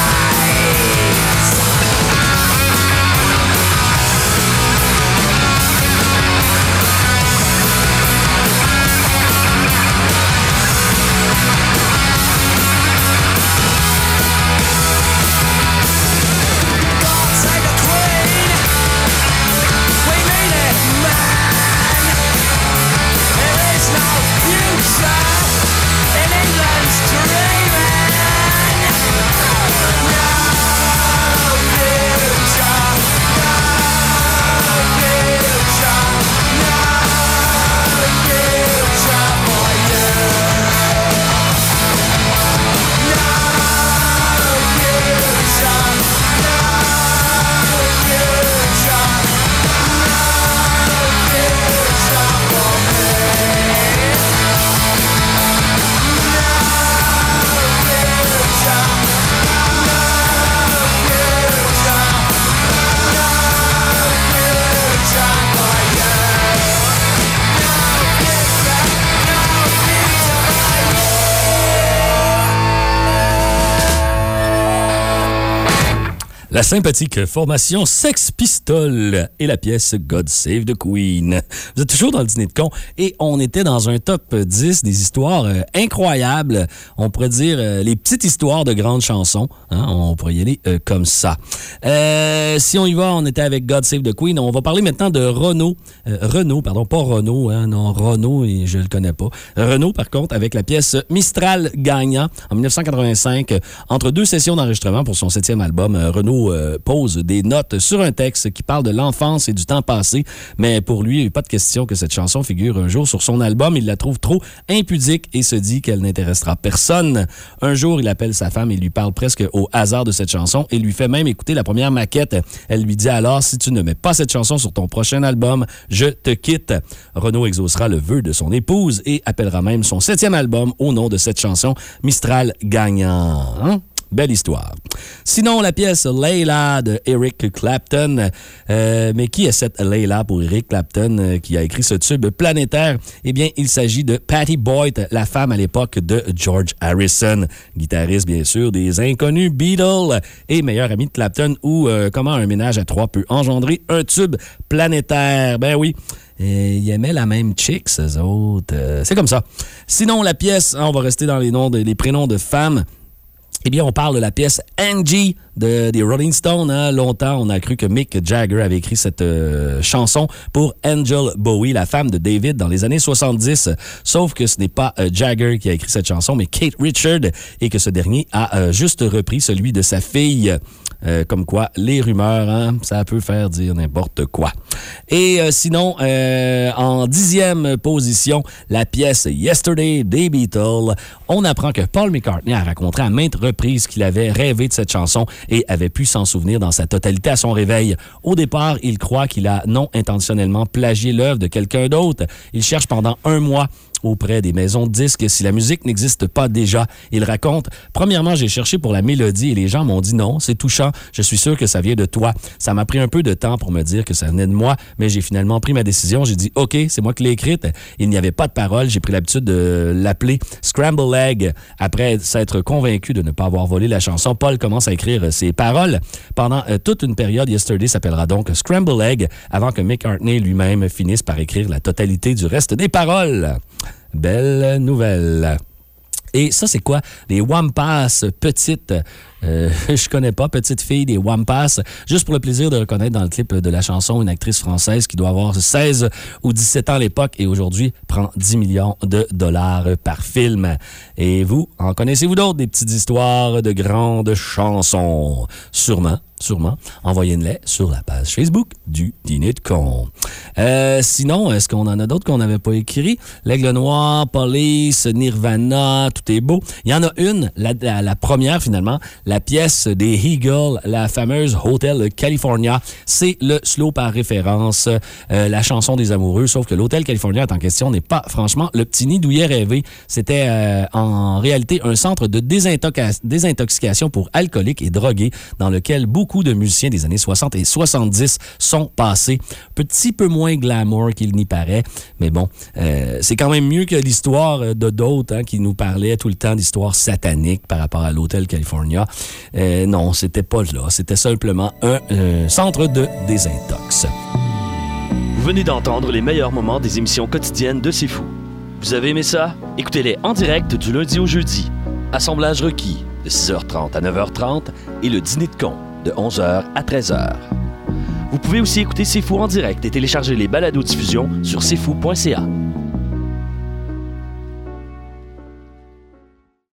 La sympathique formation Sex Pistols et la pièce God Save the Queen. Vous êtes toujours dans le dîner de con et on était dans un top dix des histoires euh, incroyables. On pourrait dire euh, les petites histoires de grandes chansons. Hein? On pourrait y aller euh, comme ça. Euh, si on y va, on était avec God Save the Queen. On va parler maintenant de Renaud. Euh, Renaud, pardon, pas Renaud. Hein? Non, Renaud, et je le connais pas. Renaud, par contre, avec la pièce Mistral gagnant en dix-neuf cent quatre-vingt-cinq. Entre deux sessions d'enregistrement pour son septième album, euh, Renaud Euh, pose des notes sur un texte qui parle de l'enfance et du temps passé, mais pour lui, il n'y a pas de question que cette chanson figure un jour sur son album. Il la trouve trop impudique et se dit qu'elle n'intéressera personne. Un jour, il appelle sa femme et lui parle presque au hasard de cette chanson et lui fait même écouter la première maquette. Elle lui dit alors, si tu ne mets pas cette chanson sur ton prochain album, je te quitte. Renaud exaucera le vœu de son épouse et appellera même son septième album au nom de cette chanson, Mistral gagnant. Hein? Belle histoire. Sinon, la pièce Layla de Eric Clapton. Euh, mais qui est cette Layla pour Eric Clapton euh, qui a écrit ce tube planétaire? Eh bien, il s'agit de Pattie Boyd, la femme à l'époque de George Harrison, guitariste bien sûr des inconnus Beatles et meilleur ami de Clapton, ou euh, comment un ménage à trois peut engendrer un tube planétaire. Ben oui. Et ils aimaient la même chick, ces autres. Euh, c'est comme ça. Sinon, la pièce, on va rester dans les noms, de, les prénoms de femmes. Eh bien, on parle de la pièce Angie de, des Rolling Stones. Hein. Longtemps, on a cru que Mick Jagger avait écrit cette euh, chanson pour Angel Bowie, la femme de David, dans les années soixante-dix. Sauf que ce n'est pas euh, Jagger qui a écrit cette chanson, mais Kate Richard, et que ce dernier a euh, juste repris celui de sa fille. Euh, comme quoi, les rumeurs, hein, ça peut faire dire n'importe quoi. Et euh, sinon, euh, en dixième position, la pièce Yesterday des Beatles. On apprend que Paul McCartney a raconté à maintes reprises qu'il avait rêvé de cette chanson et avait pu s'en souvenir dans sa totalité à son réveil. Au départ, il croit qu'il a non intentionnellement plagié l'œuvre de quelqu'un d'autre. Il cherche pendant un mois auprès des maisons de disques si la musique n'existe pas déjà. Il raconte, premièrement, j'ai cherché pour la mélodie et les gens m'ont dit non, c'est touchant, je suis sûr que ça vient de toi. Ça m'a pris un peu de temps pour me dire que ça venait de moi, mais j'ai finalement pris ma décision. J'ai dit, OK, c'est moi qui l'ai écrite. Il n'y avait pas de paroles. J'ai pris l'habitude de l'appeler Scramble Egg. Après s'être convaincu de ne pas avoir volé la chanson, Paul commence à écrire ses paroles. Pendant euh, toute une période, Yesterday s'appellera donc Scramble Egg, avant que McCartney lui-même finisse par écrire la totalité du reste des paroles. Belle nouvelle. Et ça, c'est quoi? Les Wampas petites. Euh, je connais pas, petite fille des Wampas. Juste pour le plaisir de reconnaître dans le clip de la chanson une actrice française qui doit avoir seize ou dix-sept ans à l'époque et aujourd'hui prend dix millions de dollars par film. Et vous, en connaissez-vous d'autres des petites histoires de grandes chansons? Sûrement. Sûrement, envoyez-les sur la page Facebook du Dîner de con. Euh, sinon, est-ce qu'on en a d'autres qu'on n'avait pas écrit? L'Aigle Noir, Police, Nirvana, tout est beau. Il y en a une, la, la, la première finalement, la pièce des Eagles, la fameuse Hotel California. C'est le slow par référence, euh, la chanson des amoureux, sauf que l'Hôtel California en question n'est pas franchement le petit nid d'où il est rêvé. C'était euh, en réalité un centre de désintox- désintoxication pour alcooliques et drogués dans lequel beaucoup beaucoup de musiciens des années soixante et soixante-dix sont passés. Petit peu moins glamour qu'il n'y paraît, mais bon, euh, c'est quand même mieux que l'histoire de d'autres hein, qui nous parlaient tout le temps d'histoires sataniques par rapport à l'Hôtel California. Euh, non, c'était pas là. C'était simplement un euh, centre de désintox. Vous venez d'entendre les meilleurs moments des émissions quotidiennes de C'est Fou. Vous avez aimé ça? Écoutez-les en direct du lundi au jeudi. Assemblage requis de six heures trente à neuf heures trente et le dîner de con de onze heures à treize heures. Vous pouvez aussi écouter C'est Fou en direct et télécharger les balados-diffusions sur c'est fou point c a.